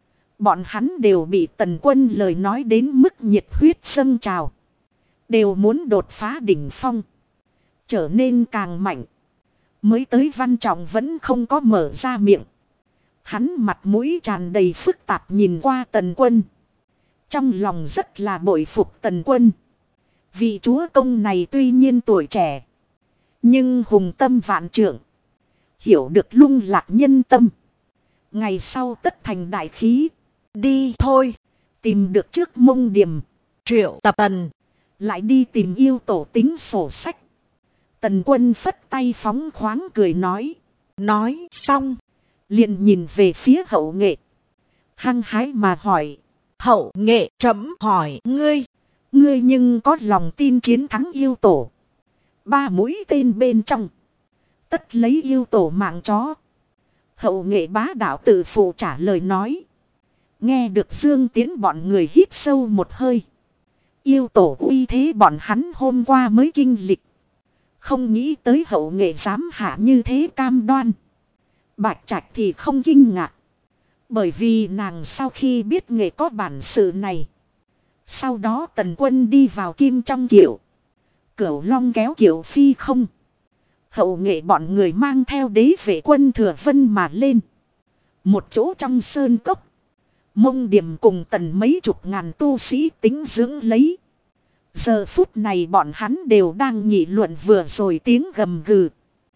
Bọn hắn đều bị Tần Quân lời nói đến mức nhiệt huyết dâng trào. Đều muốn đột phá đỉnh phong. Trở nên càng mạnh. Mới tới Văn Trọng vẫn không có mở ra miệng. Hắn mặt mũi tràn đầy phức tạp nhìn qua Tần Quân. Trong lòng rất là bội phục Tần Quân. Vị chúa công này tuy nhiên tuổi trẻ. Nhưng hùng tâm vạn trượng. Hiểu được lung lạc nhân tâm. Ngày sau tất thành đại khí. Đi thôi. Tìm được trước Mông Điểm. Triệu Tập Tần. Lại đi tìm yêu tổ tính sổ sách. Tần Quân phất tay phóng khoáng cười nói. Nói xong. Liền nhìn về phía hậu nghệ. Hăng hái mà hỏi. Hậu nghệ trẫm hỏi ngươi. Ngươi nhưng có lòng tin chiến thắng yêu tổ. 3 mũi tên bên trong. Tất lấy yêu tổ mạng chó. Hậu nghệ bá đạo tự phụ trả lời nói. Nghe được Dương Tiến bọn người hít sâu một hơi. Yêu tổ uy thế bọn hắn hôm qua mới kinh lịch. Không nghĩ tới hậu nghệ dám hạ như thế cam đoan. Bạch Trạch thì không kinh ngạc. Bởi vì nàng sau khi biết nghệ có bản sự này. Sau đó Tần Quân đi vào kim trong kiệu. Cửu long kéo kiệu phi không. Hậu nghệ bọn người mang theo đế vệ quân thừa vân mà lên. Một chỗ trong sơn cốc. Mông Điểm cùng Tần mấy chục ngàn tu sĩ tính dưỡng lấy. Giờ phút này bọn hắn đều đang nghị luận vừa rồi tiếng gầm gừ.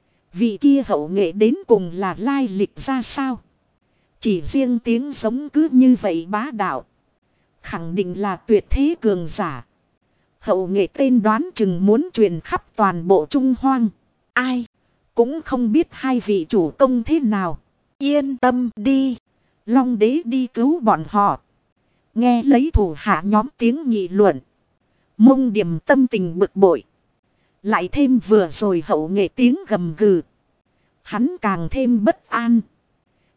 Vị kia hậu nghệ đến cùng là lai lịch ra sao? Chỉ riêng tiếng giống cứ như vậy bá đạo. Khẳng định là tuyệt thế cường giả. Hậu nghệ tên đoán chừng muốn truyền khắp toàn bộ Trung Hoang. Ai cũng không biết hai vị chủ công thế nào. Yên tâm đi. Long đế đi cứu bọn họ. Nghe lấy thủ hạ nhóm tiếng nghị luận. Mông Điểm tâm tình bực bội. Lại thêm vừa rồi hậu nghệ tiếng gầm gừ. Hắn càng thêm bất an.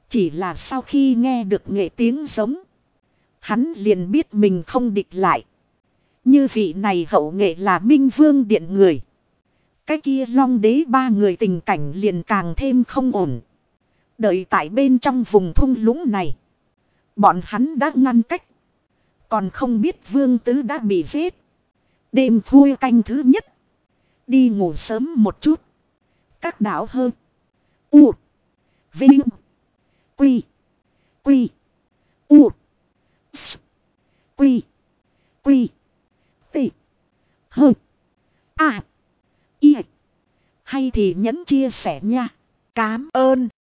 Chỉ là sau khi nghe được nghệ tiếng giống, hắn liền biết mình không địch lại. Như vị này hậu nghệ là Minh Vương Điện người. Cái kia Long Đế ba người tình cảnh liền càng thêm không ổn. Đợi tại bên trong vùng thung lũng này, bọn hắn đã ngăn cách. Còn không biết Vương Tứ đã bị giết. Đêm khuya canh thứ nhất, đi ngủ sớm một chút. Các đảo hơn U Vinh Quy Quy U S Quy Quy T Hơn A Y. Hay thì nhấn chia sẻ nha. Cám ơn.